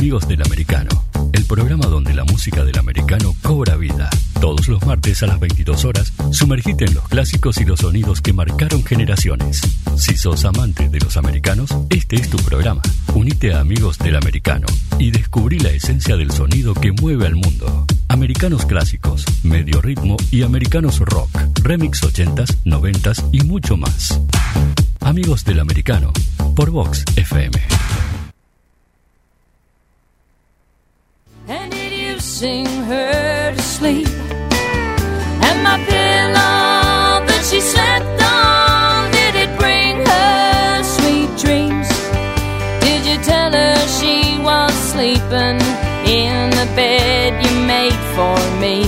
Amigos del Americano, el programa donde la música del americano cobra vida. Todos los martes a las 22 horas, sumergite en los clásicos y los sonidos que marcaron generaciones. Si sos amante de los americanos, este es tu programa. Unite a Amigos del Americano y descubrí la esencia del sonido que mueve al mundo. Americanos clásicos, medio ritmo y americanos rock, remix 80s, 90s y mucho más. Amigos del Americano, por Vox FM. And did you sing her to sleep? And my pillow that she slept on, did it bring her sweet dreams? Did you tell her she was sleeping in the bed you made for me?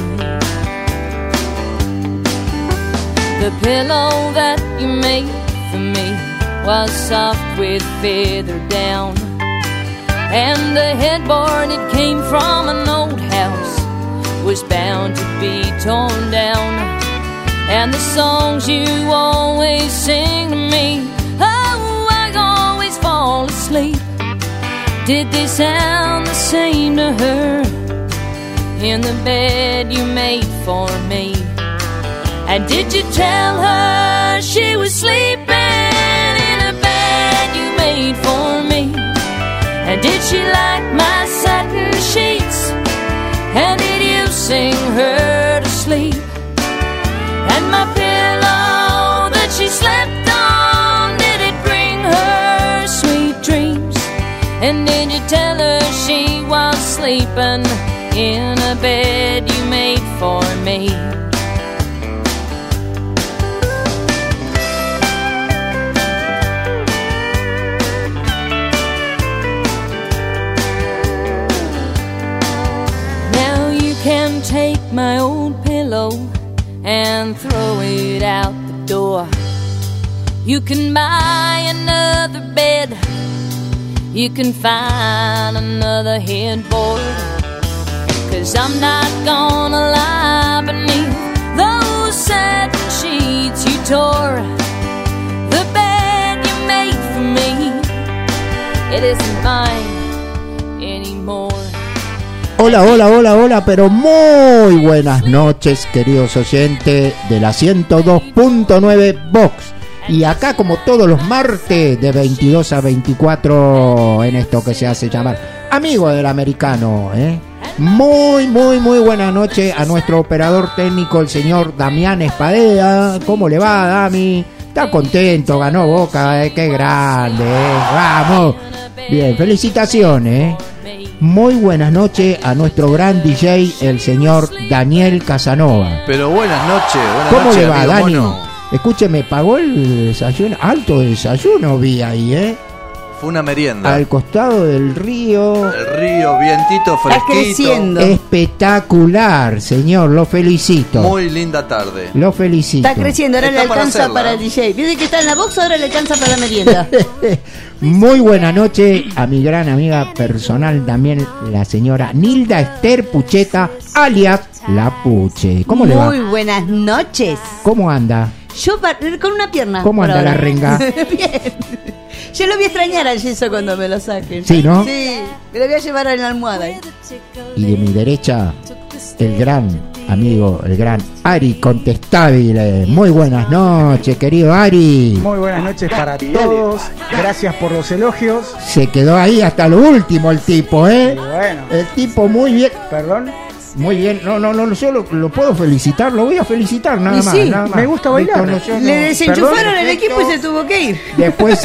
The pillow that you made for me was soft with feather down, and the headboard it came from an old house was bound to be torn down. And the songs you always sing to me, oh, I always fall asleep. Did they sound the same to her in the bed you made for me? And did you tell her she was sleeping in a bed you made for me? And did she like my satin sheets? And did you sing her to sleep? And my pillow that she slept on, did it bring her sweet dreams? And did you tell her she was sleeping in a bed you made for me? Can take my old pillow and throw it out the door. You can buy another bed, you can find another headboard, 'cause I'm not gonna lie beneath those satin sheets you tore. The bed you made for me, it isn't mine anymore. Hola, hola, hola, hola, pero muy buenas noches, queridos oyentes de la 102.9 Vox. Y acá, como todos los martes, de 22 a 24, en esto que se hace llamar Amigo del Americano, Muy buenas noches a nuestro operador técnico, el señor Damián Espadea. ¿Cómo le va, Dami? Está contento, ganó Boca, qué grande, vamos. Bien, felicitaciones, Muy buenas noches a nuestro gran DJ, el señor Daniel Casanova. Pero buenas noches, ¿Cómo noches, le va, Dani? Mono. Escúcheme, pagó el desayuno, alto desayuno vi ahí, Fue una merienda. Al costado del río. El río, vientito, fresquito. Está creciendo. Espectacular, señor, lo felicito. Muy linda tarde. Lo felicito. Está creciendo, ahora Está le para alcanza hacerla, para el DJ. Viste que está en la box, ahora le alcanza para la merienda. Muy buena noche a mi gran amiga personal también, la señora Nilda Esther Pucheta, alias La Puche. ¿Cómo le va? Muy buenas noches. ¿Cómo anda? Yo con una pierna. ¿Cómo anda ahora. la renga? Bien. Yo lo voy a extrañar al yeso cuando me lo saquen. Sí, ¿no? Sí, me lo voy a llevar en la almohada. Y de mi derecha, el gran amigo, el gran Ari Contestable. Muy buenas noches, querido Ari. Muy buenas noches para todos. Gracias por los elogios. Se quedó ahí hasta lo último el tipo, Y bueno, El tipo muy bien. perdón. Muy bien, no, yo lo puedo felicitar, lo voy a felicitar nada Y más. sí, nada más. me gusta bailar. Listo, yo no- Le desenchufaron Perdón, el equipo y se tuvo que ir. Después,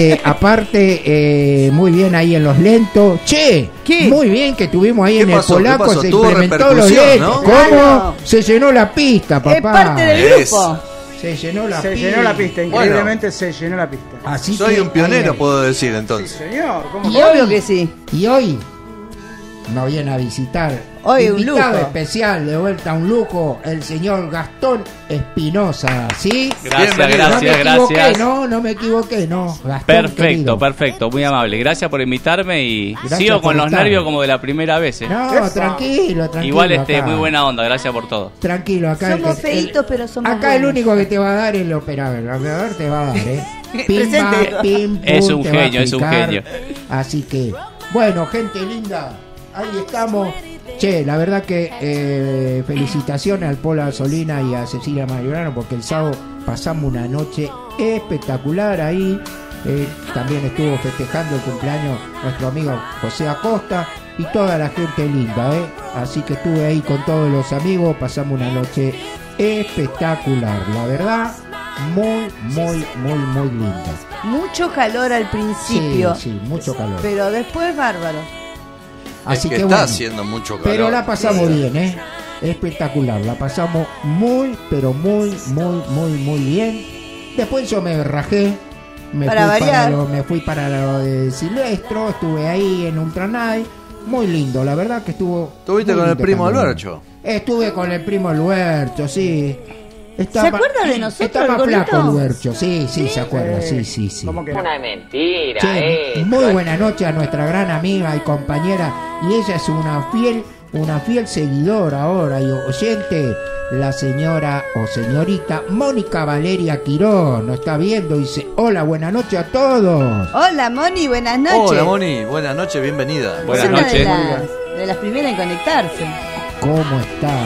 aparte, muy bien ahí en los lentos. Che, ¿Qué? muy bien que tuvimos ahí ¿Qué en el pasó? ¿Qué polaco, pasó? se Tuvo implementó los repercusión, lentos. ¿no? ¿Cómo? Claro. Se llenó la pista, papá. Es parte del grupo. Se llenó la Se pista. llenó la pista, increíblemente se llenó la pista. Así Soy que, un pionero, ahí, puedo decir Sí, entonces. señor. ¿Cómo Y que? Obvio que sí. Y hoy nos viene a visitar. Hoy un invitado lujo. especial, de vuelta un lujo, el señor Gastón Espinosa, ¿sí? Gracias, Bienvenido. No me gracias, equivoqué, gracias. no me equivoqué, no. Gastón, Perfecto, querido. perfecto, muy amable. Gracias por invitarme y Gracias sigo por con los estar. nervios como de la primera vez. No, Eso. tranquilo. Igual acá. muy buena onda, gracias por todo. Tranquilo, acá. Somos feitos, pero somos Acá el buenos. único que te va a dar es el operador. El operador te va a dar, Pim, Presente. pam, pim, pum, Es un te va a genio, es un explicar. genio. Así que Bueno, gente linda, ahí estamos. Che, la verdad que felicitaciones al Pola Solina y a Cecilia Majorano, porque el sábado pasamos una noche espectacular ahí. También estuvo festejando el cumpleaños nuestro amigo José Acosta y toda la gente linda, así que estuve ahí con todos los amigos, pasamos una noche espectacular, la verdad, muy linda. Mucho calor al principio. Sí, mucho calor. Pero después bárbaro. Así que que está bueno, haciendo mucho calor. pero la pasamos bien, espectacular, la pasamos muy bien. Después yo me rajé, me fui para lo de Silvestro, estuve ahí en Ultranight, muy lindo, la verdad que estuvo. ¿Estuviste con el primo Alberto? Estuve con el primo Alberto, sí. ¿Se acuerda de nosotros? Estaba flaco el Huercho, sí, se acuerda, sí. ¿Cómo que no? Una mentira, Muy buena noche a nuestra gran amiga y compañera, y ella es una fiel seguidora ahora y oyente, la señora o señorita Mónica Valeria Quirón, nos está viendo y dice: hola, buenas noches a todos. Hola Moni, buenas noches. Hola Moni, buenas noches, bienvenida. Buenas noches. De las primeras en conectarse. ¿Cómo está?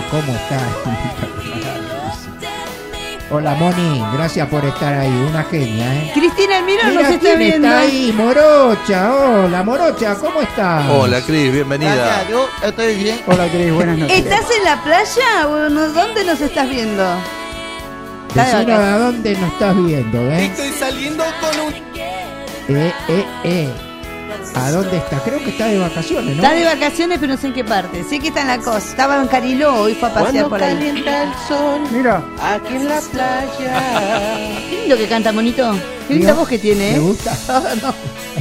Hola Moni, gracias por estar ahí, una genia, Cristina Almirón Mira nos está quién viendo. está ahí, Morocha, hola Morocha, ¿cómo estás? Hola Cris, bienvenida. Gracias, yo estoy bien. Hola Cris, buenas noches. ¿Estás en la playa o dónde nos estás viendo? Decinos a dónde nos estás viendo, Estoy saliendo con un... ¿A dónde está? Creo que está de vacaciones, ¿no? Está de vacaciones, pero no sé en qué parte. Sé que está en la costa. Estaba en Cariló, hoy fue a pasear por ahí. Calienta el sol. Mira. Aquí en la playa. Qué lindo que canta, monito. Qué linda voz que tiene, ¿Me gusta? No.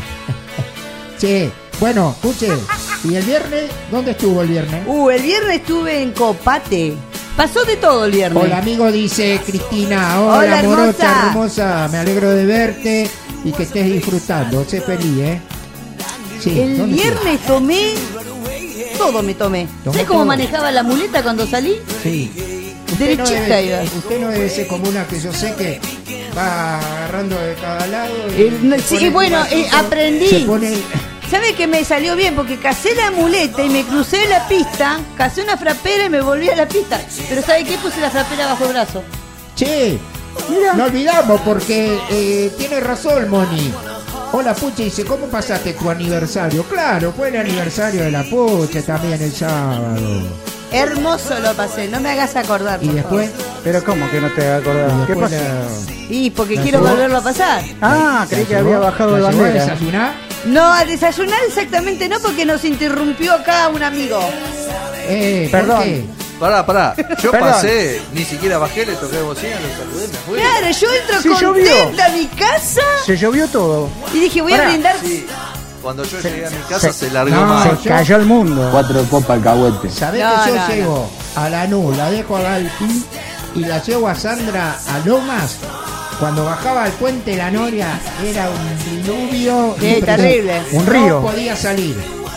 Che, bueno, escuche. ¿Y el viernes? ¿Dónde estuvo el viernes? El viernes estuve en Copate. Pasó de todo el viernes. Hola amigo, dice Cristina. Hola Morocha, hermosa. Me alegro de verte y que estés disfrutando. Sé feliz, Sí, el viernes tomé, todo me tomé. ¿Sabes cómo manejaba la muleta cuando salí? Sí. Derechita iba. Usted no debe ser como una que yo sé que va agarrando de cada lado. Sí, bueno, aprendí. Se pone... ¿Sabes que me salió bien? Porque casé la muleta y me crucé la pista, casé una frapera y me volví a la pista. Pero ¿sabe qué? Puse la frapera bajo el brazo. Che, mira, no olvidamos porque tiene razón Moni. Hola Puche, dice, ¿cómo pasaste tu aniversario? Claro, fue el aniversario de la Puche también el sábado. Hermoso lo pasé, no me hagas acordar. ¿Y después? Pero ¿cómo que no te acordás? ¿Qué pasó? Y porque quiero volverlo a pasar. Creí que había bajado de bandera. ¿A desayunar? No, a desayunar exactamente no, porque nos interrumpió acá un amigo. Perdón. ¿Por qué? Pará, yo pasé, ni siquiera bajé, le toqué bocina, lo saludé, me fui. Claro, yo entro contenta a mi casa. Se llovió todo. Y dije, voy a brindar. Sí, cuando yo llegué a mi casa se largó más. Se cayó el mundo. 4 copas alcahuete. ¿Sabés que yo llego a Lanús, la dejo a Galpín y la llevo a Sandra a Lomas? Cuando bajaba al puente La Noria era un diluvio terrible. Un río. No podía salir.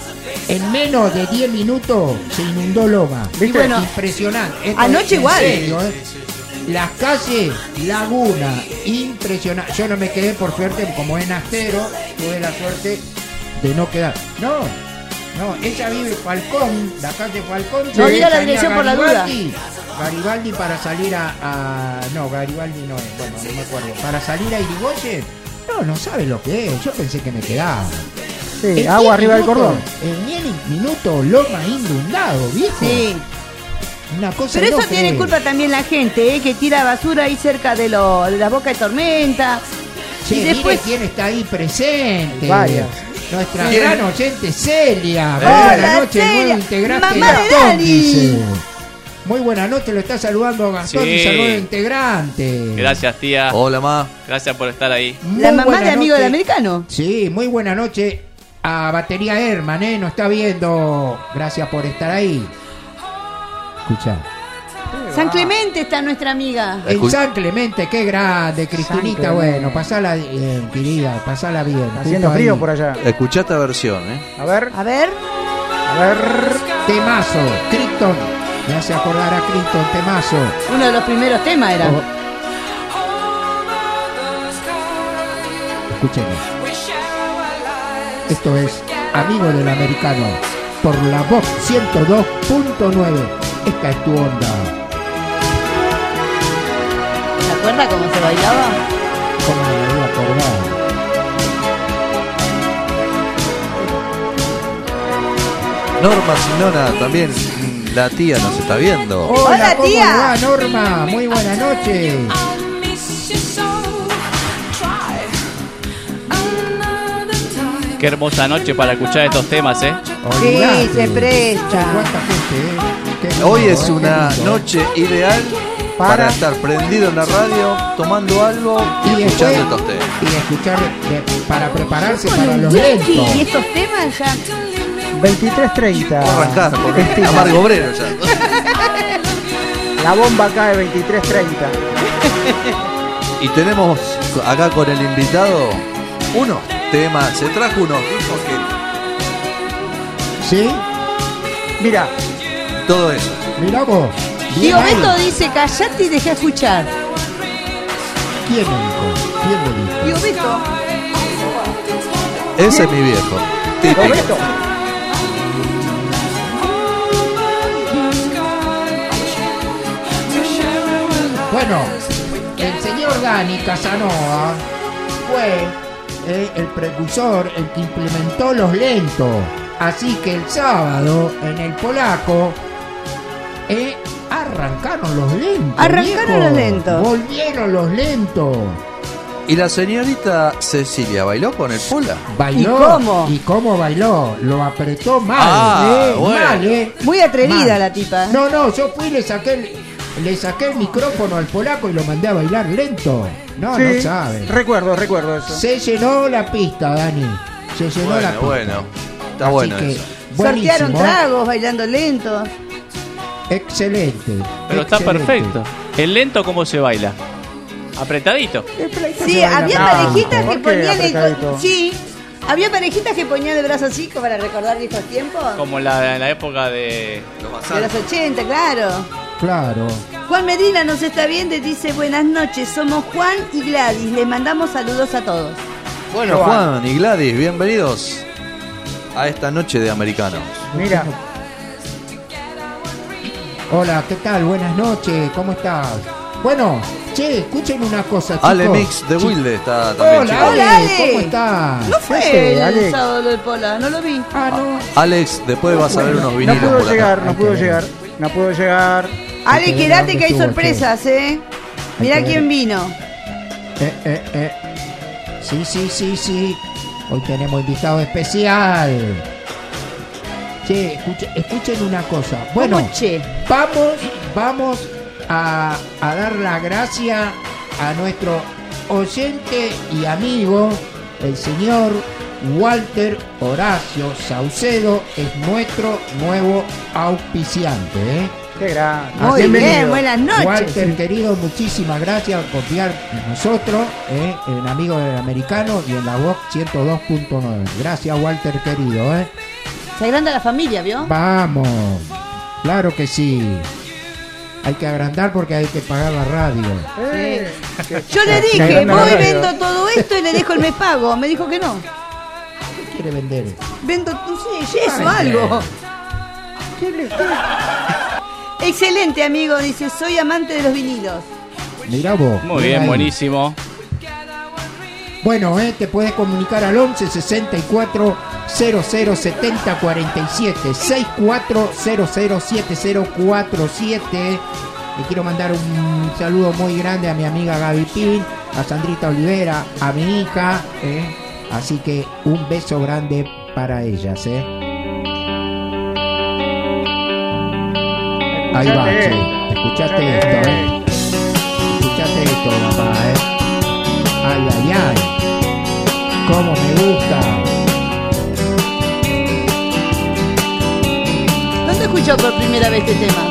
En menos de 10 minutos se inundó Loma. Y bueno, impresionante. Esto anoche igual. Serio, Las calles, laguna, impresionante. Yo no me quedé por suerte, como en Astero, tuve la suerte de no quedar. No, ella vive en Falcón, la calle Falcón. No diga la dirección por la duda. Garibaldi para salir no, Garibaldi no es, bueno, no me acuerdo. Para salir a Irigoyen, no sabe lo que es. Yo pensé que me quedaba. Sí, agua arriba del cordón. En 10 minutos, Loma inundado, viejo. Sí. Una cosa. Pero eso tiene culpa también la gente, que tira basura ahí cerca de la boca de tormenta. Che, y después quién está ahí presente. Varias. Nuestra gran oyente Celia. Hola, Buenas noches, Celia. nuevo integrante Mamá de de Gastón, Dani. dice. Muy buena noche, lo está saludando Gastón, Sí. dice nuevo integrante. Gracias, tía. Hola ma. Gracias por estar ahí. Muy la mamá buena de amigo del noche. americano. Sí, muy buena noche a Batería Herman, nos está viendo. Gracias por estar ahí. Escucha. San Clemente está nuestra amiga. En San Clemente, qué grande, Cristinita. San Clemente. Bueno, pasala bien, querida, pasala bien. Haciendo Justo frío ahí. por allá. Escuchá esta versión, A ver. A ver. Temazo, Criston. Me hace acordar a Criston, temazo. Uno de los primeros temas era. Escúchenme. Esto es amigo del americano, por la Vox 102.9. Esta es tu onda. ¿Se acuerda cómo se bailaba? ¿Cómo me lo voy a acordar? Norma Sinona, también la tía nos está viendo. Hola, ¿cómo tía. le va, Norma? Muy buenas noches. Qué hermosa noche para escuchar estos temas, ¿eh? Olvidate. Sí, se presta. ¿Cuánta gente, Qué lindo, Hoy es una qué lindo. noche ideal para estar prendido en la radio, tomando algo y escuchando estos temas. Y escuchar para prepararse para los lentos. Y estos temas ya. 23:30. Arrancar, porque Estima. amargo obrero ya. La bomba cae 23:30. Y tenemos acá con el invitado unos temas. Se trajo unos discos que ¿Sí? Mira, todo eso. Mirá vos. Bien Tío ahí. Beto dice, callate y deja escuchar. ¿Quién me dijo? ¿Quién me dijo? Tío Beto. Ese es mi viejo. Típico. Roberto. Bueno, el señor Dani Casanova fue el precursor, el que implementó los lentos. Así que el sábado en el Polaco arrancaron los lentos. Arrancaron viejo. los lentos. Volvieron los lentos. ¿Y la señorita Cecilia bailó con el Pola? Bailó. ¿Y cómo? ¿Y cómo bailó? Lo apretó mal. Bueno. Mal, Muy atrevida Mal. la tipa. No, yo fui y le saqué el micrófono al polaco y lo mandé a bailar lento. No, Sí, no sabe. recuerdo eso. Se llenó la pista, Dani. Se llenó la pista. Bueno. Está Así bueno que, eso. Sortearon buenísimo. tragos, bailando lentos. Excelente. Pero está excelente. perfecto. ¿El lento cómo se baila? Apretadito. Sí, se baila había mal. parejitas ¿Por que qué ponían apretadito? Sí, había parejitas que ponían el brazo así como para recordar viejos tiempos. Como en la época de... De los 80, claro. Claro. Juan Medina nos está viendo y dice, buenas noches, somos Juan y Gladys, les mandamos saludos a todos. Bueno, Juan y Gladys, bienvenidos a esta noche de americanos. Mira, Hola, ¿qué tal? Buenas noches. ¿Cómo estás? Bueno, che, escuchen una cosa, chicos. Ale Mix de Chi- Wilde está también, Hola, chicos. Hola, Ale. Ale. ¿Cómo estás? No fue Ese, el Alex. sábado de Pola, no lo vi. Ah, no. Alex, después vas a ver unos no vinilos pudo por acá. llegar, no Hay pudo que ver. llegar. No pudo llegar. Ale, que ver quédate dónde que hay estuvo, sorpresas, Mirá que ver. quién vino. Sí. Hoy tenemos invitado especial. Che, escuchen una cosa. Bueno, ¿Cómo, che? vamos a dar la gracia a nuestro oyente y amigo, el señor Walter Horacio Saucedo, es nuestro nuevo auspiciante, Qué grande. Muy Bienvenido. bien, buenas noches. Walter, querido, muchísimas gracias por confiar en nosotros, en Amigo del Americano y en la Vox 102.9. Gracias, Walter, querido. Se agranda la familia, ¿vio? Vamos, claro que sí. Hay que agrandar porque hay que pagar la radio. Yo le Se dije, agranda la voy, radio. vendo todo esto y le dejo el mes pago. Me dijo que no. ¿Qué quiere vender? Vendo, no sé, yeso, Ay, algo. Excelente, amigo. Dice, soy amante de los vinilos. Mirá vos. Muy mirá bien, ahí. buenísimo. Bueno, te puedes comunicar al 11 64 00 70 47 64 00 7047. Le quiero mandar un saludo muy grande a mi amiga Gaby Pin, a Sandrita Olivera, a mi hija. Así que un beso grande para ellas. Ahí va, che. Escuchaste esto, Escuchaste esto, papá, Ay, ay, ay. Cómo me gusta. ¿Dónde escuchó por primera vez este tema?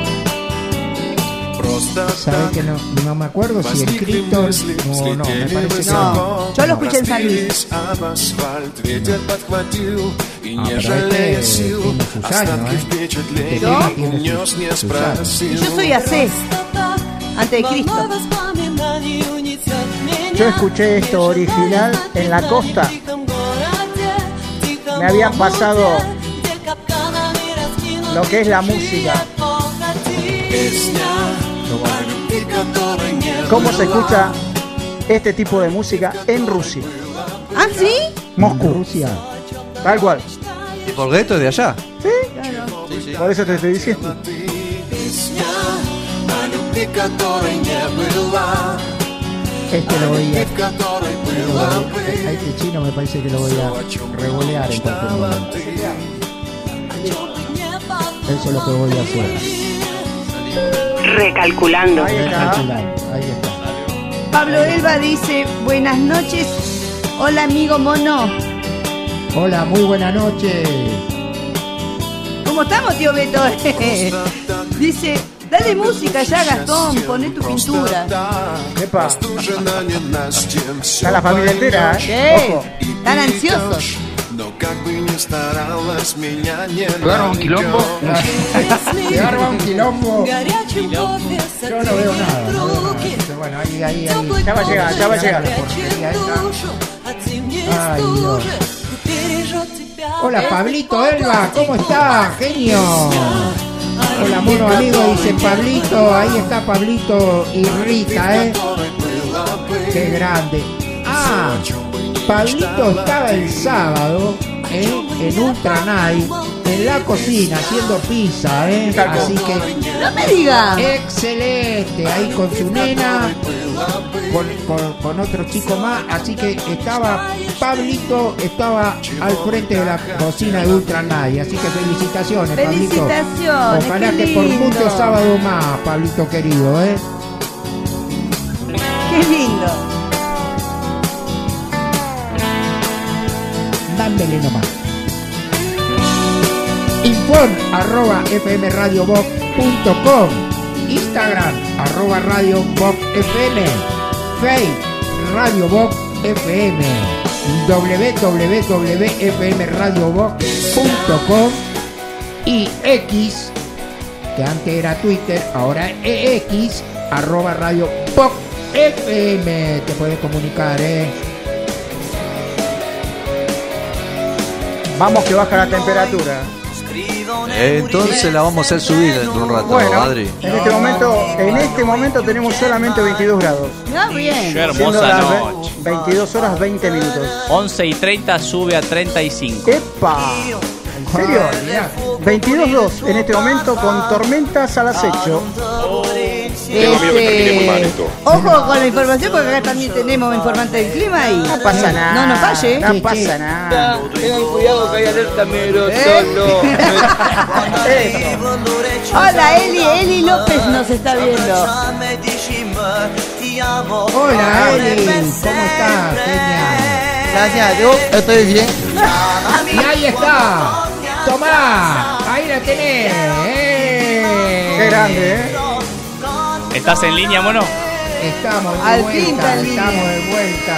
¿Sabes que no me acuerdo si en Cristo? No, me parece que No, yo lo escuché en San Luis. pero tiene sus años, Este ¿Yo? tema tiene sus años. Y yo soy AC, antes de Cristo. Yo escuché esto original en la costa me habían pasado lo que es la música. ¿Cómo se escucha este tipo de música en Rusia? ¿Ah, sí? Moscú. Rusia. Tal cual. ¿Y por Gueto es de allá? ¿Sí? Claro. Sí. Por eso te estoy diciendo. Este lo voy a... A este chino me parece que lo voy a revolear en cualquier momento. Eso es lo que voy a hacer. Recalculando. Ahí está. Ahí está. Pablo Elba dice, buenas noches. Hola, amigo mono. Hola, muy buena noche. ¿Cómo estamos, tío Beto? Dice, dale música ya, Gastón, poné tu pintura. Epa. Está la familia entera, ¿Qué? Ojo. Están ansiosos. ¿Te arma un quilombo? Te arma un quilombo. Yo no veo nada, no veo nada. Pero bueno, ahí. Ya va a llegar, ya va a llegar. Ay, Dios. Hola, Pablito Elba, ¿cómo está, genio? Hola, mono amigo, dice Pablito. Ahí está Pablito y Rita, Qué grande. Ah, Pablito estaba el sábado en Ultra Night en la cocina haciendo pizza, así que No me digas. excelente, ahí con su nena, con otro chico más, así que Pablito estaba al frente de la cocina de Ultra Night, así que felicitaciones, Pablito. Felicitaciones, Ojalá qué que por lindo. muchos sábados más, Pablito querido, Qué lindo. Dándole nomás. info@fmradiobox.com, Instagram @radioboxfm, Face Radio Box FM, www.fmradiobox.com y X, que antes era Twitter, ahora es X, @radioboxfm. Te puedes comunicar, Vamos que baja la temperatura. Entonces la vamos a hacer subir dentro de un rato, Bueno, Adri. en este momento tenemos solamente 22 grados. Ah, bien. Qué Siendo hermosa las noche. 22 horas 20 minutos. 11:30 sube a 35. ¡Epa! ¿En serio? 22.2 en este momento con tormentas al acecho. Ojo con la información porque acá también tenemos informante del clima y No pasa nada. no nos falle. No pasa nada. Tengan cuidado que hay alerta negro Hola, Eli López nos está viendo. Hola, Eli, ¿cómo estás, genial? Gracias a Dios, estoy bien. Y ahí está. Tomá, ahí la tenés. Qué grande, ¿Estás en línea, mono? Estamos de Al vuelta, fin está en línea. estamos de vuelta.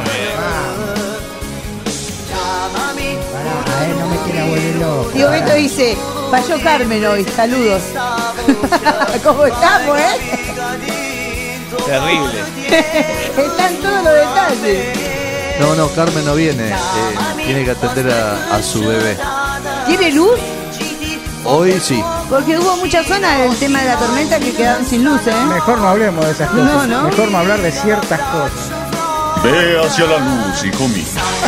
Pará, a él no me quiera volver loco. Tío Beto dice, falló Carmen hoy, saludos. ¿Cómo estamos, Terrible. Están todos los detalles. No, Carmen no viene. Tiene que atender a su bebé. ¿Tiene luz? Hoy sí. Porque hubo muchas zonas del tema de la tormenta que quedaron sin luz, Mejor no hablemos de esas cosas. No, no. Mejor no hablar de ciertas cosas. Ve hacia la luz, hijo mío.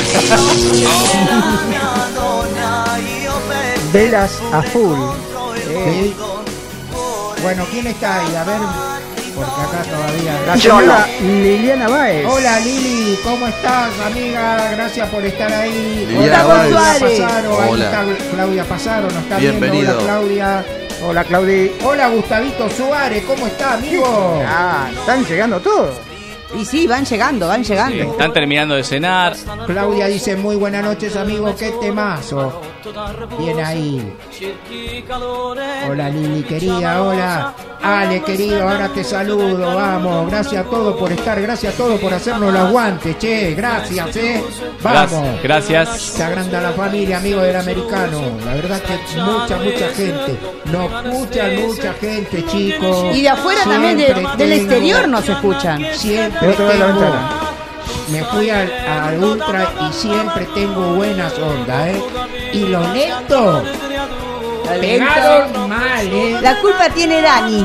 Velas a full. Sí. Bueno, ¿quién está ahí? A ver, porque acá todavía... La señora Liliana Báez. Hola Lili, ¿cómo estás, amiga? Gracias por estar ahí. Liliana Hola, Báez. Claudia Pasaro, ahí Hola. está Claudia Pasaro, nos está Bienvenido. viendo. Hola Claudia. Hola, Claudi. Hola Gustavito Suárez, ¿cómo está, amigo? Ah, están llegando todos. Y sí, van llegando. Sí, están terminando de cenar. Claudia dice, muy buenas noches, amigo, qué temazo. Bien ahí. Hola Lili, querida, hola. Ale, querido, ahora te saludo, vamos. Gracias a todos por estar, gracias a todos por hacernos el aguante, che. Gracias, Vamos. Gracias. Se agranda la familia, amigo del americano. La verdad que mucha gente. Nos escuchan mucha gente, chicos. Y de afuera también, del Siempre exterior tengo- nos escuchan. Siempre Yo te veo en la tengo- ventana. Me fui al Ultra y siempre tengo buenas ondas, Y los lentos pegaron mal, La culpa tiene Dani.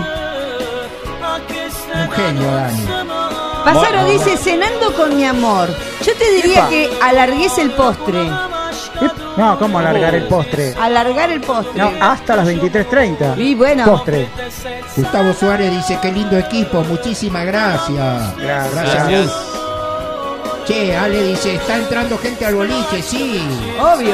Un genio, Dani. Pasaro dice, cenando con mi amor. Yo te diría que alargues el postre. No, ¿cómo alargar el postre? Alargar el postre. No, hasta las 23:30. Y bueno. Postre. Gustavo Suárez dice, qué lindo equipo, muchísimas gracias. Gracias. Che, Ale dice, está entrando gente al boliche, sí. Obvio.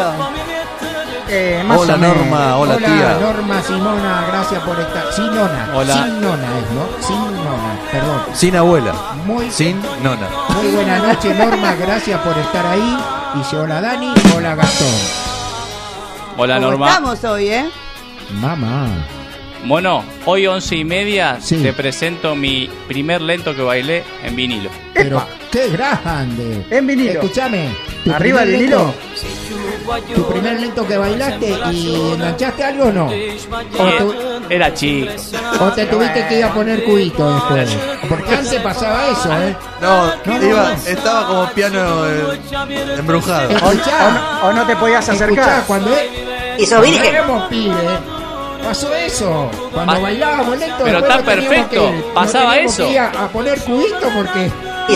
Más Hola o menos. Norma, hola tía. Norma Simona, gracias por estar. Sinona. Hola. Sinona es, ¿no? Sinona, perdón. Sin abuela. Muy, Sin nona. muy buena noche, Norma, gracias por estar ahí. Dice, hola Dani, hola Gastón. Hola ¿Cómo Norma. estamos hoy, Mamá. Mono, hoy 11:30 Sí. te presento mi primer lento que bailé en vinilo. Pero qué grande. En vinilo. Escúchame. ¿tu Arriba primer el vinilo? Tu primer lento que bailaste y enganchaste algo o no? Era chico. O te tuviste que ir a poner cubito después. Porque antes pasaba eso, No, estaba como piano embrujado. Escuchá, O no te podías escuchá, acercar. cuando éramos pibes, pasó eso. Cuando bailábamos lento, Pero después está no teníamos perfecto, que- pasaba no teníamos eso. que ir a poner cubito porque...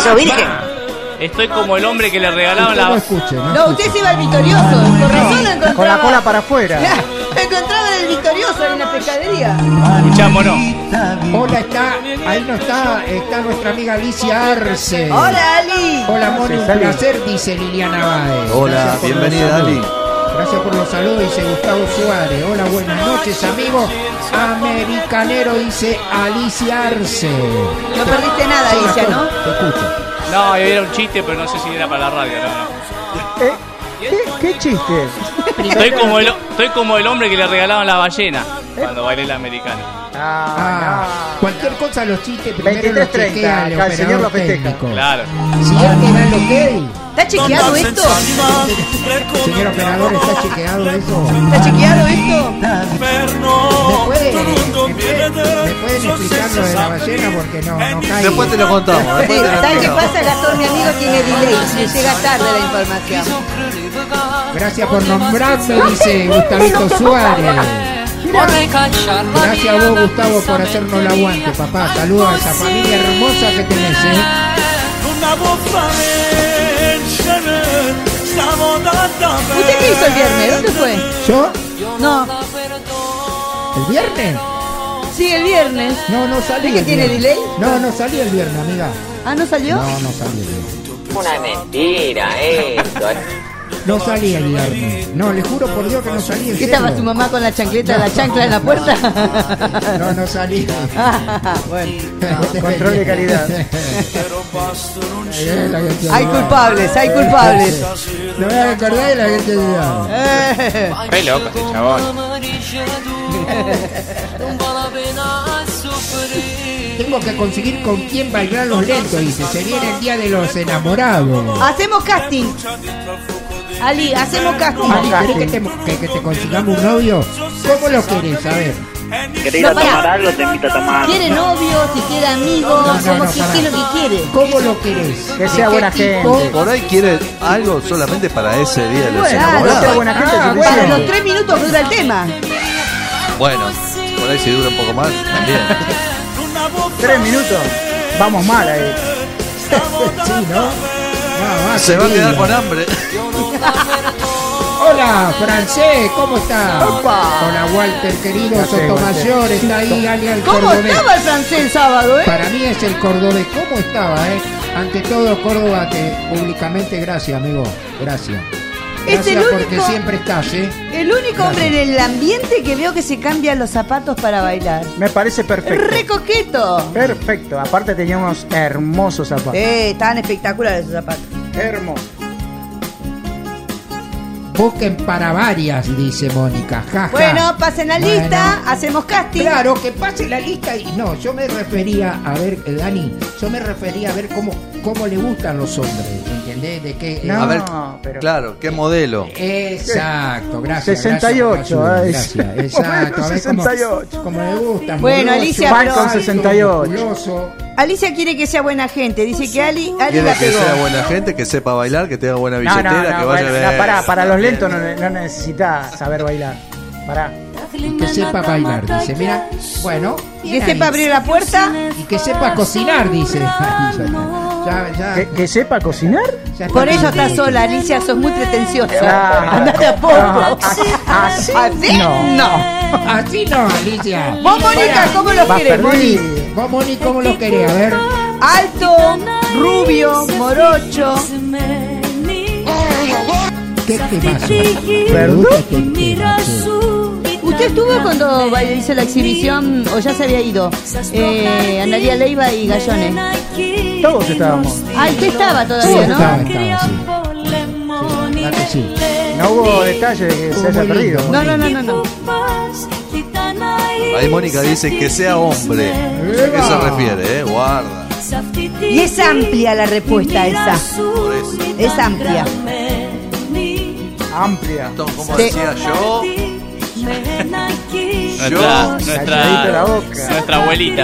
Estoy como el hombre que le regalaban Usted no la... escuche, no No, escuche. usted se iba al victorioso. Por razón lo encontraba. Con la cola para afuera. Lo encontraba en el victorioso en la pescadería. Escuchá, Mono. Hola, ahí no está nuestra amiga Alicia Arce. Hola, Ali. Hola, Moni, un Sí, Ali. placer, dice Liliana Báez. Hola, Gracias por los bienvenida saludos. Ali. Gracias por los saludos, dice Gustavo Suárez. Hola, buenas noches, amigos. Americanero, dice Alicia Arce. No perdiste nada, Sí, Alicia, Gastón, ¿no? Te escucho. No, era un chiste, pero no sé si era para la radio. No. ¿Qué chiste? Estoy como el hombre que le regalaban la ballena cuando bailé el americano. Cualquier cosa, los chistes primero los 23:30, chequea el acá el señor lo operador festeja. técnico. Claro. Si él me da el ok, ¿Está chequeado esto? señor operador, ¿está chequeado eso? ¿Está chequeado esto? ¿Me pueden explicar lo de la ballena? Porque no cae. Después te lo contamos. Sí, Después te lo ¿sabes qué explicamos. pasa? Gastón, mi amigo tiene delay. Le llega tarde la información. Gracias por nombrarme, dice Gustavito Suárez. Gracias a vos, Gustavo, por hacernos el aguante, papá. Saludos a esa familia hermosa que tenés, ¿Usted qué hizo el viernes? ¿Dónde fue? ¿Yo? No. ¿El viernes? Sí, el viernes. No salí. ¿Es que el tiene viernes. delay? No salí el viernes, amiga. ¿Ah, no salió? No salí el viernes. Una mentira esto. No salí el viernes. No, le juro por Dios que no salí. en ¿Qué serio. estaba su mamá con la chancleta, la chancla en la puerta? No salí. Bueno. Control de calidad. Hay culpables, hay culpables. No me acordé de la gente de Qué loco este chabón. Tengo que conseguir con quién bailar los lentos, dice. Se viene el día de los enamorados. Hacemos casting. Ali, hacemos casting. Ali, ¿querés que te consigamos un novio? ¿Cómo lo querés? A ver. ¿Querés ir a pará. tomar algo? Te invito a tomar. ¿Quiere novio? Si quiere amigo, No, ¿qué es lo que quiere? ¿Cómo lo querés? Que sea ¿De qué buena tipo? gente. Por ahí quiere algo solamente para ese día de los Bueno, Claro, que sea enamorados. buena gente. Ah, suficiente. Para los 3 minutos que dura el tema. Bueno, por ahí si dura un poco más, también. 3 minutos. Vamos mal ahí. Sí, ¿no? Se va a quedar con hambre. Hola, Francés, ¿cómo está? Opa. Hola, Walter, querido Gracias, Sotomayor, está ahí, alias el ¿Cómo cordobés. estaba el francés el sábado, Para mí es el cordobés. ¿Cómo estaba, Ante todo, Córdoba, públicamente, gracias, amigo. Gracias. Es Gracias el porque único- siempre estás, El único hombre en el ambiente que veo que se cambian los zapatos para bailar. Me parece perfecto. ¡Re coqueto! Perfecto. Aparte tenía unos hermosos zapatos. Estaban espectaculares esos zapatos. Hermosos. Busquen para varias, dice Mónica. Jaja. Bueno, pasen la Bueno. lista, hacemos casting. Claro, que pase la lista y no, yo me refería a ver, Dani, yo me refería a ver cómo le gustan los hombres, ¿entendés? De qué, No, A ver, pero- claro, ¿qué modelo? Exacto, gracias. 68, gracias, exacto. A ver 68. cómo le gustan. Bueno, morocho, Alicia, Falcon pero- 68. musculoso. Alicia quiere que sea buena gente. Dice que Ali Quiere la que pegó. sea buena gente, que sepa bailar, que tenga buena No, billetera, que vaya bueno, bien. para los lentos no necesitas saber bailar. Pará. Y que sepa bailar, dice. Mira, bueno. Que bien sepa ahí. abrir la puerta. Y que sepa cocinar, dice. Ya, ¿Que sepa cocinar? ya está Por eso bien. estás sola, Alicia. Sos muy pretenciosa. Ah, Andate a poco. Así ¿Así? no. Así no, Alicia. Vos, Mónica, ¿cómo lo Va querés, Moni? perdido. Vos, Moni, ¿cómo lo querés? A ver. Alto, rubio, morocho. ¿Qué temazo? ¿Perdón? ¿Qué temazo? ¿Usted estuvo cuando hizo la exhibición o ya se había ido? Analía Leiva y Gallones. Todos estábamos. Ah, usted estaba Sí, todavía, ¿no? estaba, sí. ¿Verdad que sí? No hubo detalle de que se haya muy perdido. lindo. No. Ahí Mónica dice que sea hombre. No sé a qué se refiere, guarda. Y es amplia la respuesta esa. Por eso. Es amplia. Amplia. Entonces, como Sí. decía yo, Calladito la boca. Nuestra abuelita.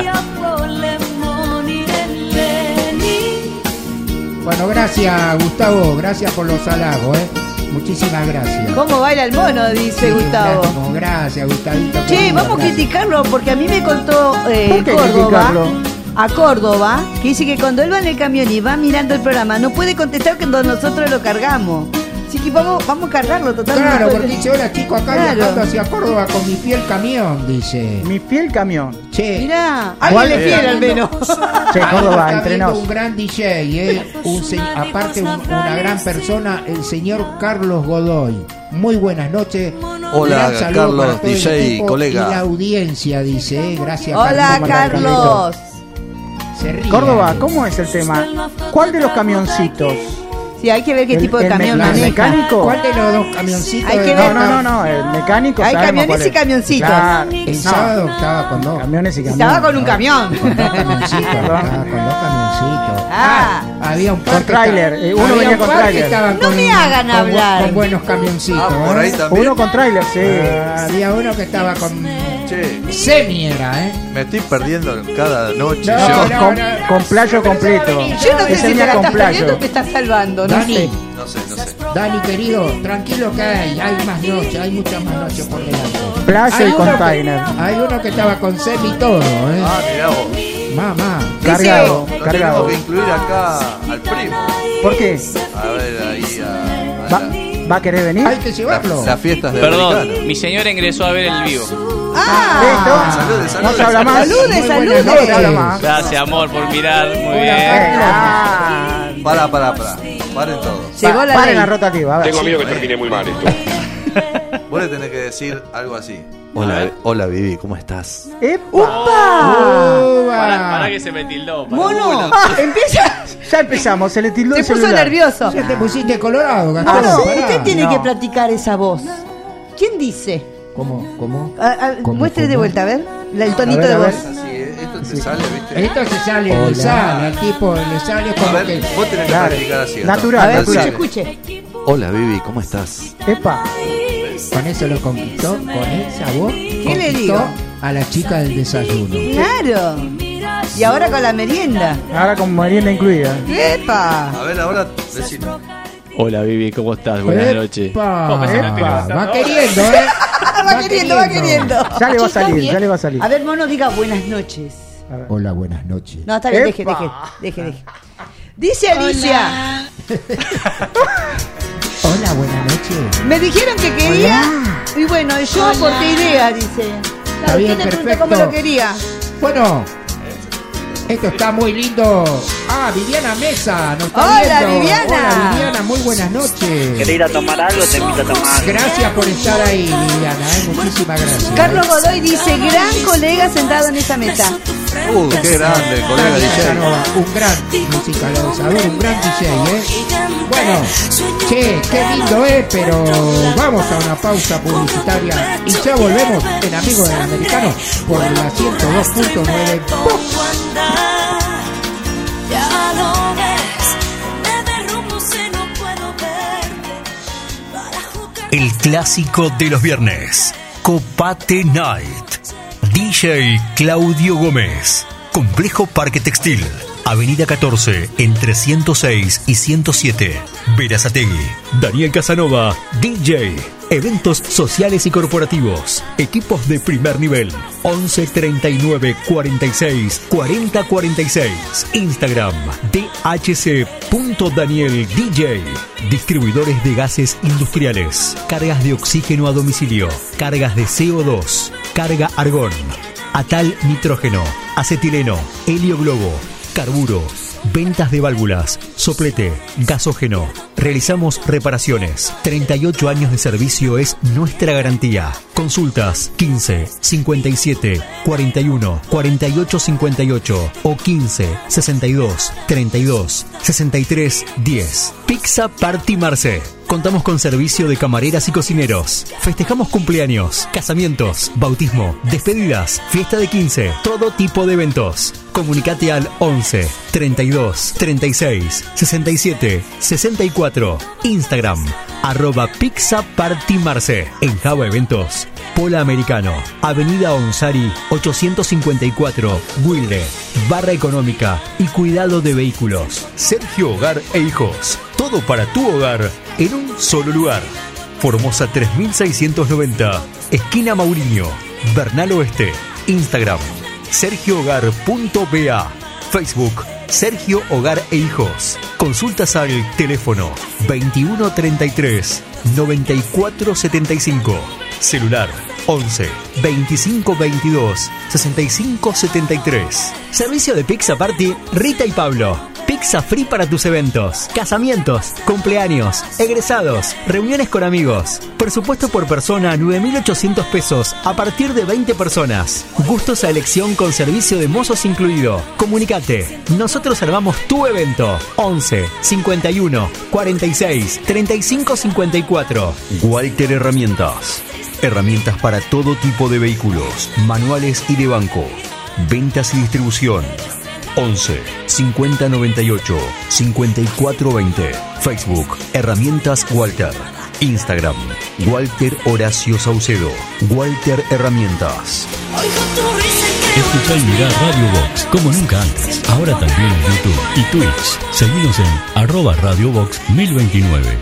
Bueno, gracias, Gustavo. Gracias por los halagos, Muchísimas gracias. ¿Cómo baila el mono? Dice Sí, Gustavo. Gracias, Gustavito. Che, querido, vamos a gracias. criticarlo porque a mí me contó ¿Por qué Córdoba. criticarlo? A Córdoba, que dice que cuando él va en el camión y va mirando el programa, no puede contestar cuando nosotros lo cargamos. Así que vamos a cargarlo totalmente. Claro, porque dice, hola chicos, acá Claro. viajando hacia Córdoba con mi fiel camión, dice. Mi fiel camión. Che, Mirá, ¿Cuál? alguien le fiel al menos. Che, ahí Córdoba, está entre viendo nos. un gran DJ, aparte una gran persona, el señor Carlos Godoy. Muy buenas noches. Hola, Gran saludo Carlos, para todo el DJ, equipo colega. Y la audiencia, dice, gracias. Hola, Carlos. Carlos. Se ríe. Córdoba, ¿cómo es el tema? ¿Cuál de los camioncitos? Sí, hay que ver qué El- tipo de el camión me- maneja. mecánico. ¿Cuál de los dos camioncitos? Hay que de ver. No, el mecánico. Hay sabemos camiones cuál y es. camioncitos. Claro. El No, sábado estaba con dos. camiones y camiones. Estaba con un camión. Con dos camioncitos, estaba con dos camioncitos. Ah. Había un par Con que tráiler, esta- uno había venía un con par que tráiler. estaban No con me hagan hablar. Con buenos camioncitos. por ahí también. Uno con tráiler, sí. Había uno que estaba con Che, semi era, me estoy perdiendo cada noche. No, yo no. Con playo completo. Yo no sé Ese si te venía la con estás perdiendo playo. o te estás salvando, no Dani, sé. no sé. Dani querido, tranquilo que hay más noches, hay muchas más noches por delante. Playo Hay y uno container. Hay uno que estaba con semi y todo, Ah, mirá vos. Mamá. Cargado, Lo cargado. tenemos que incluir acá al primo. ¿Por qué? A ver, ahí a ¿Va a querer venir? Hay que llevarlo. las fiestas de Perdón, americano. mi señora ingresó a ver el vivo. Ah, Listo. Salude, No se habla más. Salude, Muy salude. buenas No se habla noches. más. Gracias, amor, por mirar. Muy Hola, bien. Ah, Pará. Paren todos. llegó la paren ley. la rotativa. A ver. Tengo miedo que termine muy mal esto. Vos le tenés que decir algo así. Hola Vivi, ¿cómo estás? ¡Epa! Para que se me tildó. Mono, empieza. Ya empezamos, se le tildó Se el puso celular. nervioso. Ya te pusiste colorado, Gastón. Mono, pará. usted tiene No. que practicar esa voz. ¿Quién dice? ¿Cómo? Muestre de ¿Cómo? vuelta, a ver. El tonito A ver, de a voz. ver. Así, esto te sale, ¿viste? Esto se sale, le Hola. sale, al tipo le sale A como ver, que... vos tenés que Claro. practicar así. Natural, A ver, natural. escuche. Hola Vivi, ¿cómo estás? ¡Epa! Con eso lo conquistó, con esa voz ¿Qué le conquistó digo? a la chica del desayuno. Claro. Y ahora con la merienda. Ahora con merienda incluida. ¡Epa! A ver, ahora decime. Hola, Vivi, ¿cómo estás? Buenas noches. Epa, ¿Cómo se me estoy levantando va ahora? queriendo, Va queriendo. Ya le va a salir, ya le va a salir. A ver, mono, diga buenas noches. Hola, buenas noches. No, está bien, deje. ¡Epa! Dice Alicia, Hola, buenas noches. me dijeron que quería. Y bueno, yo aporté idea, dice. Está bien, ¿Quién le preguntó perfecto. cómo lo quería? Bueno, esto está muy lindo. Ah, Viviana Mesa, nos está Hola, viendo. Viviana. Hola, Viviana, muy buenas noches. ¿Querés ir a tomar algo? Te invito a tomar. Gracias por estar ahí, Viviana, muchísimas gracias. Carlos Godoy dice, gran colega sentado en esa mesa. Qué grande, colega DJ. Un gran musicalizador, un gran DJ, Bueno, che, qué lindo pero vamos a una pausa publicitaria y ya volvemos en Amigos del Americano por la 102.9 Vox. Ya lo ves. clásico de los viernes. Copate Night. DJ Claudio Gómez. Complejo Parque Textil. Avenida 14, entre 106 y 107. Berazategui. Daniel Casanova, DJ. Eventos sociales y corporativos. Equipos de primer nivel. 11 39 46 40 46. Instagram dhc.danieldj. Distribuidores de gases industriales. Cargas de oxígeno a domicilio. Cargas de CO2. Carga argón. Atal nitrógeno. Acetileno. Helio globo. Carburo. Ventas de válvulas, soplete, gasógeno. Realizamos reparaciones. 38 años de servicio es nuestra garantía. Consultas 15 57 41 48 58 o 15 62 32 63 10. Pizza Party Marce. Contamos con servicio de camareras y cocineros. Festejamos cumpleaños, casamientos, bautismo, despedidas, fiesta de 15, todo tipo de eventos. Comunicate al 11 32 36 67 64. Instagram @Pizza Party Marce. En Java Eventos, Pola Americano, Avenida Onsari 854, Wilde. Barra económica y cuidado de vehículos. Sergio Hogar e Hijos. Todo para tu hogar en un solo lugar. Formosa 3690, esquina Mauriño, Bernal Oeste. Instagram sergiohogar.ba. Facebook Sergio Hogar e Hijos. Consultas al teléfono 2133 9475. Celular 11 25 22 65 73. Servicio de Pizza Party Rita y Pablo. Pizza free para tus eventos, casamientos, cumpleaños, egresados, reuniones con amigos. Presupuesto por persona 9.800 pesos a partir de 20 personas. Gustos a elección con servicio de mozos incluido. Comunicate. Nosotros armamos tu evento. 11 51 46 35 54. Walter Herramientas. Herramientas para todo tipo de vehículos, manuales y de banco. Ventas y distribución. 11 50 98 54 20. Facebook Herramientas Walter. Instagram Walter Horacio Saucedo. Walter Herramientas. Escuchá y mirá Radio Box como nunca antes. Ahora también en YouTube y Twitch. Seguinos en @RadioBox 1029.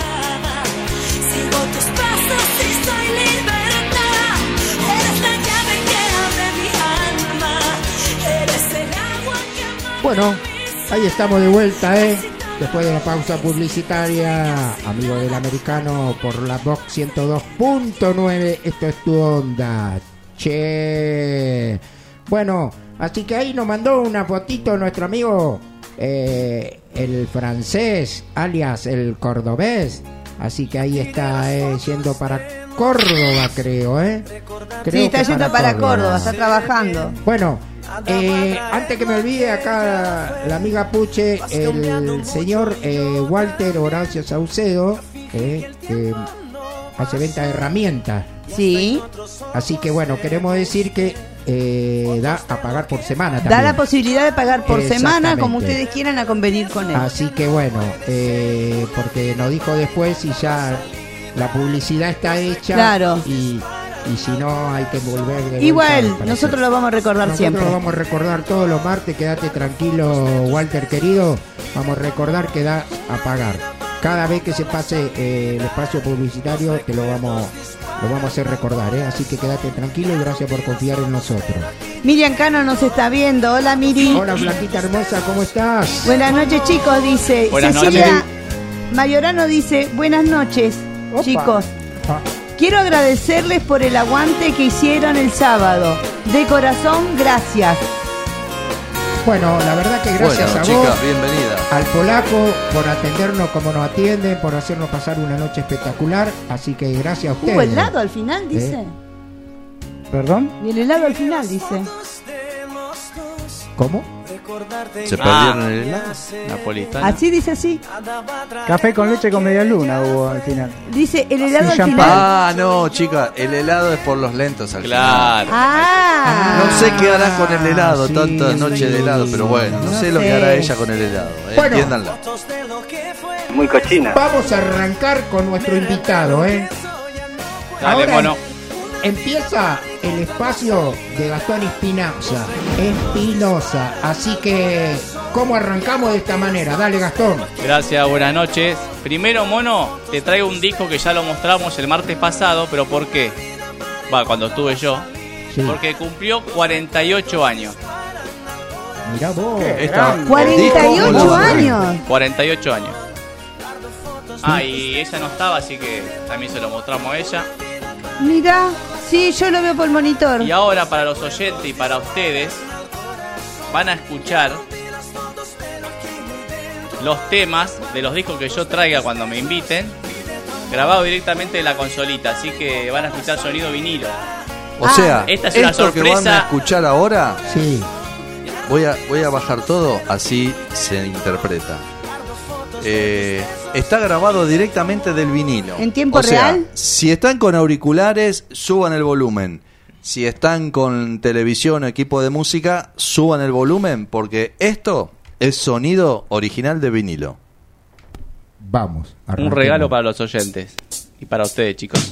Bueno, ahí estamos de vuelta, después de la pausa publicitaria, amigo del americano, por la Box 102.9, esto es tu onda, che. Bueno, así que ahí nos mandó una fotito nuestro amigo, el francés, alias el cordobés, así que ahí está, yendo para Córdoba, creo, creo sí, está yendo para Córdoba, está trabajando. Bueno, antes que me olvide, acá la amiga Puche, el señor Walter Horacio Saucedo, que hace venta de herramientas. Sí. Así que bueno, queremos decir que da a pagar por semana también. Da la posibilidad de pagar por semana, como ustedes quieran, a convenir con él. Así que bueno, porque nos dijo después y ya la publicidad está hecha. Claro. Y si no, hay que volver de igual, nosotros lo vamos a recordar siempre. Nosotros lo vamos a recordar todos los martes. Quédate tranquilo, Walter querido. Vamos a recordar que da a pagar. Cada vez que se pase el espacio publicitario, te lo vamos a hacer recordar, Así que quédate tranquilo y gracias por confiar en nosotros. Miriam Cano nos está viendo. Hola, Miri. Hola, Blanquita hermosa, ¿cómo estás? Buenas noches, chicos, dice. Buenas Cecilia noches. Mayorano dice, buenas noches, Opa. chicos. Quiero agradecerles por el aguante que hicieron el sábado. De corazón, gracias. Bueno, la verdad que gracias a chica, vos, bienvenida. al polaco, por atendernos como nos atienden, por hacernos pasar una noche espectacular. Así que gracias a ustedes. ¿Hubo helado al final, dice? ¿Perdón? Y el helado al final, dice. ¿Cómo? ¿Se perdieron el helado? Napolitana. Así dice así. Café con leche con media luna hubo al final. Dice el helado Y al champán. final. Ah, no, chica, el helado es por los lentos al Claro. Ah. final. No sé qué hará con el helado, sí, tanta noche de helado, pero bueno, no sé lo que hará ella con el helado. Bueno. Entiéndanla. Muy cochina. Vamos a arrancar con nuestro invitado, Dale, ahora mono. empieza el espacio de Gastón Espinosa. Así que, ¿cómo arrancamos de esta manera? Dale, Gastón. Gracias, buenas noches. Primero, mono, te traigo un disco que ya lo mostramos el martes pasado, pero ¿por qué? Cuando estuve yo. Sí. Porque cumplió 48 años. Mirá vos. 48 años. 48 años. Y ella no estaba, así que también se lo mostramos a ella. Mirá, sí, yo lo veo por el monitor. Y ahora para los oyentes y para ustedes van a escuchar los temas de los discos que yo traiga cuando me inviten, grabados directamente de la consolita, así que van a escuchar sonido vinilo. O sea, esta es una sorpresa que van a escuchar ahora, sí. Voy a bajar todo, así se interpreta. Está grabado directamente del vinilo. ¿En tiempo real? Si están con auriculares, suban el volumen. Si están con televisión o equipo de música, suban el volumen, porque esto es sonido original de vinilo. Vamos. Un regalo para los oyentes y para ustedes, chicos.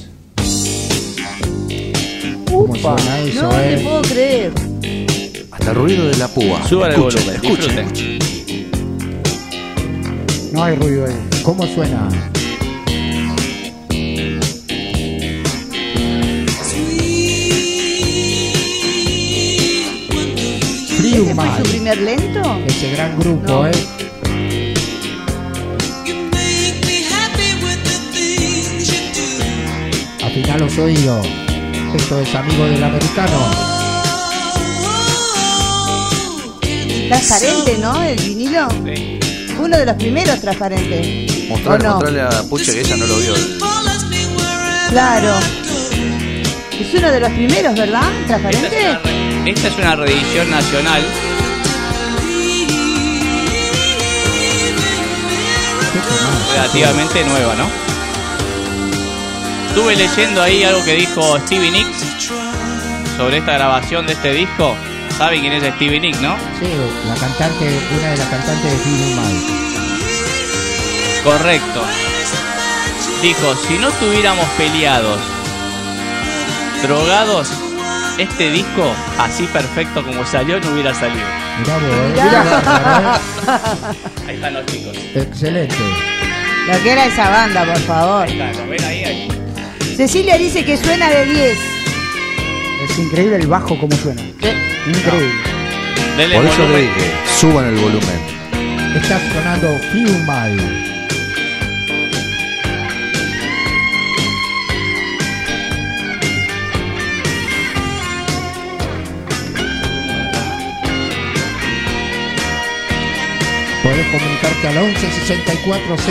¿Cómo suena eso, no te puedo creer. Hasta el ruido de la púa. Suban el volumen, disfruten. No hay ruido ahí. ¿Cómo suena? ¿Ese fue su primer lento? Ese gran grupo, no. Afina los oídos. Esto es amigo del americano. Transparente, ¿no? El vinilo. Sí. Uno de los primeros transparentes. Mostrarle a Puche que ella no lo vio. Claro. Es uno de los primeros, ¿verdad? ¿Transparente? Esta es una reedición nacional. Relativamente nueva, ¿no? Estuve leyendo ahí algo que dijo Stevie Nicks sobre esta grabación de este disco. ¿Saben quién es Stevie Nicks, no? Sí, una de las cantantes de Feel Mal. Correcto. Dijo, si no estuviéramos peleados, drogados, este disco, así perfecto como salió, no hubiera salido. Mirá. Ahí están los chicos. Excelente. Lo que era esa banda, por favor. Ahí está, ¿lo ven ahí? Cecilia dice que suena de 10. Es increíble el bajo como suena. Increíble. No. Por eso le dije, suban el volumen. Está sonando Feel Mal. Podés comunicarte al 11 64 00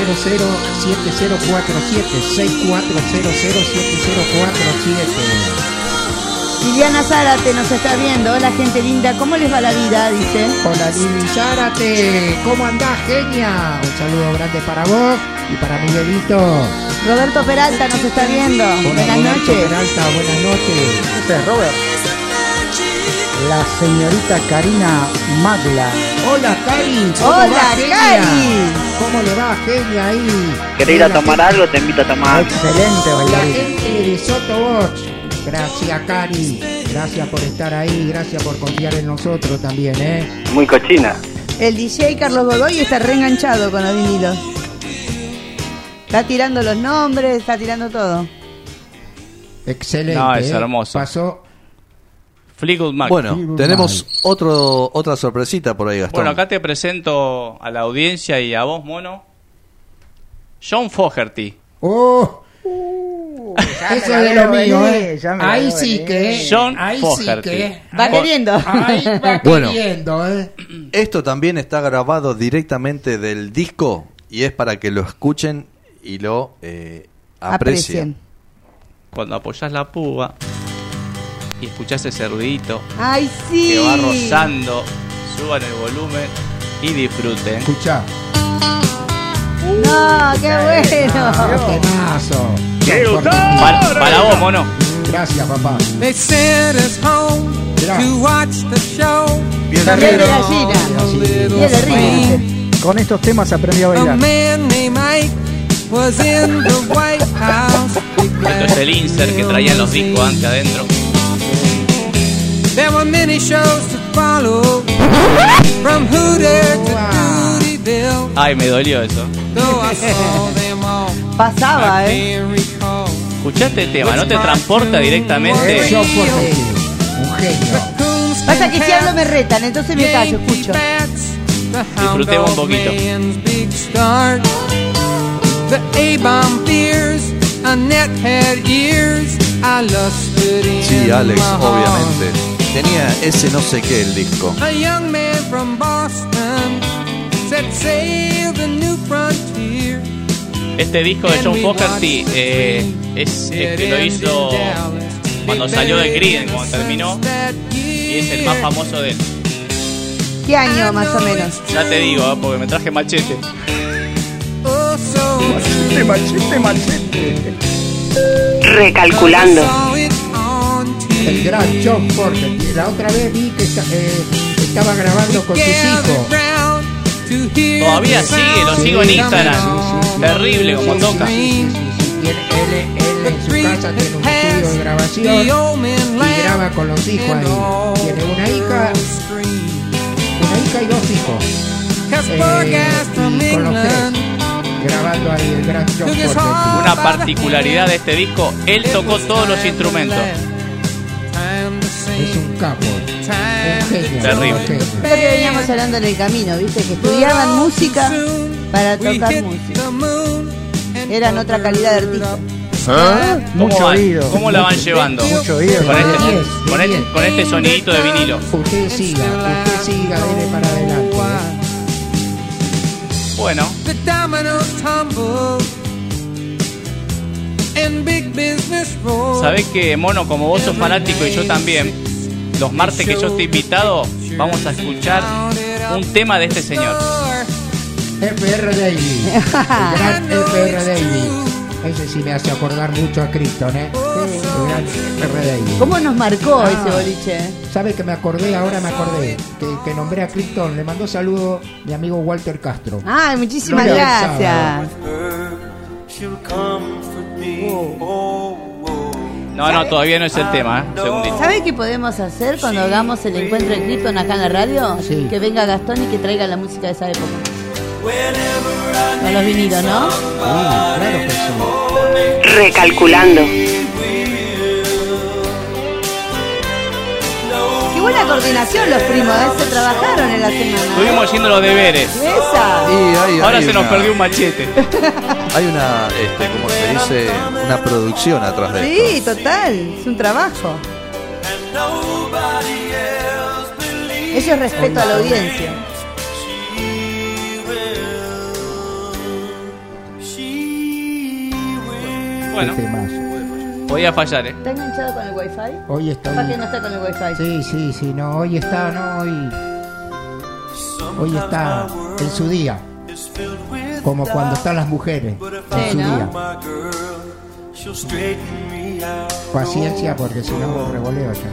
7047 6400 7047. Liliana Zárate nos está viendo. Hola, gente linda, ¿cómo les va la vida? Dice. Hola, Lili Zárate, ¿cómo andás, genia? Un saludo grande para vos y para Miguelito. Roberto Peralta nos está viendo. Buenas noches. Peralta, buenas noches. Este es Robert. La señorita Karina Magla. Hola, Cari. Hola, Cari. ¿Cómo le va, genia ahí? ¿Querés ir a tomar algo? Te invito a tomar. Excelente, La bailarina. gente de Sotobox. Gracias, Cari. Gracias por estar ahí. Gracias por confiar en nosotros también, ¿eh? Muy cochina. El DJ Carlos Godoy está reenganchado con los vinilos. Está tirando los nombres, está tirando todo. Excelente. No, es hermoso. Pasó. Fleetwood Mac. Bueno, tenemos otra sorpresita por ahí, Gastón. Bueno, acá te presento a la audiencia y a vos, mono. John Fogerty. ¡Oh! Eso es de lo mío, ¿eh? Ahí sí que. John ahí Fogerty. sí que. Va queriendo. Ahí va Bueno. queriendo, ¿eh? Esto también está grabado directamente del disco y es para que lo escuchen y lo aprecien. Cuando apoyás la púa y escuchás ese ruidito ¡Ay, sí! que va rozando, suban el volumen y disfruten. Escuchá. ¡No, qué bueno! Temazo. Para vos, mono. Gracias, papá. They sent us home to watch the show. Bien Piel de arriba. gallina. Piel de río. Con estos temas aprendí a A bailar. man named Mike was in the White House. He Esto es el insert que traían los discos antes adentro. There were many shows to follow, from Hooter to Doodyville. Ay, me dolió eso. Though I saw them all, Pasaba, I can't recall. ¿Escuchaste el tema? ¿No te transporta directamente? Yo por un genio. Pasa que si hablo me retan, entonces me callo, escucho. Disfrutemos un poquito. The A-bomb fears, Annette had ears, I lusted in Sí, Alex, my heart. obviamente. Tenía ese no sé qué el disco. A young man from Boston set sail the new frontier. Este disco de John Fogerty es el que lo hizo cuando salió de Creedence, cuando terminó, y es el más famoso de él. ¿Qué año más o menos? Ya te digo, porque me traje machete. Machete. Recalculando. El gran John Fogerty. La otra vez vi que estaba grabando con sus hijos. Todavía sigue, lo sigo en Instagram. Terrible como toca. Él en su casa tiene un estudio de grabación y graba con los hijos ahí. Tiene una hija y dos hijos. Y con los tres grabando ahí el gran John Fogerty. Una particularidad de este disco, él tocó todos los instrumentos. Es un capo, un genio. Terrible. Pero que veníamos hablando en el camino, ¿viste? Que estudiaban música para tocar música. Eran otra calidad de artistas. ¿Cómo la van llevando? Mucho oído. Con este sonidito de vinilo. Usted siga, dele para adelante. Bueno, The dominoes tumble and big business rolls. sabés que, Mono, como vos sos fanático y yo también, los martes que yo estoy invitado, vamos a escuchar un tema de este señor. F.R. Davis, el gran F.R. Davis. Ese sí me hace acordar mucho a Crichton, El gran F.R. Davis. ¿Cómo nos marcó ese boliche? ¿Sabe que me acordé? Ahora me acordé que nombré a Crichton. Le mandó saludo mi amigo Walter Castro. Ay, muchísimas Gloria al gracias. No, todavía no es el tema, un segundito. ¿Sabes qué podemos hacer cuando hagamos el encuentro de Clifton acá en la radio? Sí. Que venga Gastón y que traiga la música de esa época. Con los vinilos, ¿no? Sí, claro que sí. Recalculando. Qué buena coordinación los primos, se trabajaron en la semana. Estuvimos haciendo los deberes. Esa. Ahora se nos perdió un machete. Hay una, como se dice, una producción atrás de esto. Sí, total, es un trabajo. Eso es respeto a la audiencia. Bueno, podía fallar, ¿Está enganchado con el wifi? Hoy está. Capaz que no está con el wifi. Sí, no, hoy está, hoy está en su día. Como cuando están las mujeres en su día. Paciencia, porque si no revoleo ya.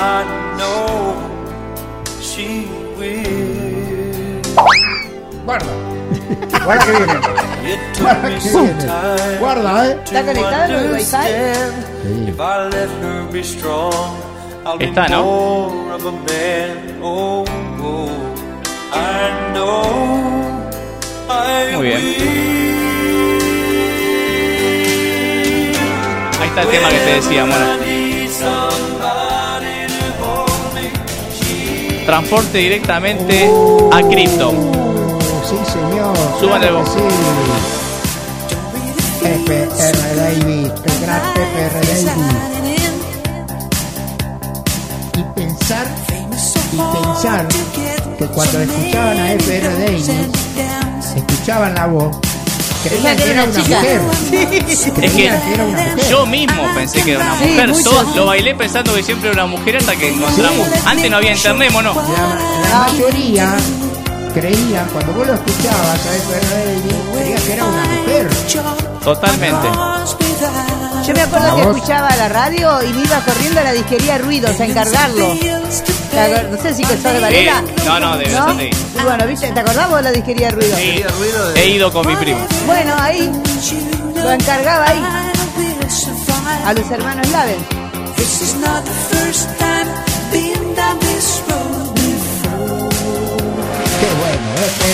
Guarda. Guarda que viene. Guarda, ¿Está conectado con el wifi? Está, ¿no? Muy bien. Ahí está el tema que te decía, Mono. Transporte directamente a Krypton. Sí, señor. Suban el claro voz. que sí. F.R. Davis, el gran F.R. Davis. Y pensar que cuando escuchaban a F.R. Davis, escuchaban la voz, creían que era una mujer. Es que yo mismo pensé que era una mujer. Lo bailé pensando que siempre era una mujer hasta que encontramos. Antes no había internet, Mono. La mayoría creían, cuando vos lo escuchabas a F.R. Davis, creías que era una mujer. Totalmente. Yo me acuerdo que escuchaba la radio y me iba corriendo a la disquería Ruidos a encargarlo. No sé si que sos de Varela. No, debe ser de ahí. Y bueno, ¿viste? ¿Te acordás vos de la disquería Ruidos? Sí, he ido con mi primo. Bueno, ahí lo encargaba ahí. a los hermanos Laven. Qué bueno,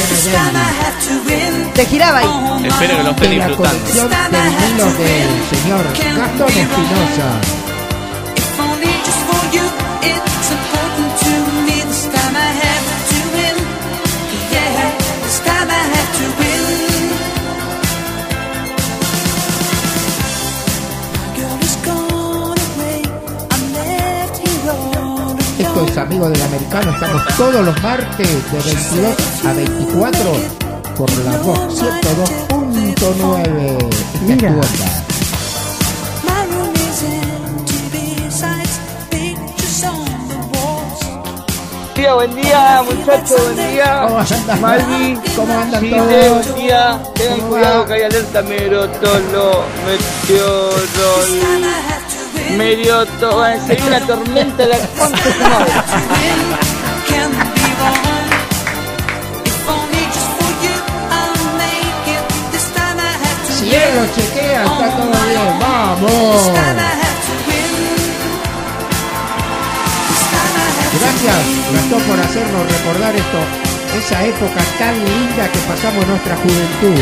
Te giraba ahí. Espero que lo estén disfrutando. La colección de vinilos del señor Gastón Espinosa. Esto es Amigos del Americano. Estamos todos los martes de 22 a 24 por la Vox 102.9. Mira. Buen día, muchachos, buen día. ¿Cómo andan? Malvi, ¿Cómo andan Chile, todos? buen día. Tengan cuidado que hay alerta meteorito. Va a seguir una tormenta de la concha de su madre. Si él lo chequea, está todo bien. ¡Vamos! Gracias, Gastón, por hacernos recordar esto, esa época tan linda que pasamos en nuestra juventud,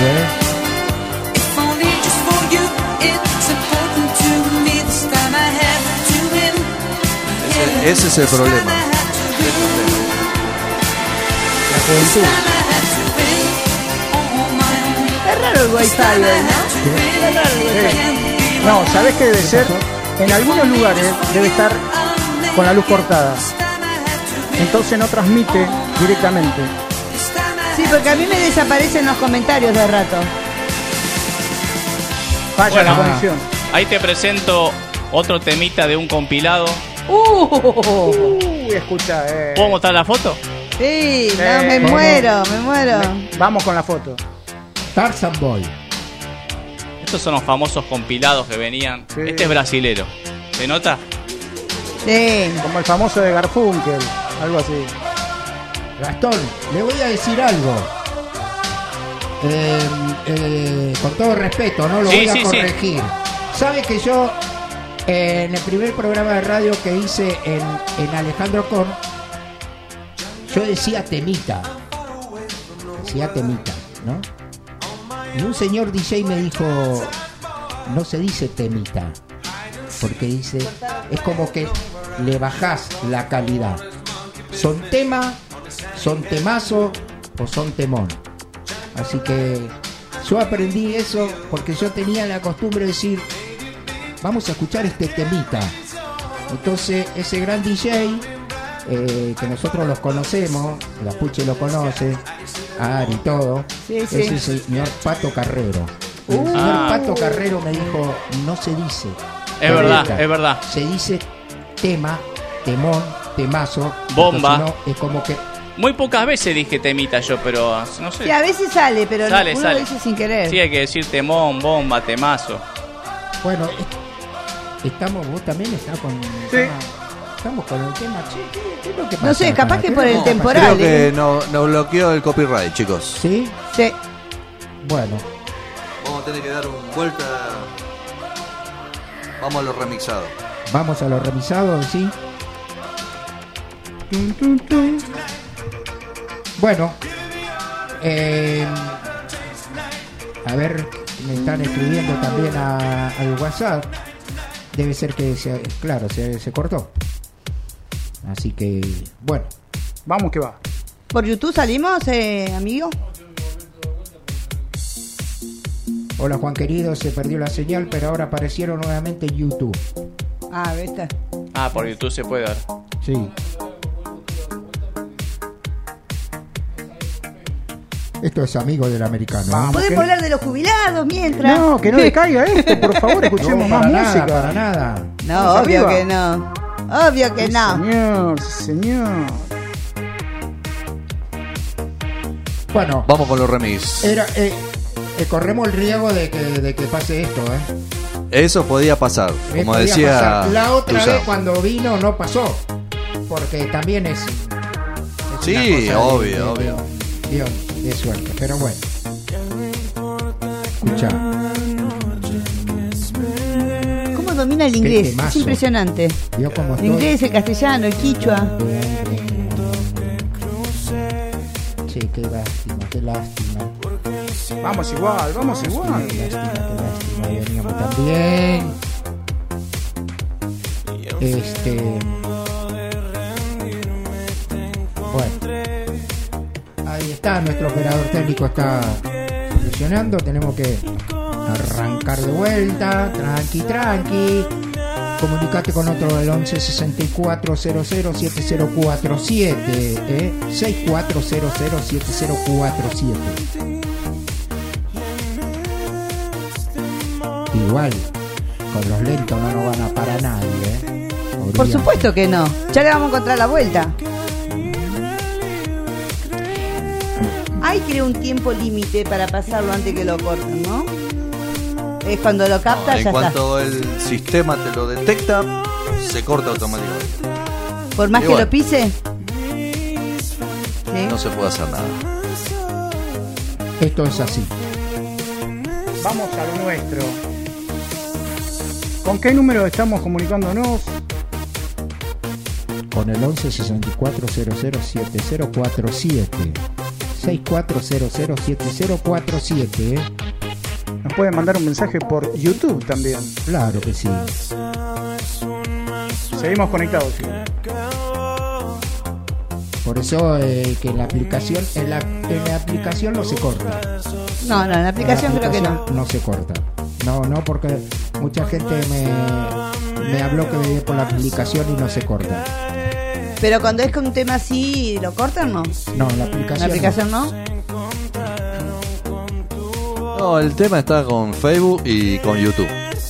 Ese es el problema. La juventud. Es raro el wifi hoy, ¿no? Es raro el wifi. No, ¿sabés qué debe ser? En algunos lugares debe estar con la luz cortada. Entonces no transmite directamente. Sí, porque a mí me desaparecen los comentarios de rato. Falla la conexión. Ahí te presento otro temita de un compilado. Escucha, ¿Puedo mostrar la foto? Sí, no, me muero. Vamos con la foto. Tarzan Boy. Estos son los famosos compilados que venían. Sí. Este es brasilero. ¿Se nota? Sí. Como el famoso de Garfunkel, algo así. Gastón, le voy a decir algo. Con todo respeto, no lo Sí, voy a sí, corregir. Sabe que yo, en el primer programa de radio que hice en Alejandro Con, yo decía temita. Decía temita, ¿no? Y un señor DJ me dijo, no se dice temita, porque dice, es como que le bajás la calidad. Son tema, son temazo o son temón. Así que yo aprendí eso porque yo tenía la costumbre de decir, vamos a escuchar este temita. Entonces ese gran DJ, que nosotros los conocemos, la Puche lo conoce, Ari y todo, Sí, es sí. el señor Pato Carrero. El señor Pato Carrero me dijo, no se dice Es temita, verdad, es verdad. se dice tema, temón, temazo, Bomba. porque si no, es como que Muy pocas veces dije temita yo, pero no sé. Sí, a veces sale, pero Sale, uno sale. lo dice sin querer. Sí, hay que decir temón, bomba, temazo. bueno, estamos, vos también estás con Sí. estamos con el tema, che, ¿qué es lo que pasa? No sé, capaz que ¿Qué por es el lo que pasa? temporal. Creo que nos bloqueó el copyright, chicos. ¿Sí? Sí. Bueno, Vamos a tener que dar una vuelta. Vamos a lo remixado. vamos a lo revisado, ¿sí? Bueno, a ver, me están escribiendo también al WhatsApp. Debe ser que, se cortó. Así que, bueno. Vamos que va. ¿Por YouTube salimos, amigo? Hola Juan querido, se perdió la señal, pero ahora aparecieron nuevamente en YouTube. Ah, ¿viste? Ah, por YouTube se puede ver. Sí. Esto es Amigo del Americano. Vamos. Podemos hablar de los jubilados mientras. No, que no le caiga esto, por favor, escuchemos No, más para música. nada, para nada. No, Vamos obvio arriba. que no. Obvio que no. Señor, señor. Bueno, Vamos con los remix. corremos el riesgo de que pase esto, Eso podía pasar, como Podía decía. pasar. La otra Tuya. vez cuando vino no pasó, porque también es Sí, una cosa obvio, obvio. de suerte, pero bueno. Escucha. ¿Cómo no domina el inglés. Es impresionante. El inglés, el castellano, el quichua. Sí, qué lástima, qué lástima. Vamos igual. Sí, qué lástima, veníamos también. Bueno, ahí está, nuestro operador técnico está funcionando, tenemos que arrancar de vuelta, tranqui. Comunicate con otro del 11 64 00 7047, 6400 7047. Igual, con los lentos no nos van a parar nadie, Por supuesto que no. Ya le vamos a encontrar la vuelta. Hay, creo, un tiempo límite para pasarlo antes que lo corten, ¿no? Es cuando lo capta, ya está. En cuanto el sistema te lo detecta, se corta automáticamente. Por más que lo pise, ¿sí? No se puede hacer nada. Esto es así. Vamos a lo nuestro. ¿Con qué número estamos comunicándonos? Con el 11 64 00 7047. 6400 7047. Nos pueden mandar un mensaje por YouTube también. Claro que sí. Seguimos conectados. ¿Sí? Por eso que en la aplicación no se corta. No, en la aplicación creo que no. No se corta. No, porque mucha gente me habló que veía por la aplicación y no se corta. Pero cuando es con un tema así, ¿lo cortan o no? No, en la aplicación. ¿La aplicación no? No, el tema está con Facebook y con YouTube.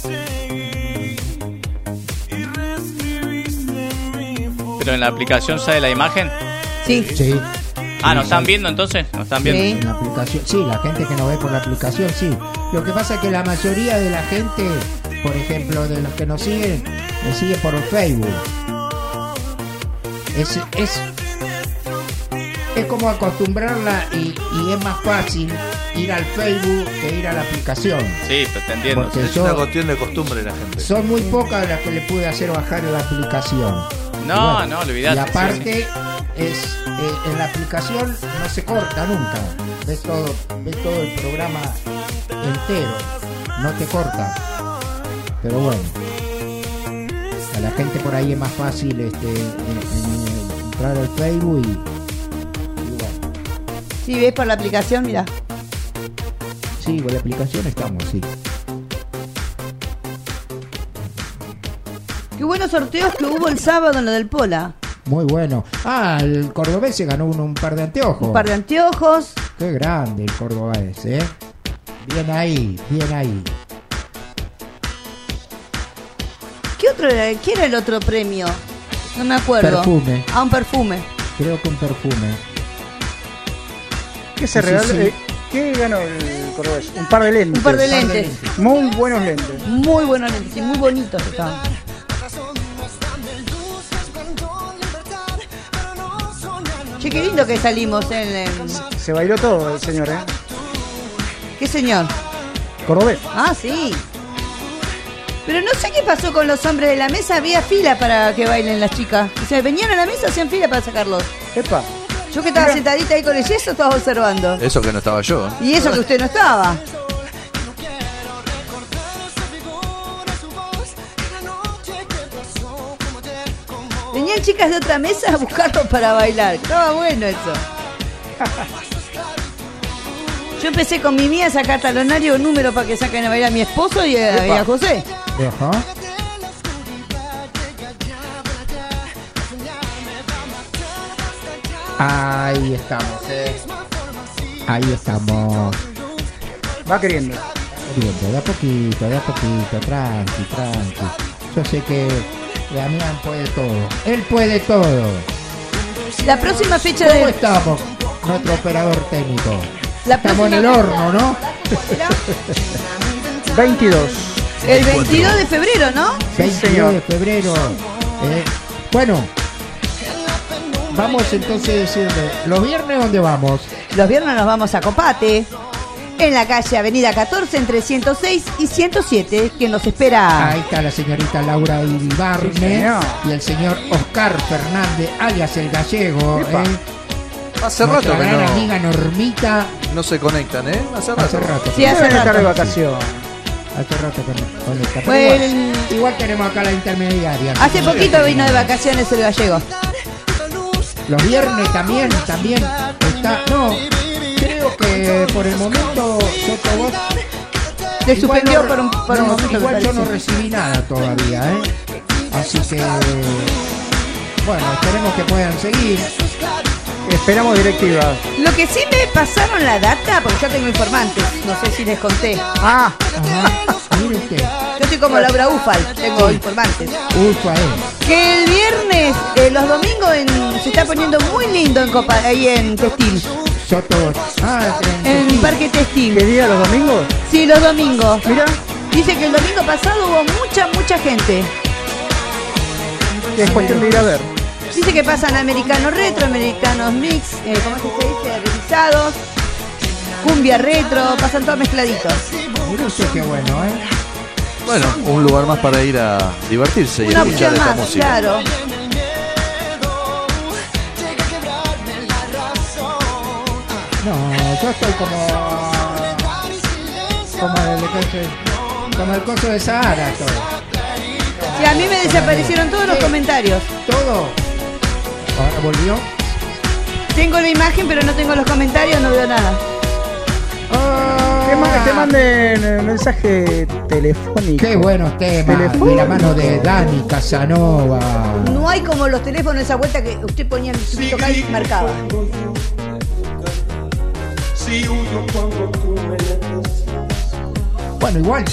¿Pero en la aplicación sale la imagen? Sí. ¿nos están viendo entonces? ¿Nos están viendo? Sí. En la aplicación, sí, la gente que nos ve por la aplicación, sí. Lo que pasa es que la mayoría de la gente, por ejemplo, de los que nos siguen por Facebook. Es como acostumbrarla y es más fácil ir al Facebook que ir a la aplicación. Sí, pero te entiendo. Porque es una cuestión de costumbre la gente. Son muy pocas las que le pude hacer bajar la aplicación. No, olvidate. Y aparte, en la aplicación no se corta nunca. Ves todo el programa entero. No te corta. Pero bueno, a la gente por ahí es más fácil entrar al Facebook y bueno. Sí, ves por la aplicación, mira. Sí, con la aplicación estamos, sí. Qué buenos sorteos que hubo el sábado en lo del Pola. Muy bueno. El cordobés se ganó un par de anteojos. Un par de anteojos. Qué grande el cordobés, Bien ahí. ¿Qué era el otro premio? No me acuerdo. Perfume. Un perfume. Creo que un perfume. ¿Qué se regaló? Sí. ¿Qué ganó el cordobés? Un par de lentes. Un par de lentes. Muy buenos lentes. Muy buenos lentes y muy bonitos estaban. Che, qué lindo que salimos en... Se bailó todo el señor, ¿Qué señor? Cordobés. Sí. Pero no sé qué pasó con los hombres de la mesa. Había fila para que bailen las chicas. O sea, venían a la mesa, hacían fila para sacarlos. Epa. Yo que estaba sentadita ahí con el yeso, estaba observando. Eso que no estaba yo. Y eso que usted no estaba. Venían chicas de otra mesa a buscarlos para bailar. Estaba bueno eso. Yo empecé con mi mía a sacar talonario, un número para que saquen a bailar a mi esposo y a José. Ajá. Ahí estamos, Ahí estamos. Va queriendo. De a poquito, tranqui. Yo sé que Damián puede todo. Él puede todo. La próxima fecha ¿Cómo estamos? Nuestro operador técnico. Estamos en el horno, ¿no? 22. El 22 de febrero, ¿no? 22 de febrero. Bueno, vamos entonces a decirle, ¿los viernes dónde vamos? Los viernes nos vamos a Copate. en la calle Avenida 14 entre 106 y 107, que nos espera. Ahí está la señorita Laura Iribarne y el señor Oscar Fernández, alias el Gallego. Hace rato que gran no. amiga Normita. No se conectan, ¿eh? Hace rato. Sí, hace rato. De vacación. Hace rato que conecta. Bueno, igual tenemos acá la intermediaria. Hace poquito vino de vacaciones el Gallego. Los viernes también está. No, creo que por el momento Sotobot le suspendió por un momento. Igual yo no recibí nada todavía, así que bueno, esperemos que puedan seguir. Esperamos directivas. Lo que sí me pasaron la data, porque yo tengo informantes, no sé si les conté. Ajá. Mire usted. Yo soy como Laura Ufal, tengo informantes. Ufal. Que el viernes, los domingos se está poniendo muy lindo en Copa, ahí en Textil. Sotobot. En Parque Textil. ¿Qué día, los domingos? Sí, los domingos. Mira. Dice que el domingo pasado hubo mucha gente. Es cuestión de ir a ver. Dice que pasan americanos retro, americanos mix, ¿cómo se dice? Revisados, cumbia retro, pasan todos mezcladitos. Mira usted qué bueno, Bueno, un lugar más para ir a divertirse y una escuchar opción esta más, música. claro. No, yo estoy como el coso de Sahara, todo. Sí, a mí me desaparecieron todos los comentarios. ¿Todo? ¿Ahora volvió? Tengo la imagen, pero no tengo los comentarios, no veo nada. Te manden mensaje telefónico. Qué buenos temas, de la mano de Dani Casanova. No hay como los teléfonos esa vuelta que usted ponía en su tocar y marcaba. Bueno, igual.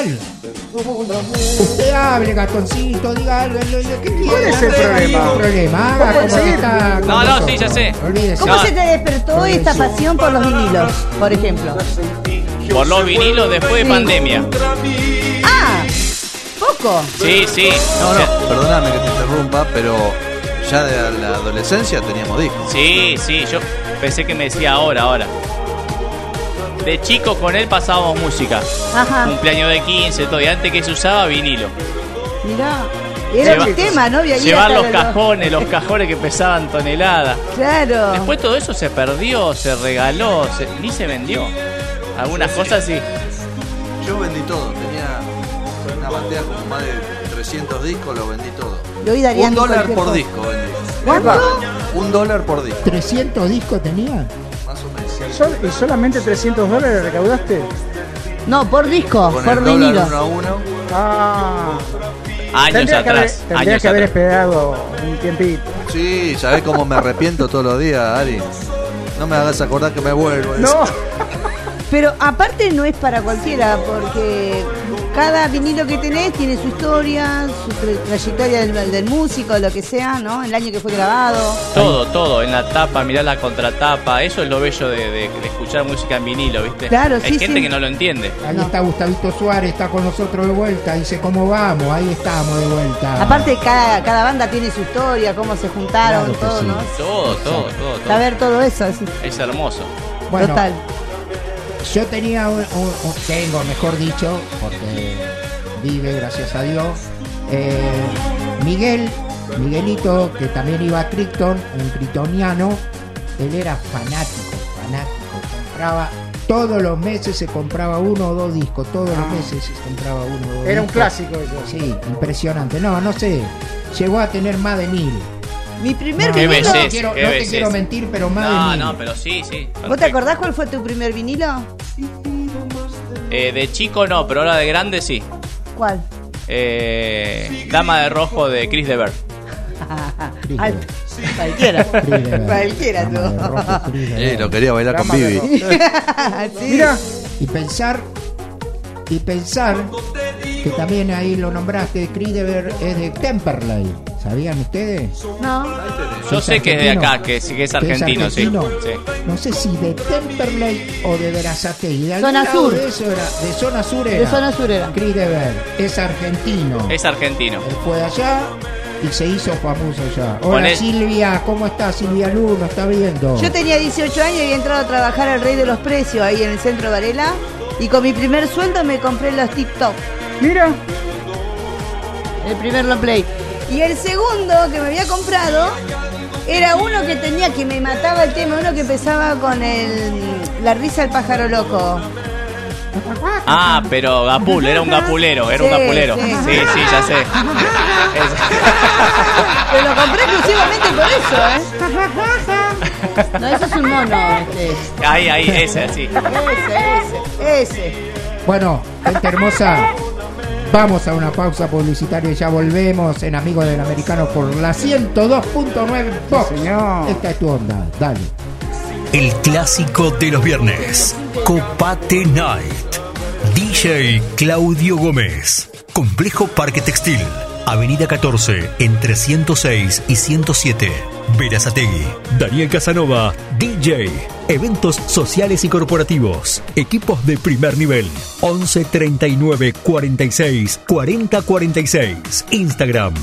Usted hable, gatoncito, diga algo. ¿Cuál es el problema? Haga como que está con No, nosotros. sí, ya sé. Olvídese. ¿Cómo se te despertó esta pasión por los vinilos, por ejemplo? Por los vinilos después de pandemia. Ah, poco. Sí. No, perdóname que te interrumpa, pero ya de la adolescencia teníamos discos. Sí, yo pensé que me decía ahora. De chico con él pasábamos música. Ajá. Cumpleaños de 15, todo. Y antes que se usaba vinilo. Mirá. Era un tema, ¿no? Llevar los cajones que pesaban toneladas. Claro. Después todo eso se perdió, se regaló, ni se vendió. Algunas cosas sí. Yo vendí todo, tenía una bandeja con más de 300 discos, los vendí todo. $1 por disco vendí. ¿Cuánto? $1 por disco. ¿300 discos tenía? Más o menos. ¿Y solamente $300 recaudaste? No, por disco, Con por el vinilo. dólar 1 a 1. Ah. Años atrás. Tendría que haber esperado un tiempito. Sí, ¿sabés cómo me arrepiento todos los días, Ari? No me hagas acordar que me vuelvo. No. Pero aparte no es para cualquiera, porque cada vinilo que tenés tiene su historia, su trayectoria del músico, lo que sea, ¿no? El año que fue grabado. Todo, en la tapa, mirá la contratapa, eso es lo bello de escuchar música en vinilo, ¿viste? Claro, Hay sí, gente sí. que no lo entiende. Ahí está Gustavito Suárez, está con nosotros de vuelta, dice ¿cómo vamos? Ahí estamos de vuelta. Aparte cada banda tiene su historia, cómo se juntaron, Claro que todo, sí. ¿no? Todo. Saber todo eso, sí. Es hermoso. Bueno, Total. yo tenía tengo, mejor dicho, porque vive, gracias a Dios, Miguelito, que también iba a Crichton, un crichtoniano. Él era fanático, compraba todos los meses, se compraba 1 o 2 discos, todos los meses se compraba 1 o 2 Era un discos. clásico eso. Sí, impresionante. No sé, llegó a tener más de 1000. Mi primer No, vinilo. no te quiero mentir, pero más de 1000. No, pero sí. ¿Vos te acordás cuál fue tu primer vinilo? De chico no, pero ahora de grande sí. ¿Cuál? Dama de Rojo de Chris de Burgh. Cualquiera. Cualquiera tú. Lo quería bailar con Vivi. Sí. Mira. Y pensar que también ahí lo nombraste, Creedever es de Temperley. ¿Sabían ustedes? No. Yo sé que es de acá, que sí que es argentino, sí. No sé si de Temperley o de Verazategui. De Zona algún lado Sur. de eso era, de Zona Sur era. De Zona Sur era. Creedever es argentino. Es argentino. Él fue allá y se hizo famoso ya. Hola Silvia, ¿cómo estás? Silvia Luz, ¿nos está viendo? Yo tenía 18 años y había entrado a trabajar al Rey de los Precios ahí en el centro de Varela y con mi primer sueldo me compré los TikTok. Mira. El primer long play. Y el segundo que me había comprado era uno que tenía, que me mataba el tema, uno que empezaba con la risa del pájaro loco. Ah, pero Gapul, era un gapulero, un gapulero. Sí, ya sé. Pero lo compré exclusivamente por eso, ¿eh? No, eso es un mono. Ahí, ese, sí. Ese. Bueno, gente hermosa, vamos a una pausa publicitaria y ya volvemos en Amigos del Americano por la 102.9 Box. Señor. Esta es tu onda, dale. El clásico de los viernes, Copate Night. DJ Claudio Gómez. Complejo Parque Textil, Avenida 14, entre 106 y 107. Berazategui. Daniel Casanova, DJ. Eventos sociales y corporativos. Equipos de primer nivel. 11 39 46 40 46. Instagram,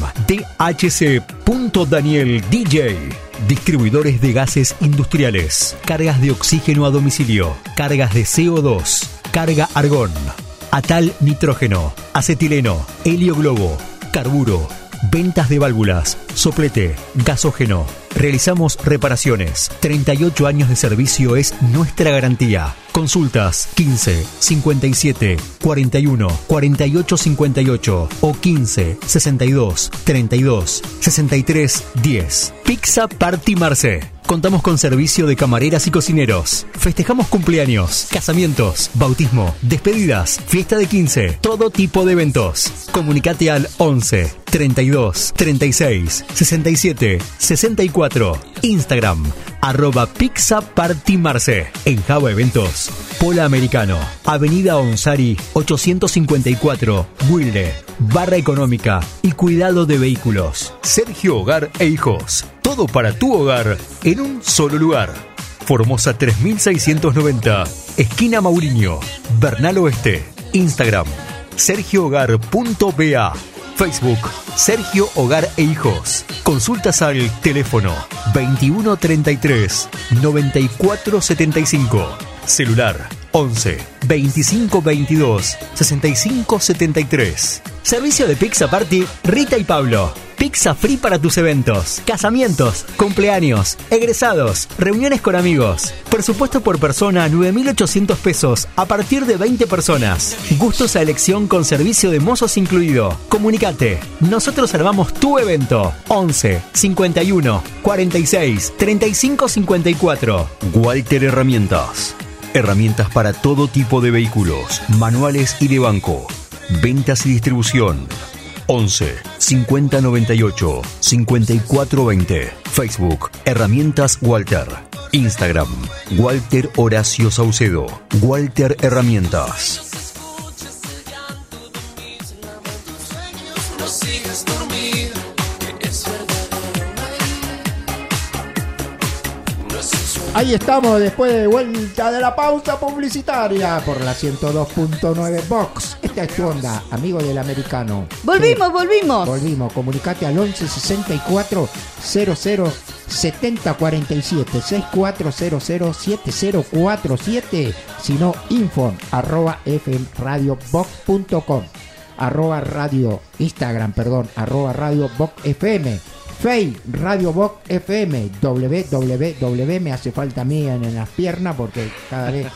dhc.danieldj. Distribuidores de gases industriales. Cargas de oxígeno a domicilio. Cargas de CO2. Carga argón. Atal nitrógeno. Acetileno. Helio globo. Carburo. Ventas de válvulas. Soplete. Gasógeno. Realizamos reparaciones. 38 años de servicio es nuestra garantía. Consultas 15 57 41 48 58 o 15 62 32 63 10. Pizza Party Marce. Contamos con servicio de camareras y cocineros. Festejamos cumpleaños, casamientos, bautismo, despedidas, fiesta de 15, todo tipo de eventos. Comunicate al 11 32 36 67 64. Instagram, @Pizza Party Marce. En Java Eventos, Pola Americano, Avenida Onsari 854, Wilde. Barra económica y cuidado de vehículos. Sergio Hogar e Hijos. Todo para tu hogar en un solo lugar. Formosa 3690, esquina Mauriño, Bernal Oeste. Instagram, sergiohogar.ba. Facebook, Sergio Hogar e Hijos. Consultas al teléfono 2133 9475. Celular 11 25 22 65 73. Servicio de Pizza Party Rita y Pablo. Pizza free para tus eventos, casamientos, cumpleaños, egresados, reuniones con amigos. Presupuesto por persona 9.800 pesos a partir de 20 personas. Gustos a elección con servicio de mozos incluido. Comunicate. Nosotros armamos tu evento. 11 51 46 35 54. Walter Herramientas. Herramientas para todo tipo de vehículos, manuales y de banco. Ventas y distribución. 11 50 98 54 20. Facebook, Herramientas Walter. Instagram, Walter Horacio Saucedo. Walter Herramientas. Ahí estamos después de vuelta de la pausa publicitaria por la 102.9 Box. Esta es tu onda, amigo del americano. Volvimos. Comunicate al 11 64 00 70 47 6400 7047. Si no, info @fmradiobox.com, @radio Instagram, @radio Box FM. Fey, Radio Box FM, www, me hace falta a mí en las piernas porque cada vez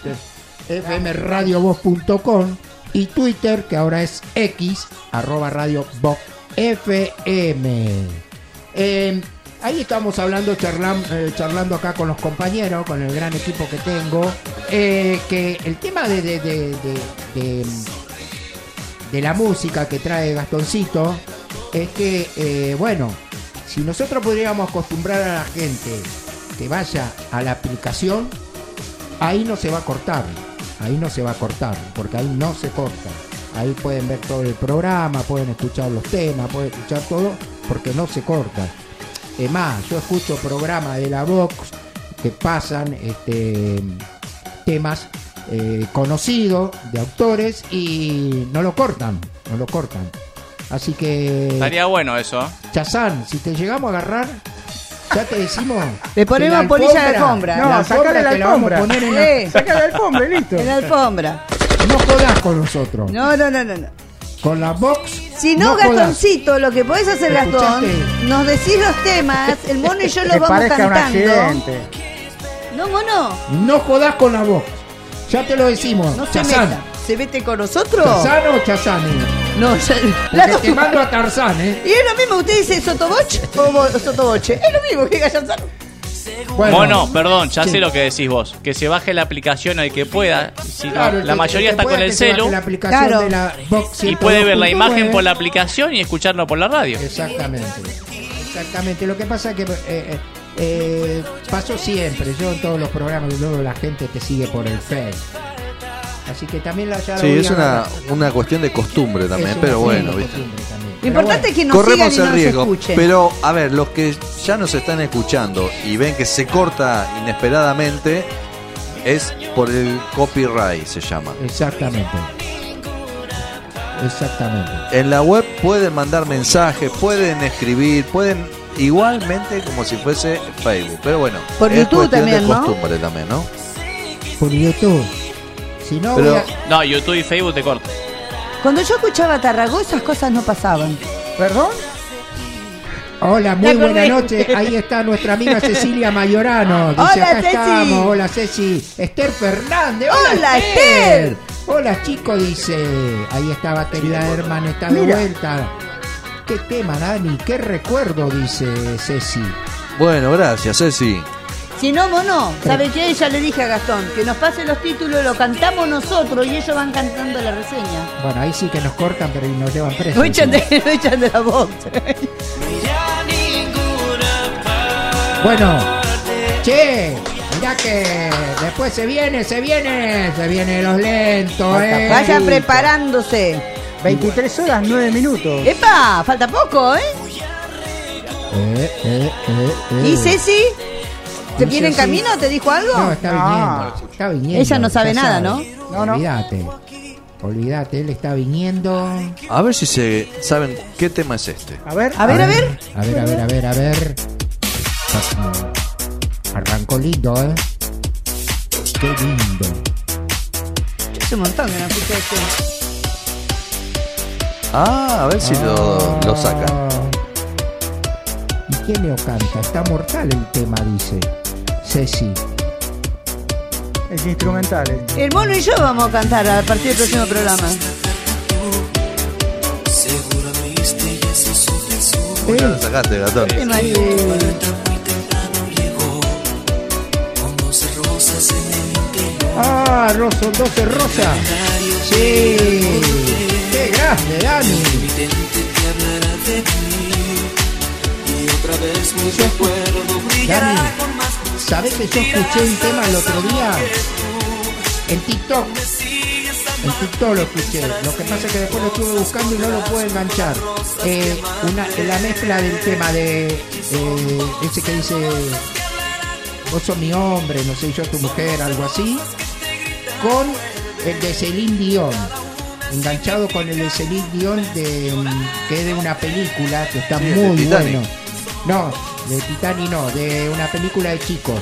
fmradiobox.com y Twitter, que ahora es X, @Radio Box FM. Ahí estamos hablando, charlando acá con los compañeros, con el gran equipo que tengo, que el tema de la música que trae Gastoncito es que, si nosotros podríamos acostumbrar a la gente que vaya a la aplicación, ahí no se va a cortar, porque ahí no se corta. Ahí pueden ver todo el programa, pueden escuchar los temas, pueden escuchar todo, porque no se corta. Es más, yo escucho programas de la Vox que pasan temas conocidos de autores y no lo cortan. Así que... Estaría bueno eso. Chazán, si te llegamos a agarrar, ya te decimos... Le ponemos polilla de alfombra. No, sacale la alfombra. Sacale la alfombra, listo. En la alfombra. No jodás con nosotros. No. Con la box. Si no, Gastoncito, lo que podés hacer, Gastón, nos decís los temas, el mono y yo los vamos cantando. No, mono. No jodás con la box. Ya te lo decimos. No Chazán. ¿Se mete con nosotros? ¿Chazán o Chazán? No, porque te mando a Tarzán, ¿eh? Y es lo mismo, usted dice Sotoboche o Sotoboche. Es lo mismo que Gallanzán. Bueno, Mono, perdón, ya sé lo que decís vos. Que se baje la aplicación el que pueda. Si claro, no, la mayoría está con el celu. Claro. De la box y puede ver la imagen por la aplicación y escucharlo por la radio. Exactamente. Lo que pasa es que pasó siempre. Yo en todos los programas, luego la gente te sigue por el Face. Así que también es una cuestión de costumbre también, pero bueno, ¿viste? Lo importante es que nos corremos sigan y el riesgo, nos escuchen. pero a ver, los que ya nos están escuchando y ven que se corta inesperadamente es por el copyright, se llama. Exactamente. En la web pueden mandar mensajes, pueden escribir, pueden igualmente como si fuese Facebook, pero bueno, por es YouTube también, de costumbre también, ¿no? Por YouTube. Si no, pero, no, YouTube y Facebook te cortan. Cuando yo escuchaba Tarragó, esas cosas no pasaban. ¿Perdón? Hola, muy buena noche. Ahí está nuestra amiga Cecilia Mayorano. Dice, hola, acá Ceci. Estamos. Hola, Ceci. Esther Fernández. Hola, Esther. Hola, chico, dice. Ahí está Batería Herman, está de vuelta. Qué tema, Dani. Qué recuerdo, dice Ceci. Bueno, gracias, Ceci. Si no, mono, ¿sabe qué? Ya le dije a Gastón que nos pase los títulos, lo cantamos nosotros y ellos van cantando la reseña. Bueno, ahí sí que nos cortan, pero nos llevan presos. No echan de la voz. Bueno, che, mirá que después se viene los lentos, Vayan preparándose. 23 horas, 9 minutos. ¡Epa! Falta poco, ¿Y Ceci? ¿Te viene en camino? ¿Te dijo algo? No, está viniendo. Ella no sabe nada, ¿no? Olvídate, él está viniendo. A ver si saben qué tema es este. A ver. A ver. Arrancó lindo, Qué lindo. Es un montón que no escuché esto. A ver si lo saca. ¿Y quién lo canta? Está mortal el tema, dice Ceci. Es instrumental. El mono y yo vamos a cantar a partir del próximo programa. Ya lo sacaste, Gatón. Son 12 rosas. Sí. Qué grande, Dani. Dani, ¿sabés que yo escuché un tema el otro día? En TikTok. En TikTok lo escuché. Lo que pasa es que después lo estuve buscando y no lo puedo enganchar. La mezcla del tema de ese que dice vos sos mi hombre, no sé, yo tu mujer, algo así, con el de Celine Dion, enganchado con el de Celine Dion que es de una película que está muy bueno. No, de Titanic no, de una película de chicos.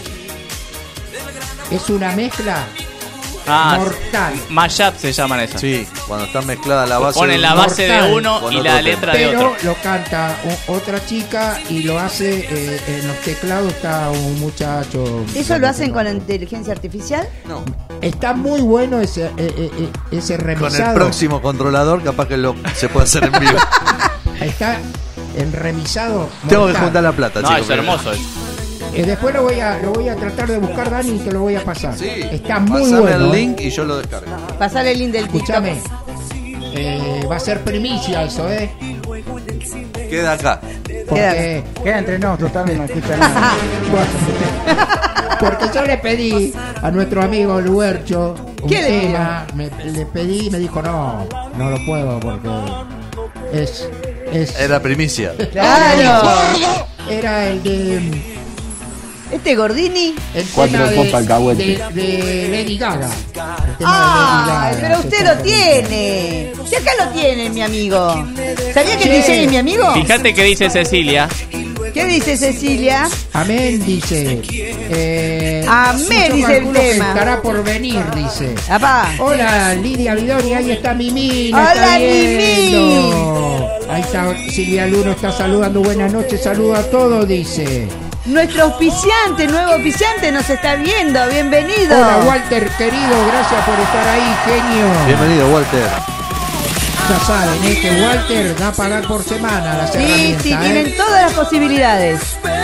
Es una mezcla mortal. Mashup se llaman esas. Sí, cuando está mezclada la base. Ponen la base de uno y la letra de otro. Pero lo canta otra chica y lo hace en los teclados está un muchacho. ¿Eso lo hacen con la inteligencia artificial? No. Está muy bueno ese remisado. Con el próximo controlador capaz que se puede hacer en vivo. Está en remisado. Tengo que juntar la plata, chicos. No, es hermoso eso. Después lo voy a tratar de buscar, Dani, y te lo voy a pasar. Sí, está muy pasame bueno. el link y yo lo descargo. Pasar el link del TikTok. Escúchame. Va a ser primicia eso, Queda acá. Queda entre nosotros, total, no escucha nada. Porque yo le pedí a nuestro amigo Luercho un tema. Le pedí y me dijo no lo puedo porque es era primicia. Claro. Era el de Gordini. El tema de Lady Gaga. tema de Lady Gaga. Pero usted lo tiene. Si acá lo tiene, mi amigo. ¿Sabía que dice mi amigo? Fíjate que dice Cecilia. ¿Qué dice Cecilia? Amén, dice. Amén, dice el tema. Estará por venir, dice. Apá. Hola, Lidia Vidoni, ahí está Mimi. Hola, Mimi. Ahí está Silvia Luno, está saludando. Buenas noches, saludo a todos, dice. Nuestro auspiciante, nuevo auspiciante, nos está viendo. Bienvenido. Hola, Walter, querido, gracias por estar ahí, genio. Bienvenido, Walter. Ya saben, que Walter da a pagar por semana las herramientas. Sí, tienen todas las posibilidades.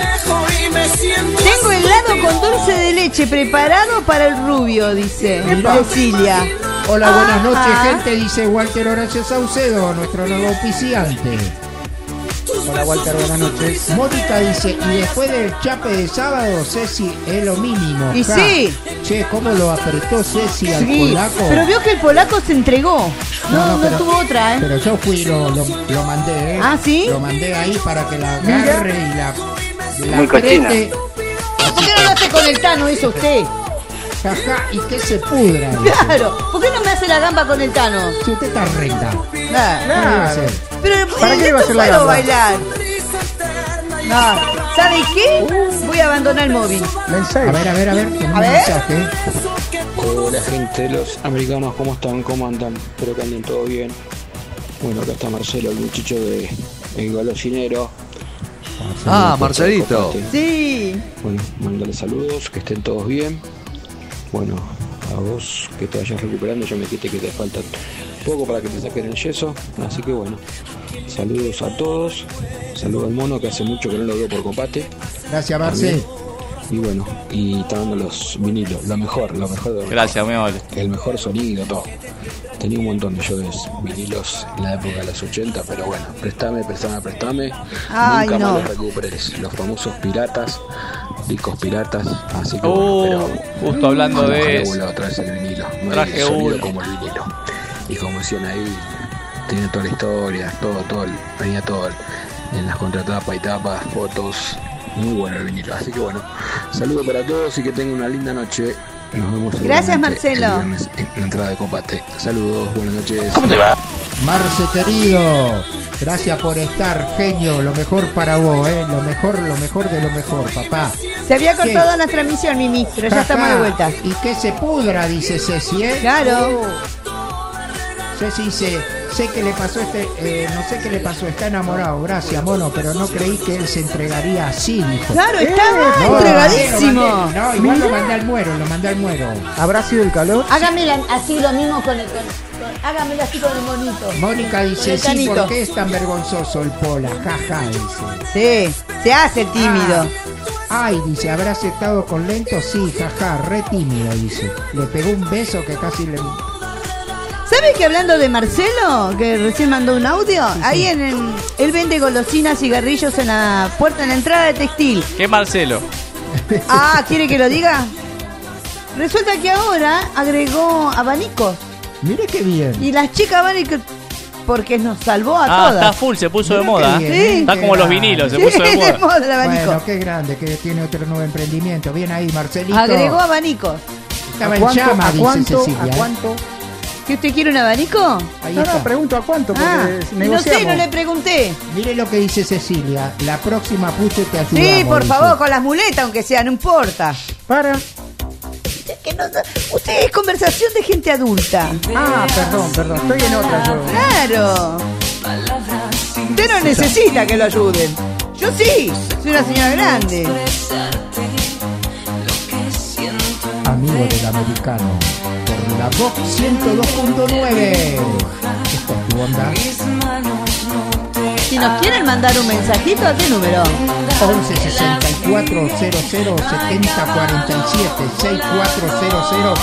Tengo helado con dulce de leche preparado para el rubio, dice Cecilia. Hola, buenas noches, gente, dice Walter Horacio Saucedo, nuestro nuevo auspiciante. Hola, Walter, buenas noches. Mónica dice, y después del chape de sábado, Ceci es lo mínimo. Y sí. Che, ¿cómo lo apretó Ceci al polaco? Pero vio que el polaco se entregó. No tuvo otra, Pero yo fui y lo mandé, ¿Ah, sí? Lo mandé ahí para que la agarre y la Muy cochina. ¿Por qué no lo hace con el Tano eso usted? Jaja, y que se pudra. Claro, ¿por qué no me hace la gamba con el Tano? Si usted está recta. Claro. Pero ¿para qué iba a hacer la gamba? Bailar. No, ¿sabe qué? Voy a abandonar el móvil. A ver, tenemos un mensaje. Hola, gente de los americanos, ¿cómo están? ¿Cómo andan? Espero que anden todo bien. Bueno, acá está Marcelo, el muchacho de El Golosinero. Marcelito. Sí. Bueno, mándale saludos, que estén todos bien. Bueno, a vos que te vayas recuperando, ya me dijiste que te falta poco para que te saquen el yeso, así que bueno, saludos a todos, saludos al mono que hace mucho que no lo veo por Copate. Gracias, Marcel. Y bueno, y está dando los vinilos, lo mejor de lo mejor. Gracias, muy amable. El mejor sonido, todo. Tenía un montón de yo de vinilos en la época de los 80, pero bueno, préstame. Ay, nunca no. más los recuperes, los famosos piratas, discos piratas, así que bueno, pero justo hablando de eso. Otra vez el vinilo, no Traje hay sonido uno. como el vinilo. Y como decían ahí, tiene toda la historia, venía todo en las contratapas y tapas, fotos, muy bueno el vinilo. Así que bueno, saludos para todos y que tengan una linda noche. Nos vemos. Gracias, Marcelo. El viernes en la entrada de Copate. Saludos, buenas noches. ¿Cómo te va? Marce, querido, gracias por estar, genio, lo mejor para vos, lo mejor de lo mejor, papá. Se había cortado la transmisión, Mimi, pero ya estamos de vuelta. Y que se pudra, dice Ceci, Claro. Ceci dice, sé que le pasó no sé qué le pasó, está enamorado, gracias, mono, pero no creí que él se entregaría así, dijo. Claro, estaba entregadísimo. No, igual lo mandé al muero. ¿Habrá sido el calor? Hágame así lo mismo hágamelo así con el monito. Mónica dice, sí, Canito. ¿por qué es tan vergonzoso el Pola? Jaja, dice. Sí, se hace tímido. Ay, dice, ¿habrá aceptado con lento? Sí, jaja, re tímido, dice. Le pegó un beso que casi le... ¿Sabes que hablando de Marcelo, que recién mandó un audio? Sí, ahí él vende golosinas, cigarrillos en la puerta, en la entrada de textil. ¿Qué Marcelo? ¿Quiere que lo diga? Resulta que ahora agregó abanicos. Mire qué bien. Y las chicas abanicos, porque nos salvó a todas. Está full, se puso de moda. Bien, sí. Está como los vinilos, se puso de moda. De moda el abanico. Bueno, qué grande, que tiene otro nuevo emprendimiento. Bien ahí, Marcelito. Agregó abanicos. Estaba en llama, dice Cecilia. ¿A cuánto? ¿Que usted quiere un abanico? Ahí No, está. pregunto a cuánto, porque No negociamos. sé, no le pregunté. Mire lo que dice Cecilia. La próxima puche te ayudamos. Sí, por dice. favor, con las muletas, aunque sea, no importa. Para. Usted es conversación de gente adulta. Perdón, estoy en otra yo. Claro. Usted no necesita que lo ayuden. Yo sí, soy una señora grande. Amigo del americano. Por la Vox 102.9. Esta es tu onda. Si nos quieren mandar un mensajito, ¿a qué número? 11 64 00 70 47 6400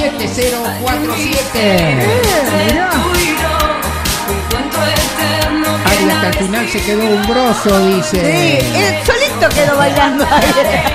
7047. Mirá. Ari hasta el final se quedó umbroso, dice. Sí, él solito quedó bailando ahí.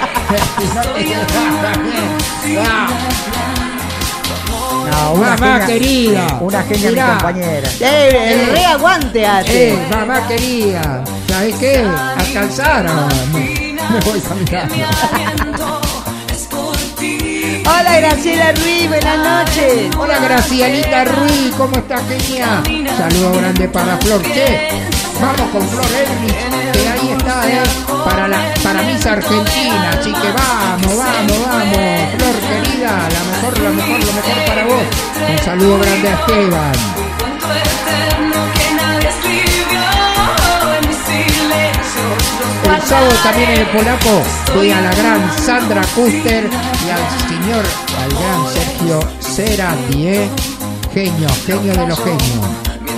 No, una Mamá genia, querida. Una genia, mi Mirá. compañera. El re aguante hace. Mamá querida. ¿Sabes qué? Alcanzaron. Me voy caminando. Hola Graciela Ruiz, buenas noches. Hola Gracielita Ruiz, ¿cómo estás, genia? Saludo grande para Flor. Che, vamos con Flor Elvis, que ahí está, para Miss Argentina. Así que vamos. Flor querida, lo mejor para vos. Un saludo grande a Esteban. El sábado también en el polaco fui a la gran Sandra Kuster y al gran Sergio Serati, genio de los genios.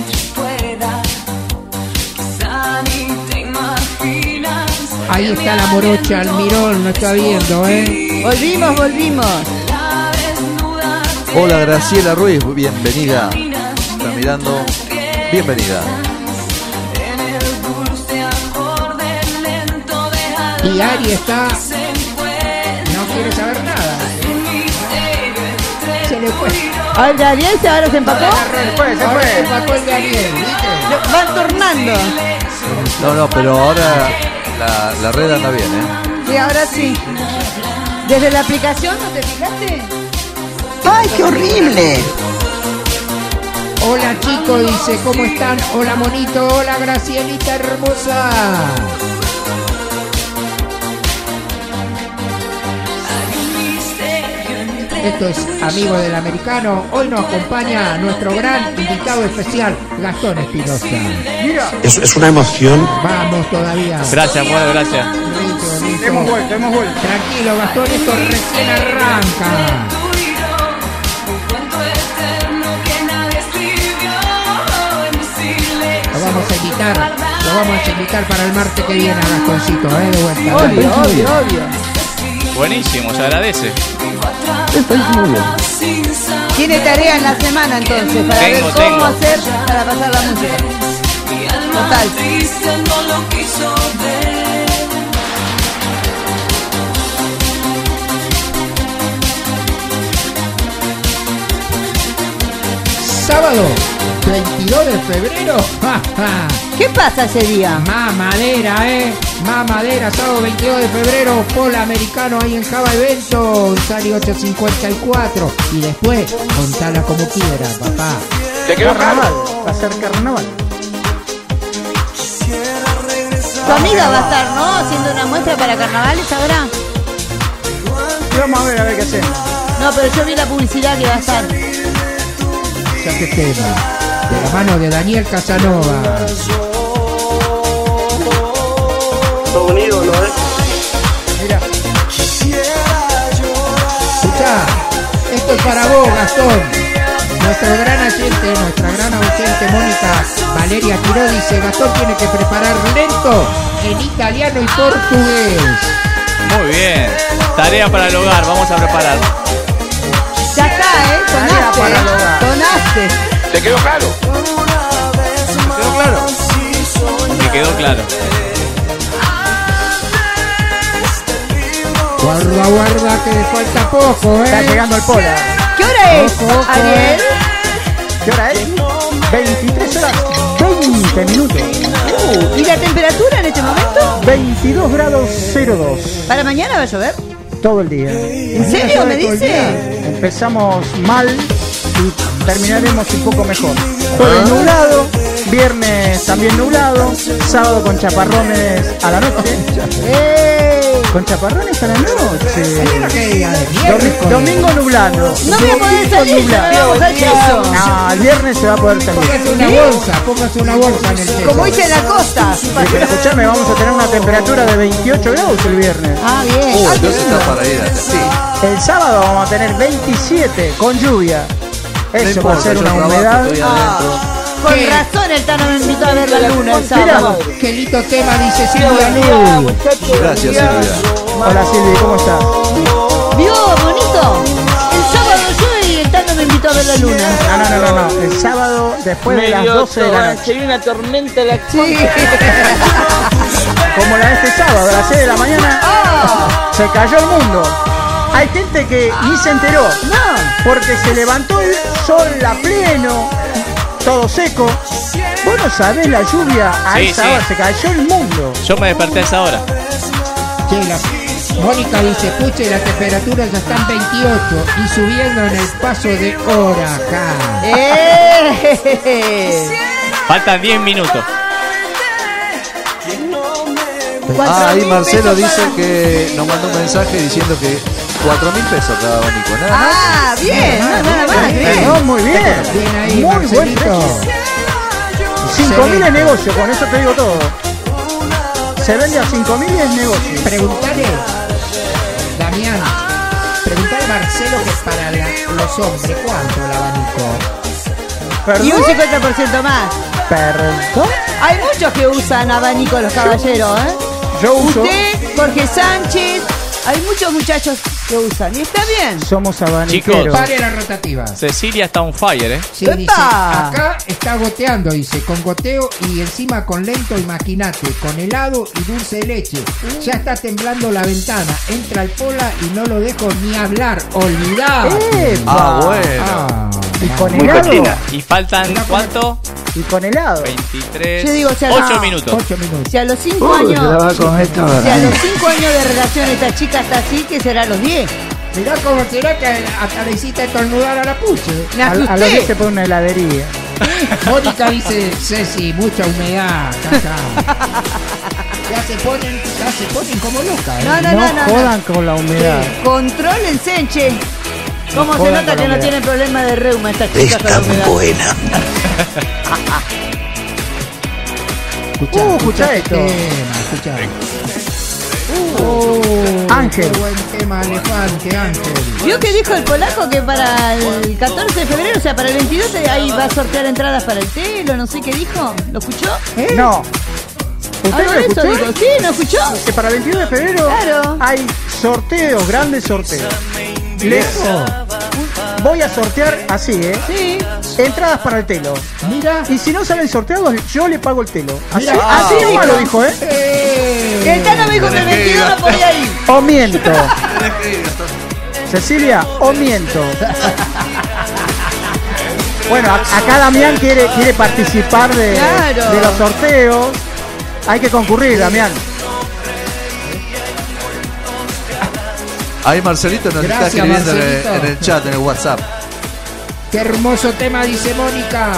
Ahí está la morocha Almirón, no está viendo, Volvimos. Hola Graciela Ruiz, bienvenida. Está mirando, bienvenida. Y Ari está, no quiere saber nada. Se le fue. ¿Al de Ariel ahora se empató? Se empató el de Ariel, ¿viste? Van tornando. No, pero ahora la red anda bien, Sí, ahora sí. ¿Desde la aplicación no te fijaste? ¡Ay, qué horrible! Hola chicos, dice, ¿cómo están? Hola monito, hola Gracielita hermosa. Esto es Amigo del Americano. Hoy nos acompaña nuestro gran invitado especial, Gastón Espinosa. Mira. Es una emoción. Vamos todavía. Gracias, bueno, gracias. Listo. Hemos vuelto. Tranquilo, Gastón, esto recién arranca. Lo vamos a invitar para el martes que viene a Gastoncito, de vuelta. Obvio. Buenísimo, se agradece. Muy bien. Tiene tarea en la semana entonces para ver cómo hacer para pasar la música. Total. Sábado 22 de febrero. ¿Qué pasa ese día? Mamadera, sábado 22 de febrero, Polo Americano ahí en Java Evento, Sari 854. Y después, contala como quiera, papá. Te quedó carnaval, va a ser carnaval. Tu amiga va a estar, ¿no? Haciendo una muestra para carnavales ahora. Y vamos a ver qué hacemos. No, pero yo vi la publicidad que va a estar. Ya que tema, de la mano de Daniel Casanova. Todo un ídolo, Mira. Escuchá, esto es para vos, Gastón. Nuestra gran oyente Mónica Valeria Tiró dice: Gastón tiene que preparar lento en italiano y portugués. Muy bien. Tarea para el hogar, vamos a preparar. Ya está, Tonaste. ¿Te quedó claro? Me quedó claro. Guarda que falta poco, Está llegando el Pola. ¿Qué hora es, Ariel? ¿Qué hora es? 23 horas 20 minutos. ¿Y la temperatura en este momento? 22 grados 02. ¿Para mañana va a llover? Todo el día. ¿En serio me dice? Empezamos mal y terminaremos un poco mejor. Jueves nublado, viernes también nublado, sábado con chaparrones a la noche. Con chaparrones a la noche. Domingo nublado. No voy a poder salir, vamos al yeso. No, el viernes se va a poder salir. Póngase una bolsa en el yeso. Como dice en la costa. Escuchame, vamos a tener una temperatura de 28 grados el viernes. Ah, bien. Entonces está para ir así. El sábado vamos a tener 27 con lluvia. Eso va a ser una humedad. Con razón el Tano me invitó a ver la luna el sábado. Qué lindo tema, dice Silvia Luz. Gracias, Silvia. Hola Silvia, ¿cómo estás? ¿Vio, bonito? El sábado yo y el Tano me invitó a ver la luna. No. El sábado después de las 12 de la noche. Hay una tormenta la Sí. Como la de este sábado, a las 6 de la mañana. Se cayó el mundo. Hay gente que ni se enteró. No. Porque se levantó el sol a pleno. Todo seco. Vos no sabés la lluvia a esa hora, se cayó el mundo. Yo me desperté a esa hora. Che, Mónica dice, puche, la temperatura ya está en 28 y subiendo en el paso de hora acá. Faltan 10 minutos. Ahí Marcelo dice que nos mandó un mensaje diciendo que 4.000 pesos cada abanico. Ah, bien, nada más, bien. No, muy bien. Bien ahí, Muy buen Marcelito. precio. 5.000 es negocio, con eso te digo todo. Se vende a 5.000 y es negocio. Preguntale, Damián, preguntale a Marcelo que para los hombres, ¿cuánto el abanico? ¿Perdón? Y un 50% más. ¿Perdón? Hay muchos que usan abanico los caballeros, ¿eh? Yo uso. Usted, Jorge Sánchez, hay muchos muchachos que usan y está bien. Somos abaniqueros. Chicos. Pare la rotativa. Cecilia está on fire, ¿eh? Sí, dice, acá está goteando, dice, con goteo y encima con lento, imagínate, con helado y dulce de leche. Ya está temblando la ventana, entra el Pola y no lo dejo ni hablar, olvidado. Bueno. ¿Y con Muy helado? cochina. Y faltan, ¿cuánto? ¿Y con helado? 23. Yo digo, 8 minutos. 8 minutos. Si a los 5 años, se la va a comer toda. si a los 5 años de relación esta chica está así, que será a los 10. Mirá cómo será que hasta le hiciste estornudar a la puche. Me A los asusté. que se pone una heladería. Mónica dice, Ceci, mucha humedad, caca. Ya se ponen como locas. No. Jodan con la humedad. Contrólense, che. ¿Cómo se Jodan nota con que la no humedad. tienen problema de reuma esta chica con la humedad? buena. Escucha esto. Escucha. Ángel. Qué buen tema, elefante, Ángel. ¿Vio que dijo el polaco que para el 14 de febrero, o sea, para el 22, ahí va a sortear entradas para el telo? No sé qué dijo. ¿Lo escuchó? No. ¿Usted Algo lo de eso escuchó? dijo. Sí, ¿no escuchó? Que para el 22 de febrero Claro. hay sorteos, grandes sorteos. Voy a sortear así, ¿eh? Sí. Entradas para el telo. Mira. Y si no salen sorteados, yo le pago el telo. Así, Mira. así Ah, nomás lo dijo, ¿eh? El Tano me dijo que el 22 no podía ir. O miento. Cecilia, o miento. Bueno, acá Damián quiere participar de los sorteos. Hay que concurrir, Damián. Ahí Marcelito nos Gracias, está escribiendo Marcelito. en el chat, en el WhatsApp. Qué hermoso tema, dice Mónica.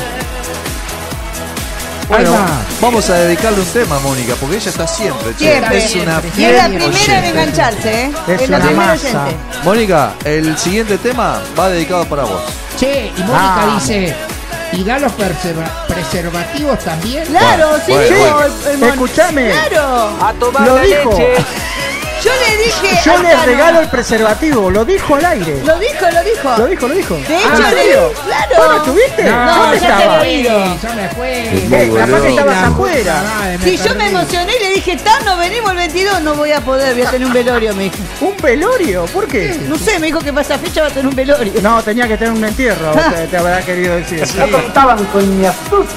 Bueno, Ahí va. vamos a dedicarle un tema a Mónica, porque ella está siempre. che. Siempre. Es una Y es la fiel primera en oyente. engancharse, ¿eh? Es la una primera masa. oyente. Mónica, el siguiente tema va dedicado para vos. Che, y Mónica dice, ¿y da los preservativos también? Claro, sí, Bueno, dijo bueno. el mon- Escuchame. Claro. A tomar Lo la dijo. leche. Yo le dije. Yo al le Tano- regalo el preservativo. Lo dijo al aire. Lo dijo. Lo dijo. De hecho, ¿En le serio? claro. ¿Vos no estuviste? No, ¿Dónde ya te estabas? había ido. Yo me fui. Capaz que estabas afuera. Sí, yo me emocioné y le dije, Tano, venimos el 22, no voy a poder, voy a tener un velorio, me dijo. ¿Un velorio? ¿Por qué? No sé, me dijo que para esa fecha va a tener un velorio. No, tenía que tener un entierro, te habrá querido decir. No contaban con mi astucia.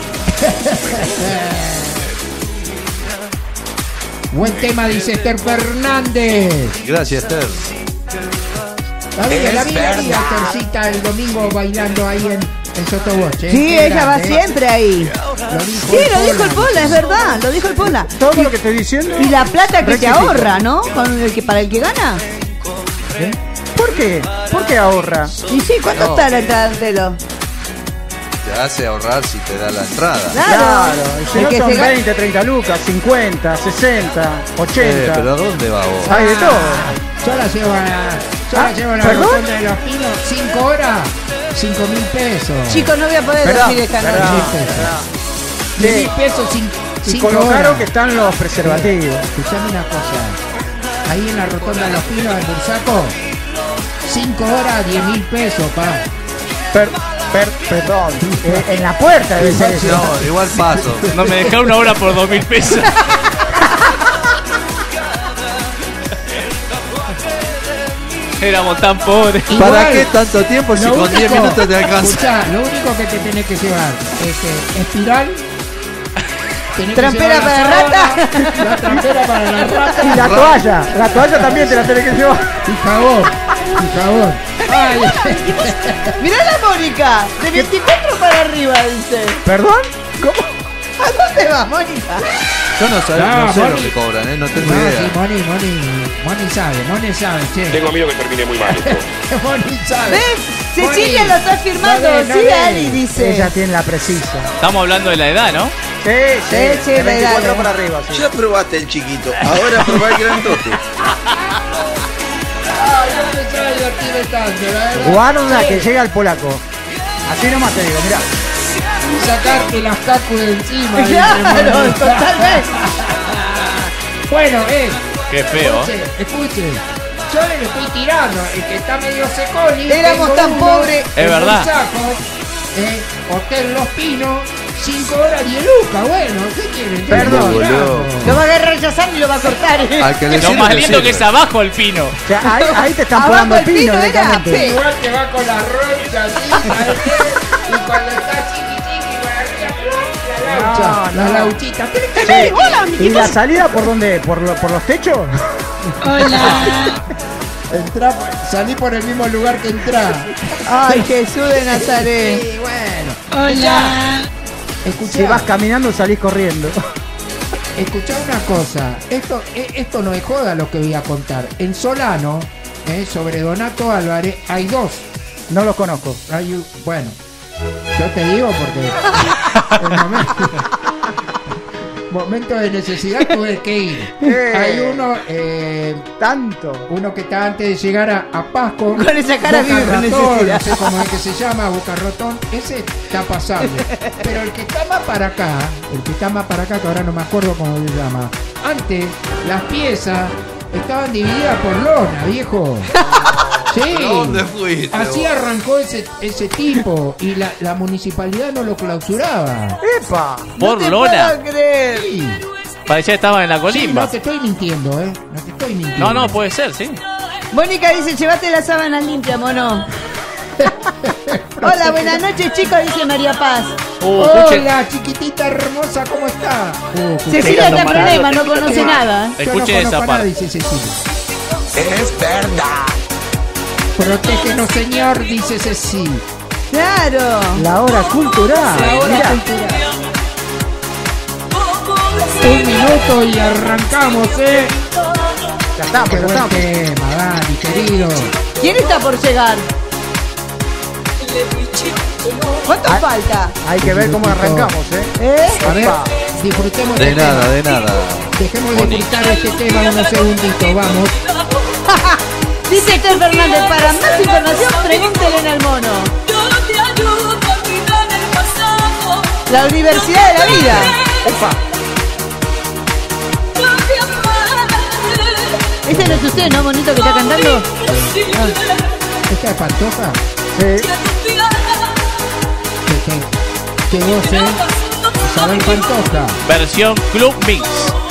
Buen tema, dice Esther Fernández. Gracias, Esther. La vi, Esthercita el domingo bailando ahí en Sotoboche. Sí, Qué ella va grande, siempre ahí. Lo dijo Sí, lo dijo el Pola, es verdad, lo dijo el Pola. Todo lo que estoy diciendo. Y la plata que te rectifico. ahorra, ¿no? Con el que, para el que gana. ¿Por qué? ¿Por qué ahorra? Y sí, ¿cuánto No. está la entrada del telo? Te hace ahorrar si te da la entrada. Claro. Si El no que son se gana- 20, 30 lucas, 50, 60, 80. Pero ¿a dónde va vos? Hay de todo. Yo la llevo a la ¿perdón? rotonda de los Pinos, 5 horas, 5.000 pesos. Chicos, no voy a poder Esperá, decir esta esperá. noche. 10.000 pesos, Y 5 con lo horas. caro que están los preservativos. Escuchame una cosa. Ahí en la rotonda de los Pinos, en Bursaco, 5 horas, 10.000 pesos, pa. Perdón. En la puerta debe ser eso. No, igual paso. No me dejaron una hora por 2.000 pesos. Éramos tan pobres. ¿Para Igual, qué tanto tiempo si lo con 10 único- minutos te alcanza? Escuchá, lo único que te tenés que llevar es espiral. tenés que Trampera llevar la para sábana, la trampera para la rata Y la toalla también te la tenés que llevar. y jabón. Ay, Mirá la Mónica, de 24 para arriba, dice. ¿Perdón? ¿Cómo? ¿A dónde vas, Mónica? Yo no sé lo que cobran, no tengo idea. Sí, Moni sabe, che. Tengo miedo que termine muy mal esto. Moni sabe. ¿Ves? Cecilia lo está firmando, sí, Ari dice. Ella tiene la precisa. Estamos hablando de la edad, ¿no? Sí, de 24 para arriba. Sí. Ya probaste el chiquito, ahora probá el grandote. Guarda que llega el polaco. Así nomás te digo, mirá. Sacarte las cacus de encima. Claro, totalmente. Bueno, qué feo. Escuchen. Yo le estoy tirando. El que está medio secoli. Éramos tan pobres. Es verdad. Hotel Los Pinos. 5 horas 10 lucas, bueno, ¿qué quieren? Perdón, lo va a agarrar rechazando y lo va a cortar. Lo más lindo que es abajo el pino. O sea, ahí te están poniendo el pino directamente. Igual que va con la roncha así, y cuando está chiqui, la lauchita. ¿Y la salida por dónde? ¿Por los techos? Hola. Salí por el mismo lugar que entrá. Ay, Jesús de Nazaret. Sí, bueno. Hola. Escuchá, si vas caminando salís corriendo. Escuchá una cosa, esto no es joda lo que voy a contar. En Solano, sobre Donato Álvarez, hay dos. No los conozco. Bueno, yo te digo porque en momento de necesidad tuve que ir. Hay uno, uno que está antes de llegar a Pasco. Con esa cara vive con necesidad. No sé cómo es que se llama, Boca Ratón. Ese está pasable. Pero el que está más para acá, que ahora no me acuerdo cómo se llama. Antes, las piezas estaban divididas por lona, viejo. Sí. ¿Dónde fuiste? Así arrancó ese tipo y la municipalidad no lo clausuraba. ¡Epa! Por no te lona. puedo creer. Sí. Parecía que estaba en la colimba. Sí, no te estoy mintiendo, No te estoy mintiendo. No, puede ser, sí. Mónica dice, llévate las sábanas limpias, mono. Hola, buenas noches, chicos, dice María Paz. Hola, chiquitita hermosa, ¿cómo está? Cecilia está en problema, no conoce nada. Escuche esa parte. Dice Cecilia. Es verdad. Protégenos, señor, dice Cecilia. Claro. La hora cultural. Un minuto y arrancamos, Ya está, pero buen estamos. tema, Dani, querido. ¿Quién está por llegar? ¿Cuánto falta? Hay que ver cómo arrancamos, A ver, disfrutemos De este nada, tema. de nada. Dejemos de disfrutar este tema unos segunditos, vamos. Dice Esther Fernández, para más información pregúntele al mono. La Universidad de la Vida. Opa. Ese no es usted, ¿no, bonito, que está cantando? ¿Esta es Pantoja? Sí. Que vos, Isabel Pantoja. Versión Club Mix.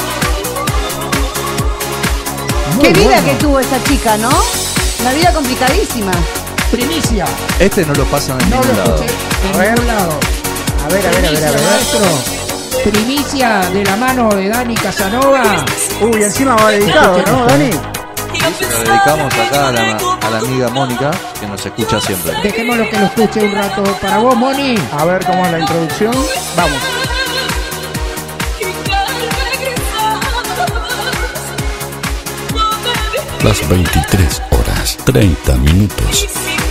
Muy Qué vida bueno. que tuvo esa chica, ¿no? Una vida complicadísima. Primicia. Este no lo pasan en No lo ningún lado. escuché en A ver. ningún lado. A ver. Primicia, maestro. Primicia de la mano de Dani Casanova. Uy, encima va dedicado, ¿no, Dani? Lo dedicamos acá a la amiga Mónica, que nos escucha siempre. Dejémoslo que lo escuche un rato. Para vos, Moni. A ver cómo es la introducción. Vamos. Las 23 horas 30 minutos.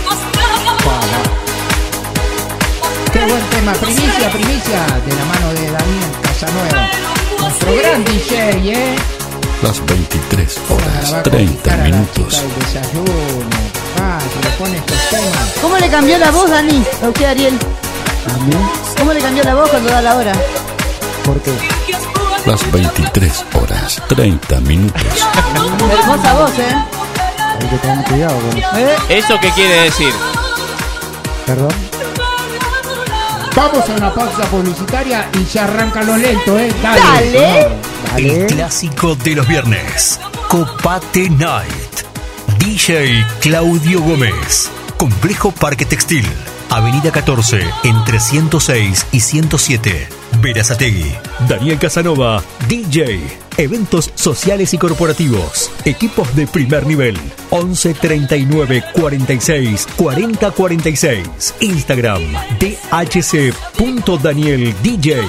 Qué buen tema. Primicia de la mano de Daniel Casanueva. Nuestro gran DJ, Las 23 La horas va a 30 conquistar a la minutos. chica del desayuno. Se le pone estos temas. ¿Cómo le cambió la voz, Dani? A usted, Ariel. ¿Cómo le cambió la voz cuando da la hora? ¿Por qué? Las 23 horas 30 minutos. Hermosa voz, Hay que tener cuidado con eso. ¿Eso qué quiere decir? Perdón. Vamos a una pausa publicitaria y ya arranca lo lento, Dale. El clásico de los viernes. Copate Night. DJ Claudio Gómez. Complejo Parque Textil. Avenida 14, entre 106 y 107. Berazategui. Daniel Casanova, DJ. Eventos sociales y corporativos. Equipos de primer nivel. 11 39 46 40 46. Instagram dhc.danieldj.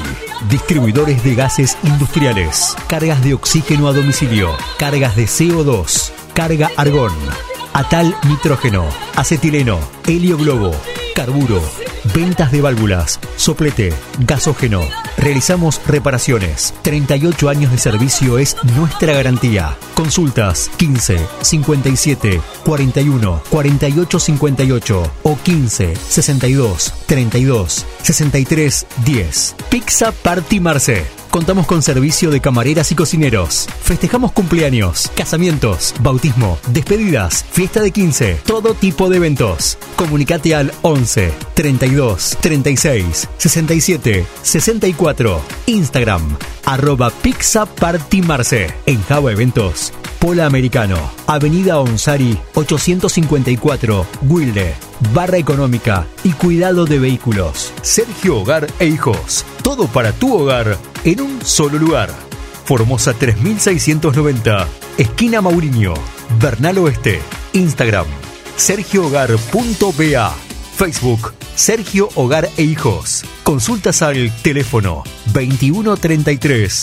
Distribuidores de gases industriales. Cargas de oxígeno a domicilio. Cargas de CO2. Carga argón. Atal nitrógeno. Acetileno. Helio globo. Carburo. Ventas de válvulas. Soplete. Gasógeno. Realizamos reparaciones. 38 años de servicio es nuestra garantía. Consultas 15 57 41 48 58 o 15 62 32 63 10. Pizza Party Marce. Contamos con servicio de camareras y cocineros. Festejamos cumpleaños, casamientos, bautismo, despedidas, fiesta de 15, todo tipo de eventos. Comunicate al 11 32 36 67 64. Instagram @PizzaPartyMarce. En Java Eventos, Pola Americano, Avenida Onsari 854, Wilde. Barra económica y cuidado de vehículos. Sergio Hogar e Hijos. Todo para tu hogar en un solo lugar. Formosa 3690, esquina Mauriño, Bernal Oeste. Instagram sergiohogar.ba. Facebook Sergio Hogar e Hijos. Consultas al teléfono 2133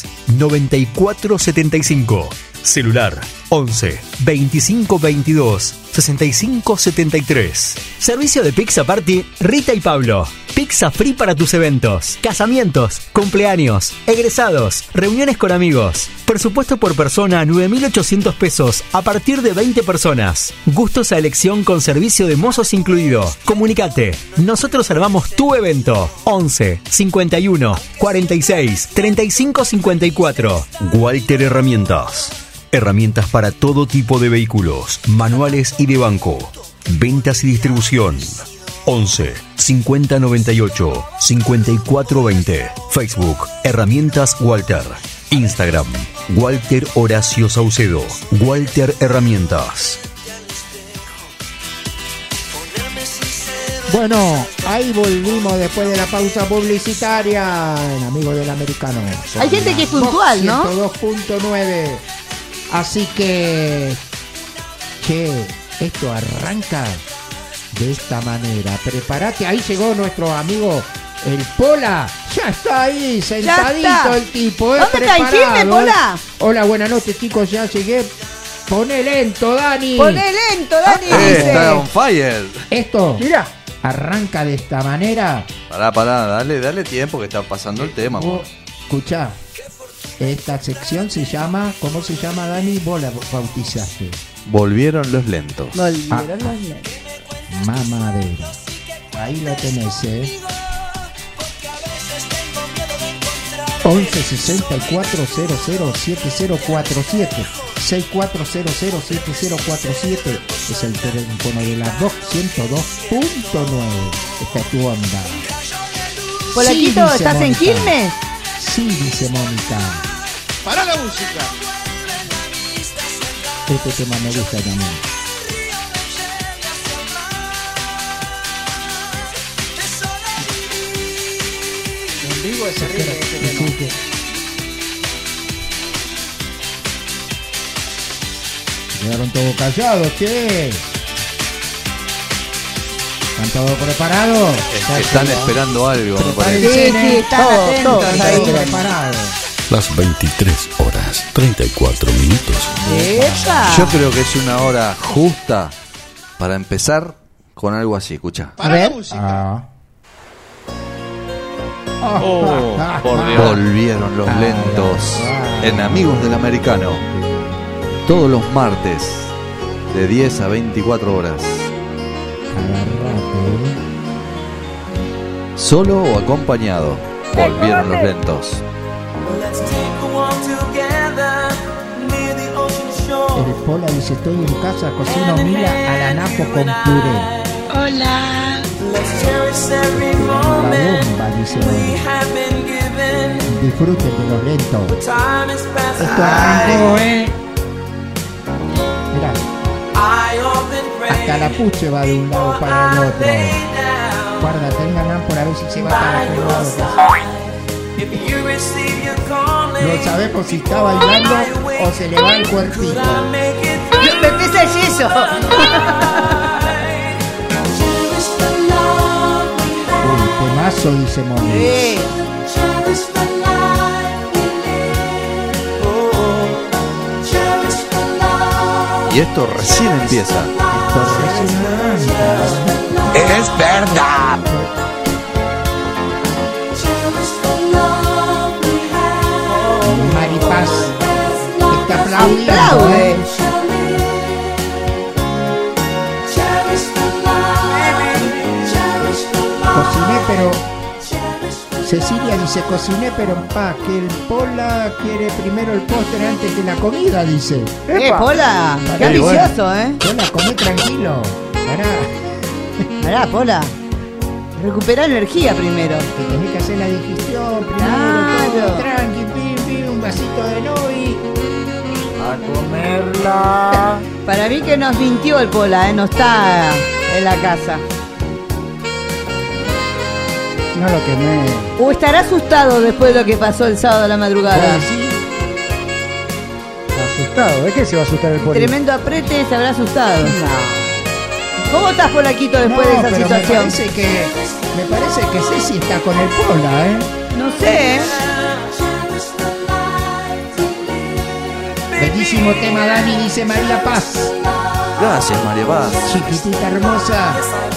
9475. Celular 11 25 22 65 73. Servicio de Pizza Party Rita y Pablo. Pizza free para tus eventos, casamientos, cumpleaños, egresados, reuniones con amigos. Presupuesto por persona 9.800 pesos a partir de 20 personas. Gustos a elección con servicio de mozos incluido. Comunicate. Nosotros armamos tu evento. 11 51 46 35 54. Walter Herramientas. Herramientas para todo tipo de vehículos, manuales y de banco. Ventas y distribución. 11 50 98 54 20. Facebook Herramientas Walter. Instagram Walter Horacio Saucedo. Walter Herramientas. Bueno, ahí volvimos después de la pausa publicitaria en Amigos del Americano. Hay gente que es puntual, ¿no? 102.9. Así que, che, esto arranca de esta manera. Prepárate, ahí llegó nuestro amigo el Pola. Ya está ahí, sentadito el tipo. ¿Dónde está el firme, Pola? Hola, buenas noches, chicos, ya llegué. Poné lento, Dani. Está on fire. Esto, mira, arranca de esta manera. Pará, dale tiempo que está pasando el tema. Escuchá. Esta sección se llama, ¿cómo se llama, Dani? Vos la bautizaste. Volvieron los lentos. Volvieron los lentos. Mamadera. Ahí lo tenés, 11 64 00 7047 6400 7047 es el teléfono de la Vox 102.9. Esta es tu onda. Polaquito, sí, ¿estás en Quilmes? Sí, dice Mónica. ¡Para la música! Este tema me gusta también. En vivo es arriba este tema. Quedaron todos callados, che. ¿Están todos preparados? Están esperando algo, me parece. Sí, están atentos ahí. Preparados. Las 23 horas 34 minutos. ¡Epa! Yo creo que es una hora justa para empezar con algo así, escucha. A ver. Por Dios. Volvieron los lentos en Amigos del Americano. Todos los martes de 10 a 24 horas. Solo o acompañado. Volvieron los lentos. El Pola dice, estoy en casa, cocino mila al anapo con puré. Hola. La bomba, dice Mónica. Disfruten de los lentos. Esto arrancó, Mirá. Hasta la puche va de un lado para el otro. Guarda, tengan por a ver si se va para el lado. No sabemos si está bailando o se le va el cuerpito. Me empieza el yeso. Uy, temazo, dice Mónica. Y esto recién empieza. Es verdad. Maripaz está aplaudiendo, ¿eh? Cociné, pero Cecilia dice, cociné, pero en paz, que el Pola quiere primero el postre antes que la comida, dice. Pola, qué ambicioso, ¿eh? Pola, comé tranquilo. Pará, Pola. Recupera energía primero. Que tenés que hacer la digestión primero, Claro. todo tranqui, pim, pim, un vasito de Novi. A comerla. Para mí que nos mintió el Pola, no está en la casa. No lo quemé. O estará asustado después de lo que pasó el sábado a la madrugada. Asustado. ¿De qué se va a asustar el Poli? Tremendo aprete, se habrá asustado. ¿Cómo estás, Polaquito, después de esa pero situación? Me parece que Ceci está con el Pola, ¿eh? No sé. Bellísimo tema, Dani, dice María Paz. Gracias, María Paz. Chiquitita hermosa.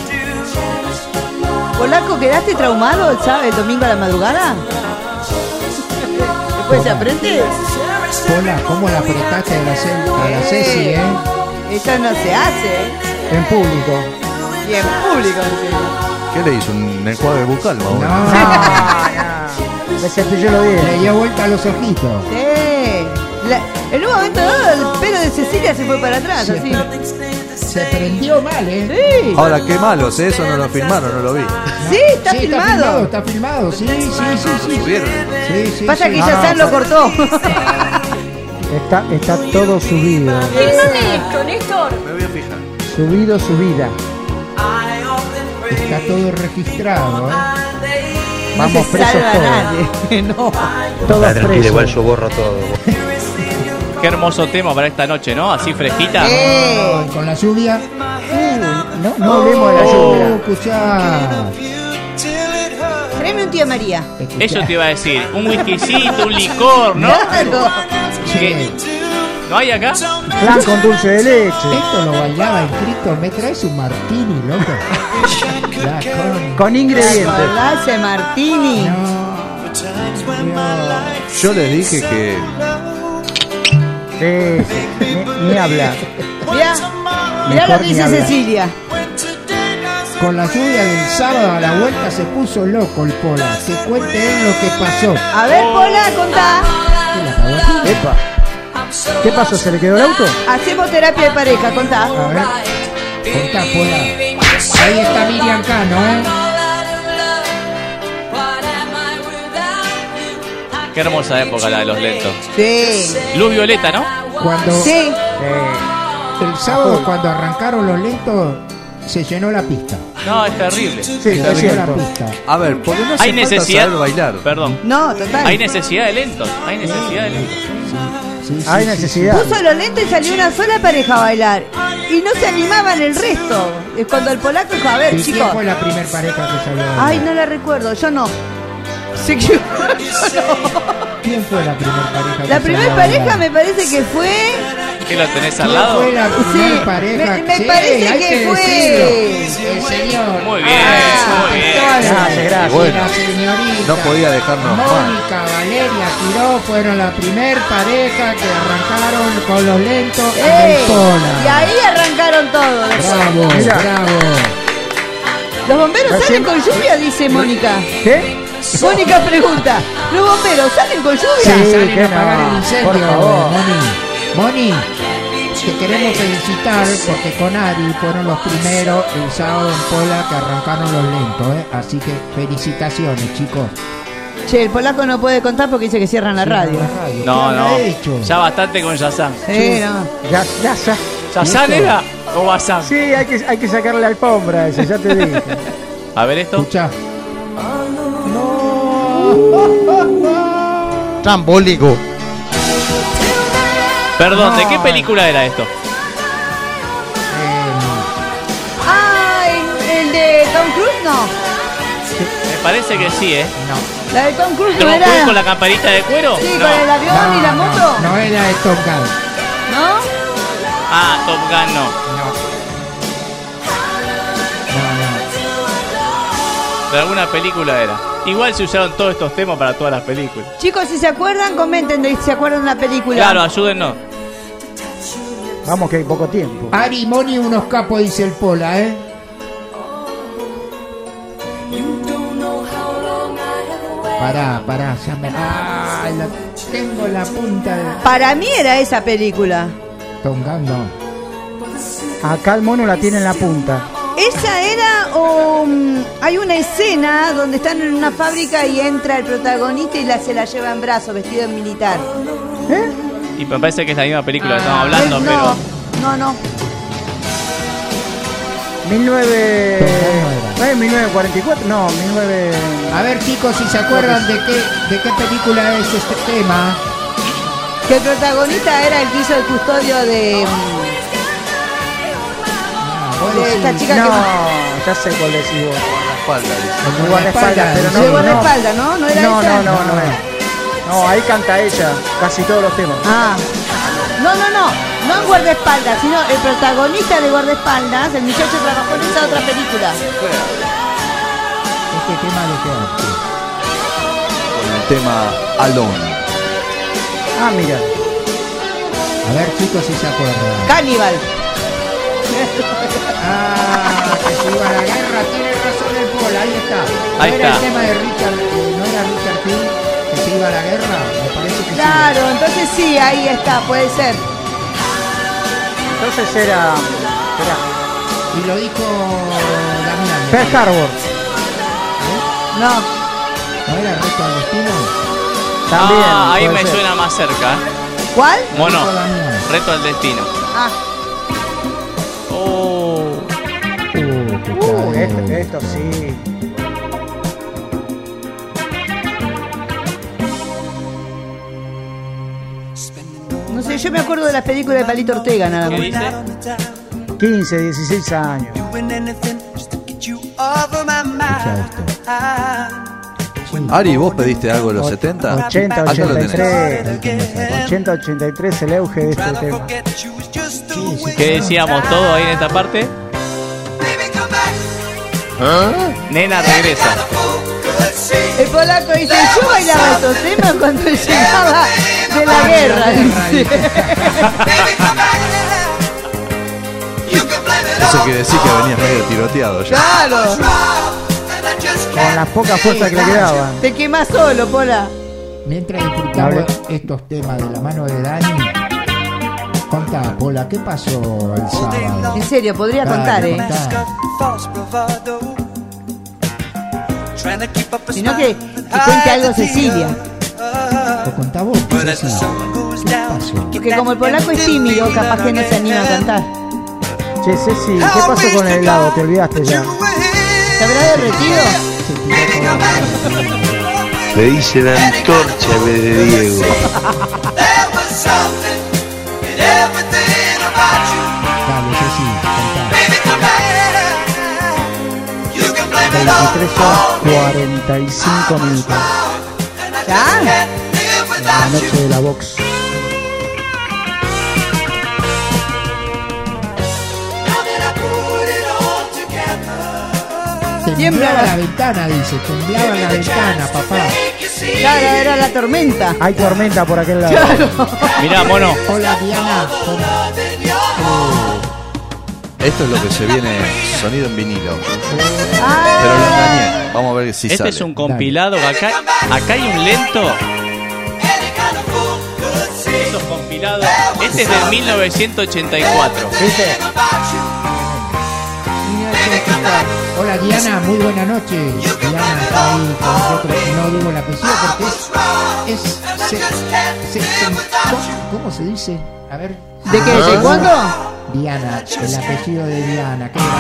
Polaco, ¿quedaste traumado el domingo a la madrugada? ¿Después se aprende? Pola, ¿cómo la apretaste a la Ceci, eh? Eso no se hace. En público. Y en público. ¿Qué le hizo? ¿Un enjuague bucal? No. Me cepilló los dientes. Le dio vuelta a los ojitos. Sí. En un momento dado, el pelo de Cecilia se fue para atrás, así. Se prendió mal, ¿eh? Sí. Ahora, qué malos, eso no lo filmaron, no lo vi. Sí, está filmado. Está filmado, sí. ¿Subieron? Sí, Pasa que Yazán lo cortó. Está todo subido. Fíjate esto, Néstor. Me voy a fijar. Subido, subida. Está todo registrado, ¿eh? Vamos se presos salva todos. nadie. No. Todos presos. Igual yo borro todo. Qué hermoso tema para esta noche, ¿no? Así fresquita. Con la lluvia. No hablemos de la lluvia. Escuchá. Tráeme un tío María. Eso te iba a decir. Un whiskycito, un licor, ¿no? Claro. ¿Qué? ¿No hay acá? Flan con dulce de leche. Esto lo bailaba en Cristo. ¿Me traes un martini, loco? Con ingredientes. Acordase, Martini. Yo les dije que Ni habla. Mirá lo que dice Cecilia. Con la lluvia del sábado a la vuelta se puso loco el Pola. Que cuente él lo que pasó. A ver, Pola, contá. Epa. ¿Qué pasó? ¿Se le quedó el auto? Hacemos terapia de pareja, contá. A ver. Contá, Pola. Ahí está Miriam Cano, ¿eh? Qué hermosa época la de los lentos. Sí. Luz violeta, ¿no? Cuando Sí. el sábado cuando arrancaron los lentos se llenó la pista. No, es terrible. Sí, Se es llenó la cierto. pista. a ver, porque no hace Hay falta necesidad. saber bailar. Perdón. No, total. Hay necesidad de lentos. Hay necesidad de lentos. Hay necesidad. Puso los lentes y salió una sola pareja a bailar. Y no se animaban el resto. Es cuando el polaco dijo, a ver, ¿Y chicos. quién fue la primer pareja que salió? a Ay, bailar? no la recuerdo, yo no. Se equivocó, yo no. ¿Quién fue la primera pareja? La primera pareja me parece que fue. ¿Qué lo tenés al ¿Quién lado? fue la primera Sí, pareja? me Sí, parece hay que fue- decirlo. El señor. Muy bien, muy bien. Gracias. Y bueno, La señorita. no podía dejarnos mal. Mónica, Valeria, Quiró fueron la primer pareja que arrancaron con los lentos en el ¡Ey! Pola. Y ahí arrancaron todo. Bravo, Mirá. bravo. ¿Los bomberos salen con lluvia? Dice Mónica. ¿Qué? Mónica pregunta. ¿Los bomberos salen con lluvia? Sí, Salen que a apagar no, el incendio, por favor. Moni, te queremos felicitar porque con Ari fueron los primeros el sábado en Pola que arrancaron los lentos, ¿eh? Así que felicitaciones, chicos. Che, el polaco no puede contar porque dice que cierran la radio. No, ¿Qué no. habrá hecho? Ya bastante con Yazán. Sí, no. Ya. ¿Yazán era o Bazán? Sí, hay que sacarle la alfombra a ese, ya te dije. A ver esto. Escuchá. Trambólico. Perdón, ¿de qué película era esto? Ay, el de Tom Cruise no. Me parece que sí, ¿eh? La de Tom Cruise no ¿Tom Cruise era. con la campanita de cuero? Sí, No. con el avión y la moto. No era de Top Gun. ¿No? Ah, Top Gun no. De alguna película era. Igual se usaron todos estos temas para todas las películas. Chicos, si se acuerdan, comenten si se acuerdan de la película. Claro, ayúdennos. Vamos que hay poco tiempo. Ari Moni, unos capos, dice el Pola, Pará, ya me... tengo la punta de... Para mí era esa película. Tongando. Acá el mono la tiene en la punta. Esa era hay una escena donde están en una fábrica y entra el protagonista y se la lleva en brazos, vestido de militar. Y me parece que es la misma película que estamos hablando, pero... No. 1944, no, 19... A ver, chicos, si se acuerdan de qué película es este tema. Que el protagonista era el que hizo el custodio de esta chica no, que... ya sé cuál decís vos. Guardaespaldas. Guardaespaldas, pero no. De guardaespaldas, ¿no? ¿No era esa? No es. No, ahí canta ella casi todos los temas. No en guardaespaldas, sino el protagonista de guardaespaldas, el muchacho trabajó en esa otra película. Este tema de qué hace. Con el tema Alone. Mira. A ver, chicos, si se acuerdan. Cannibal. Que se iba a la guerra, tiene razón el Paul, ahí está. Ahí era está. El tema de Richard, no era Richard King, que se iba a la guerra, me parece que Claro, entonces sí, ahí está, puede ser. Entonces era... Y lo dijo Damián. Pearl Harbor. No. ¿No era Reto al Destino? También. Ahí puede me ser. suena más cerca. ¿Cuál? Mono, Reto al Destino. Esto sí. No sé, yo me acuerdo de las películas de Palito Ortega nada más. ¿Qué dice? 15, 16 años. Escucha esto. Ari, ¿vos pediste algo de los 70? 80, Acá lo tenés. 83 el auge de este tema. ¿Qué decíamos todo ahí en esta parte? Nena regresa. El polaco dice, yo bailaba estos temas cuando llegaba de la guerra. Eso quiere decir que venías medio tiroteado ya. Claro. Con las pocas fuerzas que le quedaban. Te quemas solo, Pola. Mientras disfrutamos estos temas de la mano de Dani, contá, Pola, ¿qué pasó el sábado? En serio, podría contar, Contá. Sino que cuente algo Cecilia. ¿Lo contá vos? ¿Qué pasó? Porque como el polaco es tímido, capaz que no se anima a cantar. Che, Ceci, ¿qué pasó con el helado? Te olvidaste ya. ¿Se habrá derretido? Le dice la antorcha en vez de Diego. Dale, Ceci, contá. 23 horas 45 minutos. ¿Ya? La noche de la box. Temblaba la ventana, dice. Temblaba la ventana, papá. Claro, era la tormenta. Hay tormenta por aquel lado. Claro. Mirá, mono. Hola, Diana. Esto es lo que se viene, sonido en vinilo. Pero lo engañé. Vamos a ver si Este sale. es un compilado. Acá hay un lento. Estos compilados. Este es del 1984. ¿Viste? Hola, Diana, muy buena noche. Diana está ahí con nosotros. No digo el apellido porque ¿cómo se dice? A ver. ¿De qué? ¿De cuándo? Diana, el apellido de Diana. ¿Qué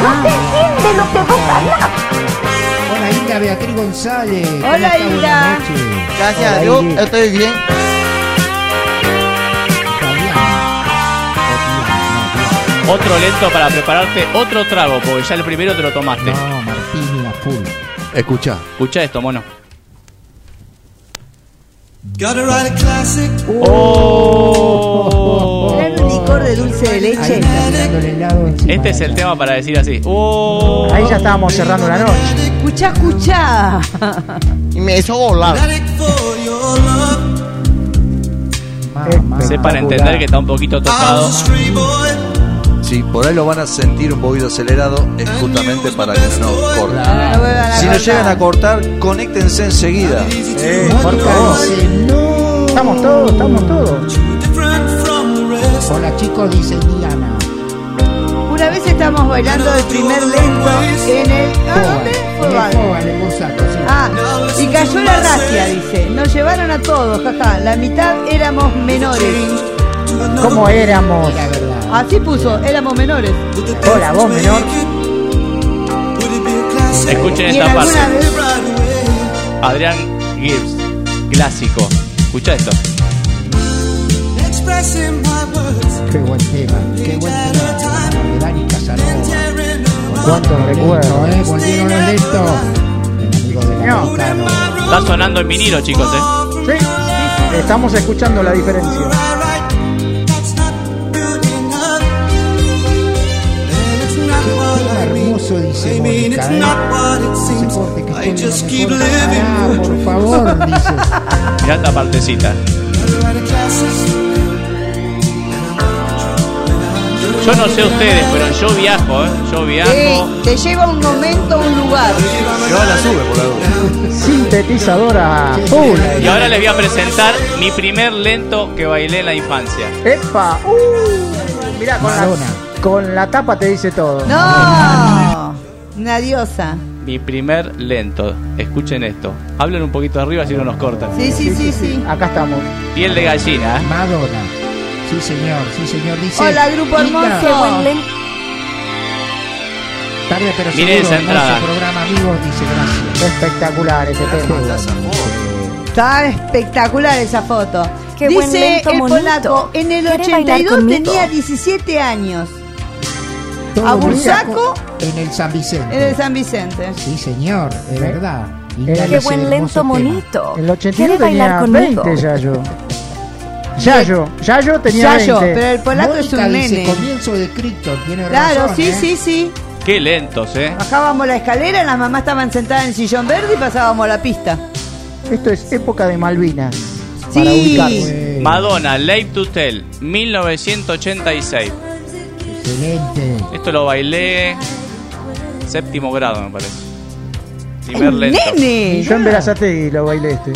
Hola, Hilda Beatriz González. ¿Cómo Hola, está? Hilda. Buenas noches. Gracias a Hola, Dios, Ili. estoy bien. Otro lento para prepararte otro trago, porque ya el primero te lo tomaste. No, Martini a full. Escuchá. Escucha esto, mono. Era un licor licor de dulce de leche. Este es el tema para decir así. Ahí ya estábamos cerrando la noche. Escuchá. Y me hizo volar. Sepan entender que está un poquito tocado. Si por ahí lo van a sentir un poquito acelerado, es justamente para que no corten. Si no llegan a cortar, conéctense enseguida. Por favor. Estamos todos. Hola chicos, dice Diana. Una vez estábamos bailando el primer lento en el... ¿Dónde? Y cayó la racia, dice. Nos llevaron a todos, jaja. La mitad éramos menores. ¿Cómo éramos? Así puso, éramos menores. Hola, vos menor. Escuchen esta parte. Adrián Gibbs, clásico. Escucha esto. Qué buen tema. Dani Casanova. ¿Cuántos recuerdos? Volvieron los lentos. El amigo del americano. Está sonando en vinilo, chicos, Sí. Estamos escuchando la diferencia. Hermoso, dice Mónica, ese corte que estoy mejor. Por favor, dice. Mirá esta partecita. Yo no sé ustedes, pero yo viajo, Yo viajo. Te lleva un momento a un lugar. No la sube por la duda. Sintetizadora full. Y ahora les voy a presentar mi primer lento que bailé en la infancia. ¡Epa! Mirá, con la tapa te dice todo. ¡No! Una diosa. Mi primer lento. Escuchen esto. Hablen un poquito arriba si no nos cortan. Sí. Acá estamos. Piel de gallina, Madonna. Sí, señor. Dice. Hola, grupo hermoso. Qué buen lento. Tarde, pero miren esa entrada. Programa, amigos, dice gracias. Espectacular ese tema. Está espectacular esa foto. Qué dice buen lento, el monito. polaco, en el 82 tenía 17 años. A Bursaco en el San Vicente. En el San Vicente. Sí, señor, es verdad. Qué buen lento, monito. En el 82 tenía 20 Yayo tenía 20. Pero el polaco Mónica es un nene. Dice, comienzo de Cristo, tiene claro, razón. Sí. Qué lentos, Bajábamos la escalera, las mamás estaban sentadas en el sillón verde y pasábamos la pista. Esto es época de Malvinas. Sí. Para ubicarse. Madonna, Live to Tell, 1986. Excelente. Esto lo bailé séptimo grado, me parece. Primer lento. ¡Nene! Yo en Verazategui lo bailé este.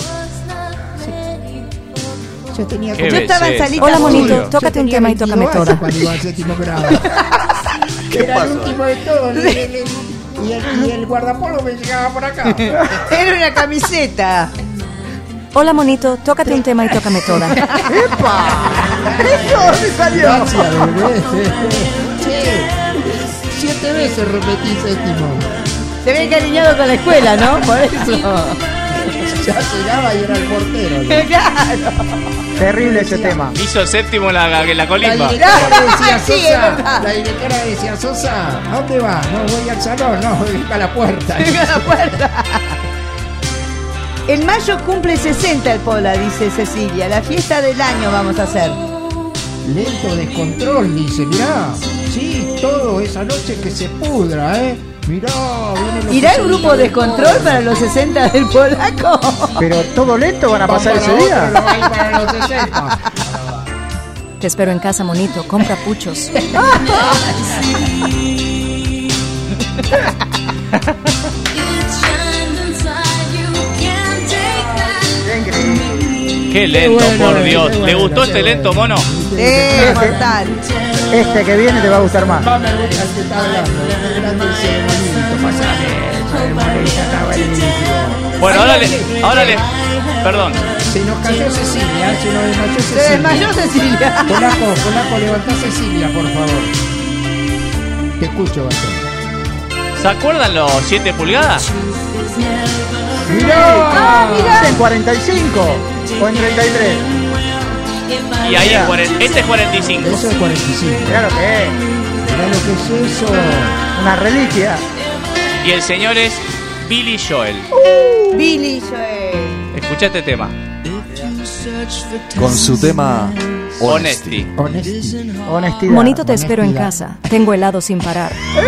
Yo tenía Qué Yo estaba en salita. Hola, monito, Yo tócate un tenía tema y tócame 22 toda. cuando iba al séptimo grado. ¿Qué Era pasó? el último de todo. Y el guardapolvo me llegaba por acá. Era una camiseta. Hola, monito, tócate un tema y tócame toda. ¡Epa! ¿Eso dónde salió? Gracias, bebé. Sí. 7 veces repetí séptimo. Se ve encariñado con la escuela, ¿no? Por eso. Ya llegaba y era el portero. Claro. Terrible ese tema. Hizo séptimo en la colimba. La directora decía, Sí, es Sosa, verdad. la directora decía, Sosa, ¿a dónde va? No voy al salón, no, voy a la puerta. Venga a la puerta. En mayo cumple 60 el Pola, dice Cecilia. La fiesta del año vamos a hacer. Lento descontrol, dice, mirá. Sí, todo esa noche que se pudra, Mirá, viene los ¿Irá el 60 grupo del Descontrol Pola. para los 60 del polaco? Pero todo lento van a pasar ese día. Pero hay para los 60. Te espero en casa, monito, compra puchos. Qué lento, por Dios. ¿Le gustó este lento, mono? Mortal. Este que viene te va a gustar más. Vamos al que está hablando, grande ese monito, pasame. Bueno, ahora le. Perdón. Se nos cayó Cecilia, se nos desmayó Cecilia. Se desmayó Cecilia. Polaco, levantá a Cecilia, por favor. Te escucho, Gastón. ¿Se acuerdan los 7 pulgadas? Mirá, en 45 o en 33. Y ahí este es 45. Eso es 45. Mirá lo que es. Mirá lo que es eso. Una reliquia. Y el señor es Billy Joel. Billy Joel. Escucha este tema. Con su tema Honesty. Honestidad. Monito, te espero en casa. Tengo helado sin parar.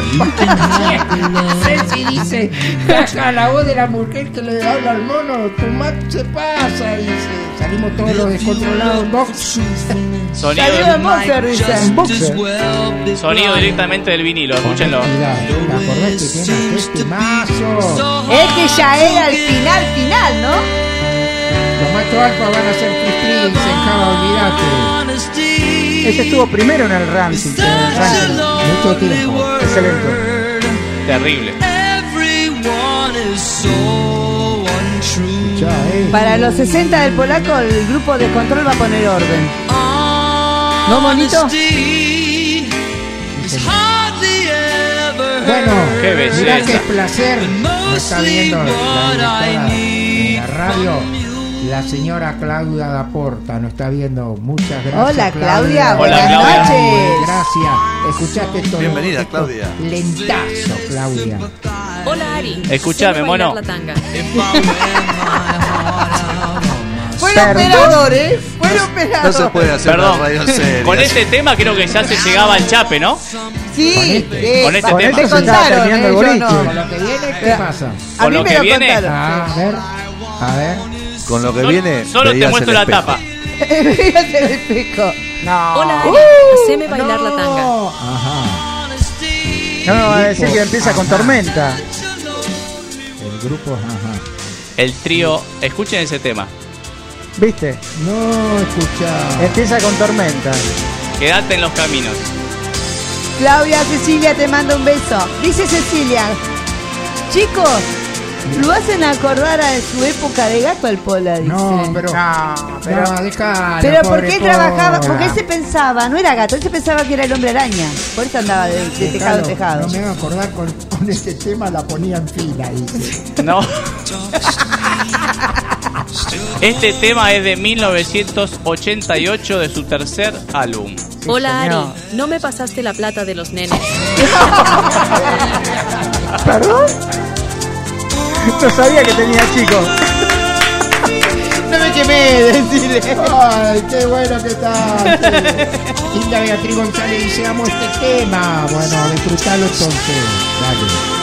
Ceci dice, acá la voz de la mujer que le habla al mono, tu mat se pasa, dice. Salimos todos los descontrolados en box. Salió de Monster, dice. Sonido directamente del vinilo, escúchenlo. ¿Te acordás que tiene este mazo? Es que ya era el final, ¿no? Los machos alfa van a ser Cris en Java, olvídate. Ese estuvo primero en el ranking. Mucho tiempo. Excelente. Terrible. Para los 60 del polaco, el grupo de control va a poner orden. ¿No, monito? Bueno, qué belleza. Mirá qué placer. Nos está viendo la directora en la radio. La señora Claudia Daporta nos está viendo. Muchas gracias. Hola, Claudia. Buenas noches. Gracias. Escuchaste esto. Bienvenida, Claudia. Lentazo, Claudia. Hola, Ari. Escuchame, mono. Fue el operador, ¿eh? Fue el operador. No se puede hacer Perdón, una radio seria. con este tema creo que ya se llegaba al chape, ¿no? Sí, Con este me tema. Se estaba contaron, terminando el yo boliche. no. Con lo que viene, ¿qué pasa? A Con mí lo me que lo viene. contaron. A ver. Con lo que viene. Solo te veías muestro el la espejo. tapa. Veías el espejo. No. Hola, Ari. Haceme bailar la tanga. Ajá. No, va a decir que empieza con tormenta. El grupo, ajá. El trío, escuchen ese tema. ¿Viste? No, escucha. Empieza con tormenta. Quédate en los caminos. Claudia, Cecilia te manda un beso. Dice Cecilia, chicos, lo hacen acordar a su época de gato al Pola, dice. No, pero. No, No, déjalo, Pero pobre porque él Pola. trabajaba, porque él se pensaba, no era gato, él se pensaba que era el hombre araña. Por eso andaba de tejado en Déjalo, tejado. No me hago acordar con este tema, la ponía en fila, dice. No. Este tema es de 1988 de su tercer álbum. Hola, señor. Ari. No me pasaste la plata de los nenes. ¿Perdón? No sabía que tenía chicos. No me quemé, decirle. Ay, qué bueno que está. Linda Beatriz González dice, amo este tema. Bueno, disfrutalo entonces. Dale.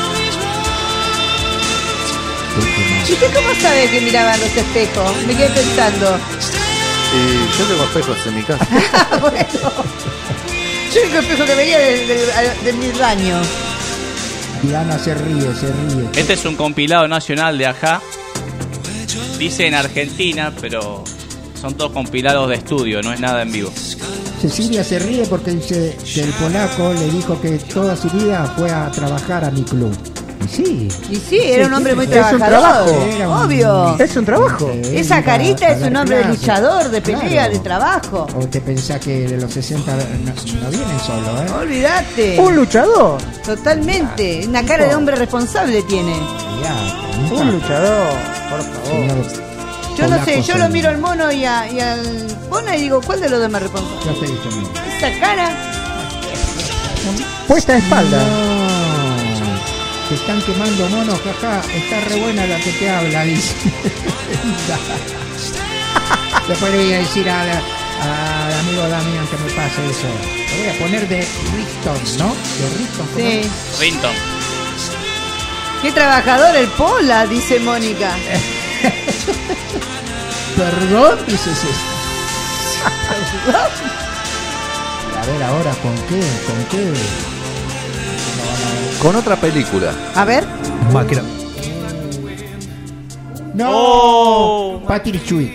¿Y usted cómo sabe que miraban los espejos? Me quedé pensando. Yo tengo espejos en mi casa. Bueno, yo el espejo que veía de mis años. Diana se ríe. Este es un compilado nacional de Ajá. Dice en Argentina, pero son todos compilados de estudio, no es nada en vivo. Cecilia se ríe porque dice que el polaco le dijo que toda su vida fue a trabajar a mi club. Y sí, era un hombre muy Es un trabajador. trabajo. Obvio. Es un trabajo. Esa carita es un hombre de claro. luchador, de pelea, Claro. de trabajo. ¿O te pensás que de los 60 no vienen solo, Olvídate. Un luchador. Totalmente. Una cara de hombre responsable tiene. Un luchador, por favor. Yo no sé, yo lo miro al mono y al Pona y digo, ¿cuál de los dos es más responsable? Ya te he dicho, amigo. Esa cara. Puesta de espalda. Te están quemando, mono, jaja. Está re buena la que te habla, dice. Después le voy a decir al amigo Damián que me pase eso. Lo voy a poner de Riston, ¿no? De Riston. ¿cómo? Sí. Rinton. Qué trabajador el Pola, dice Mónica. Perdón, dices A ver ahora, ¿con qué? Con otra película. A ver. Máquina. No, Oh. Patrick Swayze.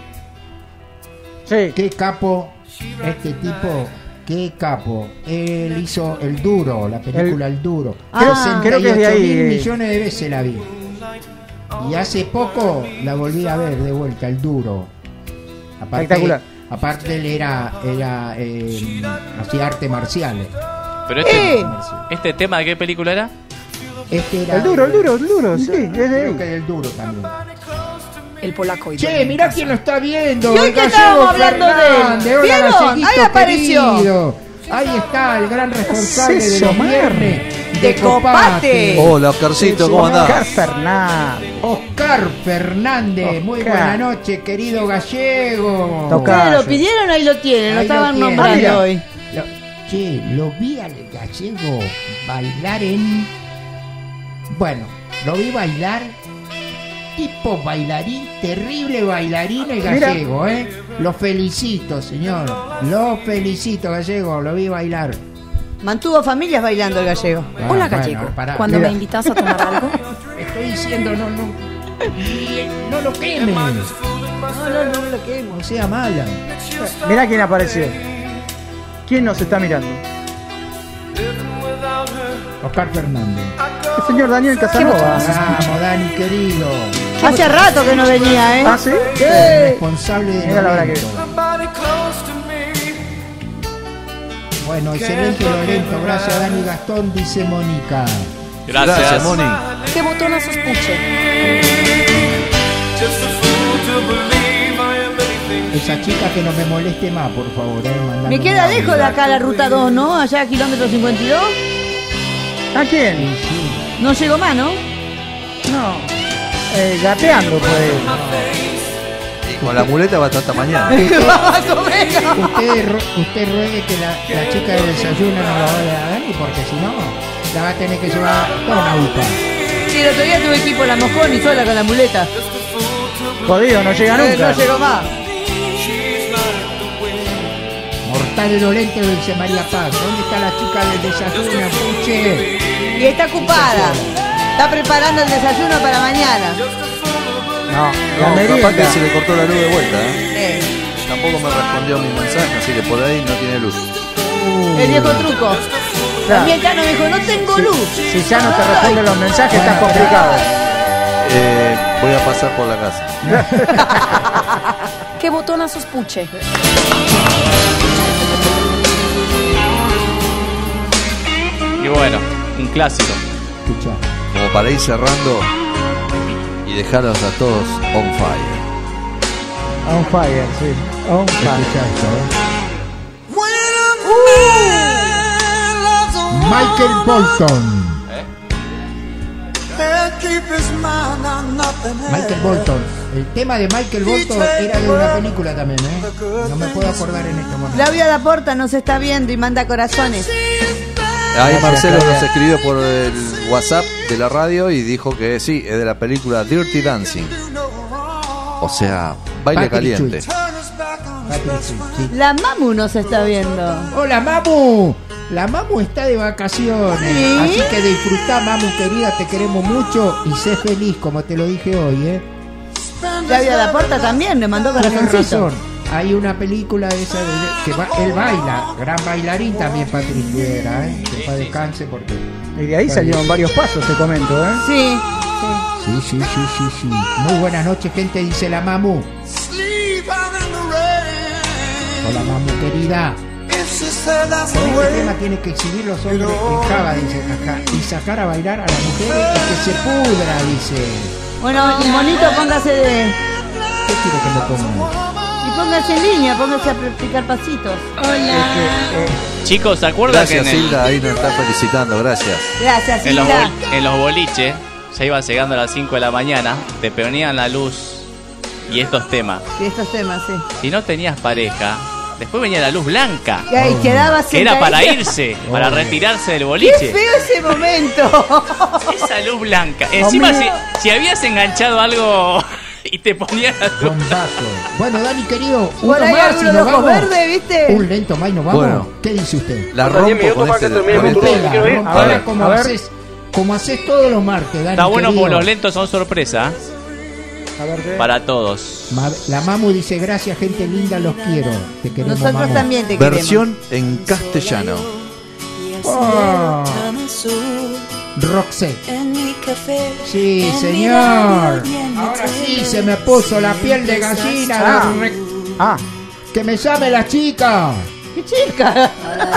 Sí. Qué capo este tipo. Qué capo. Él hizo El Duro, la película El Duro. Creo que es de ahí. 68.000 millones de veces la vi. Y hace poco la volví a ver de vuelta, El Duro. Espectacular. Aparte él hacía artes marciales. Pero este tema de qué película era? Este era El duro, sí, es de creo ahí. que del Duro también. El polaco. y Che, duerme en mirá casa. quién lo está viendo. ¿Y hoy el que gallego estábamos hablando de él? Fernández. Hola, ¿Vieron? galleguito Ahí apareció. querido. Ahí está el gran responsable ¿Qué es de eso, los Mar? viernes. de Copate. Hola, Oscarcito, ¿cómo andás? Oscar Fernández, muy buena noche, querido gallego. Ustedes lo pidieron, ahí lo tienen, lo estaban nombrando hoy. Che, lo vi al gallego bailar Bueno, lo vi bailar, tipo bailarín, terrible bailarín el gallego, Lo felicito, señor. Lo felicito, gallego, lo vi bailar. Mantuvo familias bailando el gallego. Hola, gallego. ¿Cuándo me invitas a tomar algo? Estoy diciendo, no lo quemes. No lo quemes. No sea mala. Mirá quién apareció. ¿Quién nos está mirando? Oscar Fernández. El señor Daniel Casanova. Vamos, Dani, querido. Hace rato que no venía, ¿eh? ¿Ah, sí? Responsable de Lolento. Bueno, excelente Lolento. Gracias, Dani Gastón, dice Mónica. Gracias, Moni. ¿Qué botonazos puche? Esa chica que no me moleste más, por favor. Me queda lejos de acá la ruta 2, ¿no? Allá a kilómetro 52. ¿A quién? Sí. No llegó más, ¿no? No. Gateando, pues. Y con la muleta va hasta mañana. Usted ruegue que la chica del desayuno no lo vaya a Dani, porque si no, la va a tener que llevar toda una UPA. Sí, el otro día tuve equipo la mojón y sola con la muleta. Jodido, no llega nunca. No llegó más. Mortal Lolento, dice María Paz. ¿Dónde está la chica del desayuno, Puche? Y está ocupada. Está preparando el desayuno para mañana. No, capaz que se le cortó la luz de vuelta, Tampoco me respondió mi mensaje, así que por ahí no tiene luz. El viejo truco. También Cano me dijo, no tengo luz. Si ya no te responden los mensajes, está complicado. Voy a pasar por la casa. ¿Qué botonazos puche? Y bueno, un clásico. Escucha. Como para ir cerrando y dejarlos a todos on fire. On fire, sí. On fire. Escucha esto, Michael Bolton. Michael Bolton. El tema de Michael Bolton era de una película también, No me puedo acordar en este momento. Claudia Laporta nos está viendo y manda corazones. Ahí Marcelo nos escribió por el WhatsApp de la radio y dijo que sí, es de la película Dirty Dancing. O sea, baile caliente. Sí. La Mamu nos está viendo. Hola, Mamu. La Mamu está de vacaciones. ¿Sí? Así que disfrutá, Mamu querida, te queremos mucho y sé feliz, como te lo dije hoy, Claudia Laporta también le mandó Tienes corazoncito. razón. Hay una película esa que él baila, gran bailarín también, Patrick Vieira, que para descanse porque. Y de ahí salieron varios pasos, te comento, Sí. Sí. Muy buenas noches, gente, dice la Mamu. Hola, Mamu querida. Con este tema tiene que exhibir los hombres en Java, dice acá, y sacar a bailar a las mujeres y que se pudra, dice. Bueno, monito, póngase de. ¿Qué quiere que me ponga? Y póngase en línea, póngase a practicar pasitos. Hola. Chicos, ¿se acuerdan Gracias, que Hilda, ahí nos está felicitando, gracias. Gracias, en Hilda. los boliches ya iban llegando a las 5 de la mañana, te ponían la luz y estos temas? Sí, estos temas, sí. Si no tenías pareja, después venía la luz blanca. Y ahí quedaba Que era para irse, para retirarse del boliche. ¡Qué feo ese momento! Esa luz blanca. Encima, si habías enganchado algo y te ponías la luz. Bombazo. Bueno, Dani querido, Por uno ahí más y alguno de nos ojos vamos. verdes, ¿viste? Un lento más y nos vamos. Bueno. ¿Qué dice usted? La rompo con este. Rompela como haces todos los martes, Dani. Está bueno querido. porque los lentos son sorpresa. A ver, Para todos. La Mamu dice, gracias, gente linda, los quiero. Te queremos, Nosotros Mamu. también te Versión en castellano. Oh. Roxette. Sí, señor. Ahora sí se me puso la piel de gallina. Que me llame la chica. ¿Qué chica?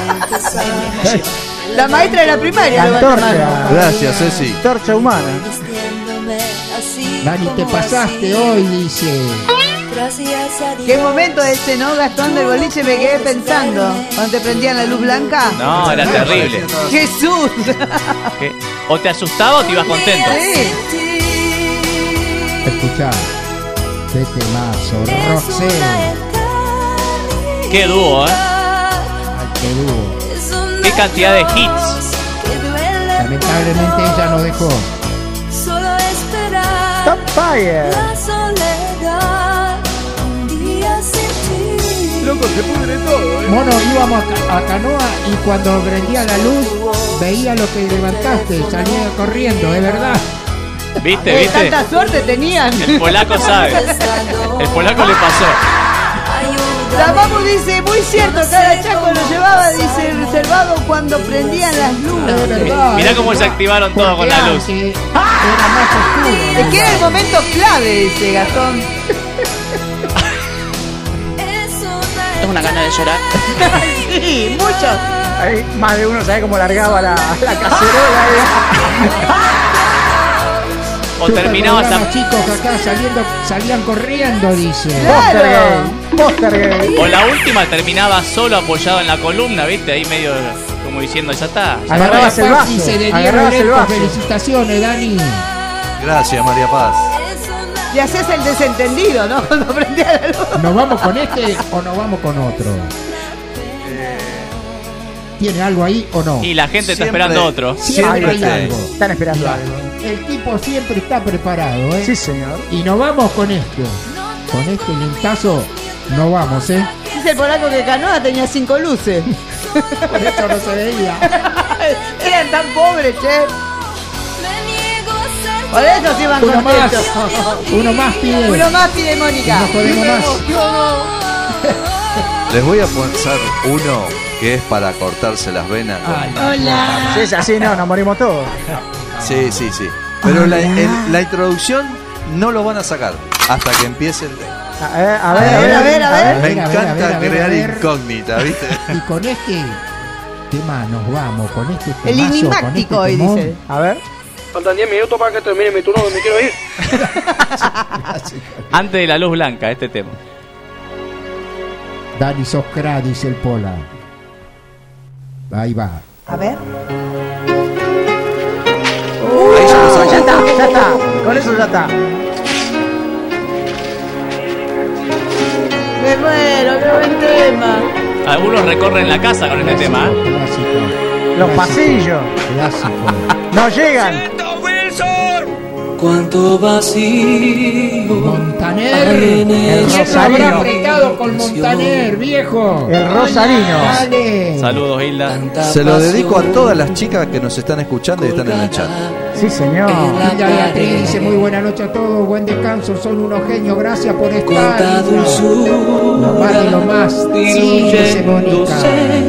La maestra de la primaria. La lo va a antorcha. llamar. Gracias, Ceci. Torcha humana. Dani, te pasaste hoy, dice. Qué momento ese, ¿no, Gastón del boliche? Me quedé pensando. Cuando te prendían la luz blanca. No, era terrible. ¡Jesús! ¿Qué? O te asustaba o te ibas contento. Sí. Escuchá, qué temazo, Rosé. Qué dúo, Ay, qué dúo. Qué cantidad de hits. Lamentablemente ella nos dejó. Top Fire. Loco, se pudre todo, Mono, íbamos a canoa y cuando prendía la luz veía lo que levantaste, salía corriendo, de verdad. ¿Viste? Tanta suerte tenían. El polaco sabe. El polaco le pasó. La Mamu dice, muy cierto, cada chaco lo llevaba, dice, reservado cuando prendían las luces. Mirá cómo se activaron todos con la luz. Era más oscuro. Es que era el momento clave ese, Gastón. Es una gana de llorar. Sí, mucho. Ahí más de uno sabe cómo largaba la cacerola. O terminabas Los chicos acá salían corriendo, dice. Postergate. O la última terminaba solo apoyado en la columna, ¿viste? Ahí medio como diciendo, ya está. Agarrabas el vaso. Agarrabas el vaso. Felicitaciones, Dani. Gracias, María Paz. Y haces el desentendido, ¿no? Cuando prendía la luz. ¿Nos vamos con este o nos vamos con otro? ¿Tiene algo ahí o no? Y la gente está esperando otro. Siempre hay algo. Están esperando algo. El tipo siempre está preparado, ¿eh? Sí, señor. Y nos vamos con esto. Con este lentazo nos vamos, ¿eh? Dice el polaco que Canoa tenía 5 luces. Por eso no se veía. Eran tan pobres, che. Por eso se iban contentos. Uno más pide. Uno más pide, Mónica. No podemos más. Les voy a pasar uno que es para cortarse las venas. Hola. Si es así, no, nos morimos todos. Sí. Pero la introducción no lo van a sacar hasta que empiece el... A ver. Me encanta crear incógnita, ¿viste? Y con este tema nos vamos, con este temazo, el enigmático con este hoy dice. A ver. Faltan 10 minutos para que termine mi turno, me quiero ir. Antes de la luz blanca, este tema. Dani Soscra, dice el Pola. Ahí va. A ver. Ya está. Con eso ya está. Me muero, qué buen tema. Algunos recorren la casa con este tema. Los pasillos. No llegan. Cuánto vacío. Montaner. El Rosarino. Habrá apretado con Montaner, viejo. El Rosarino. Dale. Saludos, Hilda. Se lo dedico a todas las chicas que nos están escuchando y están en el chat. Sí, señor. Hilda Beatriz dice muy buena noche a todos, buen descanso, son unos genios, gracias por estar. Lo más de lo más. Sí, dice Mónica.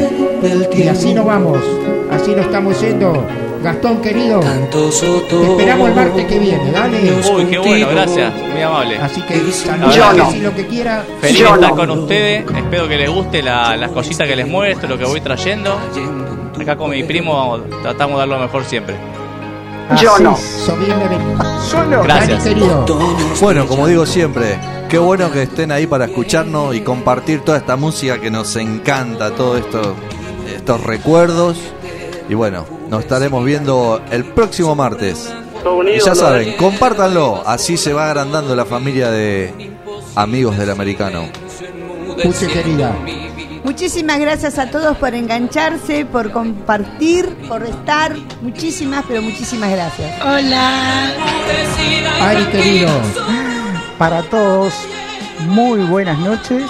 Y así nos vamos, así nos estamos yendo. Gastón querido, te esperamos el martes que viene, dale. Uy, qué bueno, gracias, muy amable. Así que saludos, y lo que quiera. Feliz de estar con ustedes, espero que les guste las cositas que les muestro, lo que voy trayendo. Acá con mi primo tratamos de dar lo mejor siempre. Yo no. Solo. Gracias. Dani, querido. Bueno, como digo siempre, qué bueno que estén ahí para escucharnos y compartir toda esta música que nos encanta, todos estos recuerdos. Y bueno, nos estaremos viendo el próximo martes. Y ya saben, compártanlo, así se va agrandando la familia de amigos del americano. Puche querida. Muchísimas gracias a todos por engancharse, por compartir, por estar. Muchísimas, pero muchísimas gracias. Hola. Ari querido. Para todos, muy buenas noches.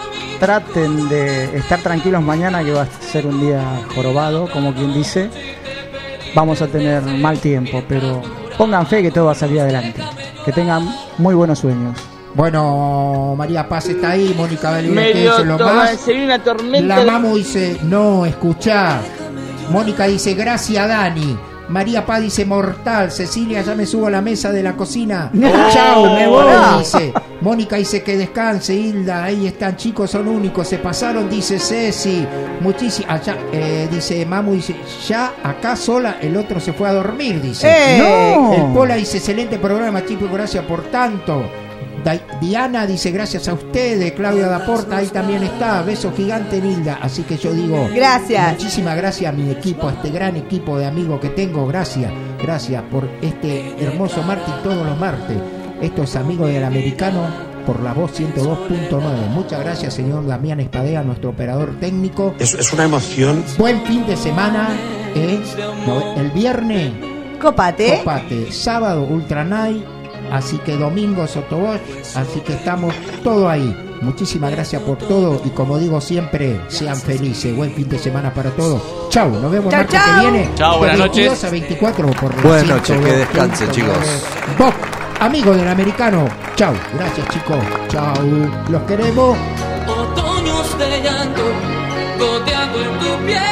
Traten de estar tranquilos mañana, que va a ser un día jorobado, como quien dice. Vamos a tener mal tiempo, pero pongan fe que todo va a salir adelante. Que tengan muy buenos sueños. Bueno, María Paz está ahí, Mónica Valera Medio dice lo más. sería una tormenta. La Mamu dice, no, escuchá. Mónica dice, gracias Dani. María Paz dice, mortal. Cecilia, ya me subo a la mesa de la cocina. Chao, me voy, dice. Mónica dice que descanse. Hilda, ahí están, chicos, son únicos. Se pasaron, dice Ceci. Muchísimo. Dice Mamu, dice, ya acá sola, el otro se fue a dormir, dice. No. El Pola dice, excelente programa, chicos, gracias por tanto. Diana dice gracias a ustedes. Claudia Daporta ahí también está. Beso gigante, Nilda. Así que yo digo gracias. Muchísimas gracias a mi equipo, a este gran equipo de amigos que tengo. Gracias por este hermoso martes y todos los martes. Estos amigos del Americano por la voz 102.9. Muchas gracias, señor Damián Espadea, nuestro operador técnico. Es una emoción. Buen fin de semana. El viernes Copate. Sábado Ultra Night. Así que domingo Sotobosch. Así que estamos todo ahí. Muchísimas gracias por todo. Y como digo siempre, sean felices. Buen fin de semana para todos. Chau, nos vemos el martes que viene. Chau, buenas noches. A 24 por buenas noches, que descansen, chicos. Bob, amigos del Americano. Chau, gracias, chicos. Chau, los queremos. Otoños de llanto goteando en tu piel.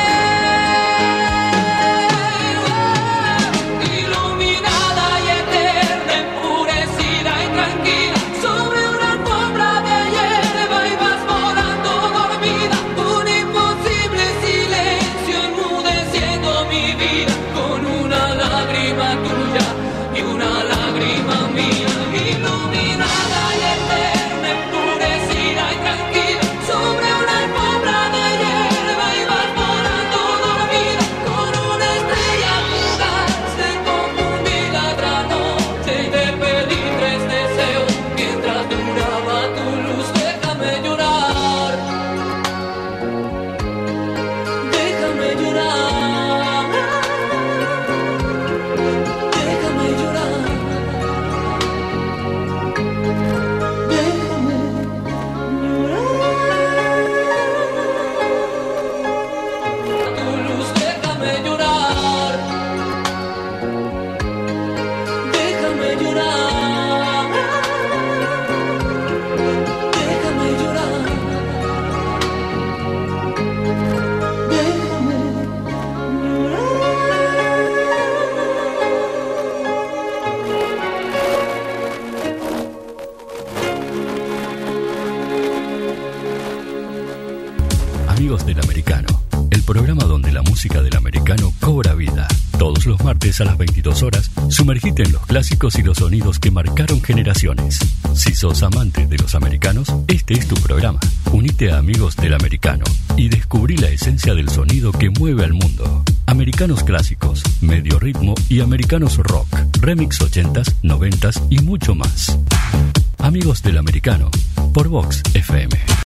Amigos del Americano, el programa donde la música del americano cobra vida. Todos los martes a las 22 horas, sumergite en los clásicos y los sonidos que marcaron generaciones. Si sos amante de los americanos, este es tu programa. Unite a Amigos del Americano y descubrí la esencia del sonido que mueve al mundo. Americanos clásicos, medio ritmo y americanos rock, remix 80s, 90s y mucho más. Amigos del Americano, por Vox FM.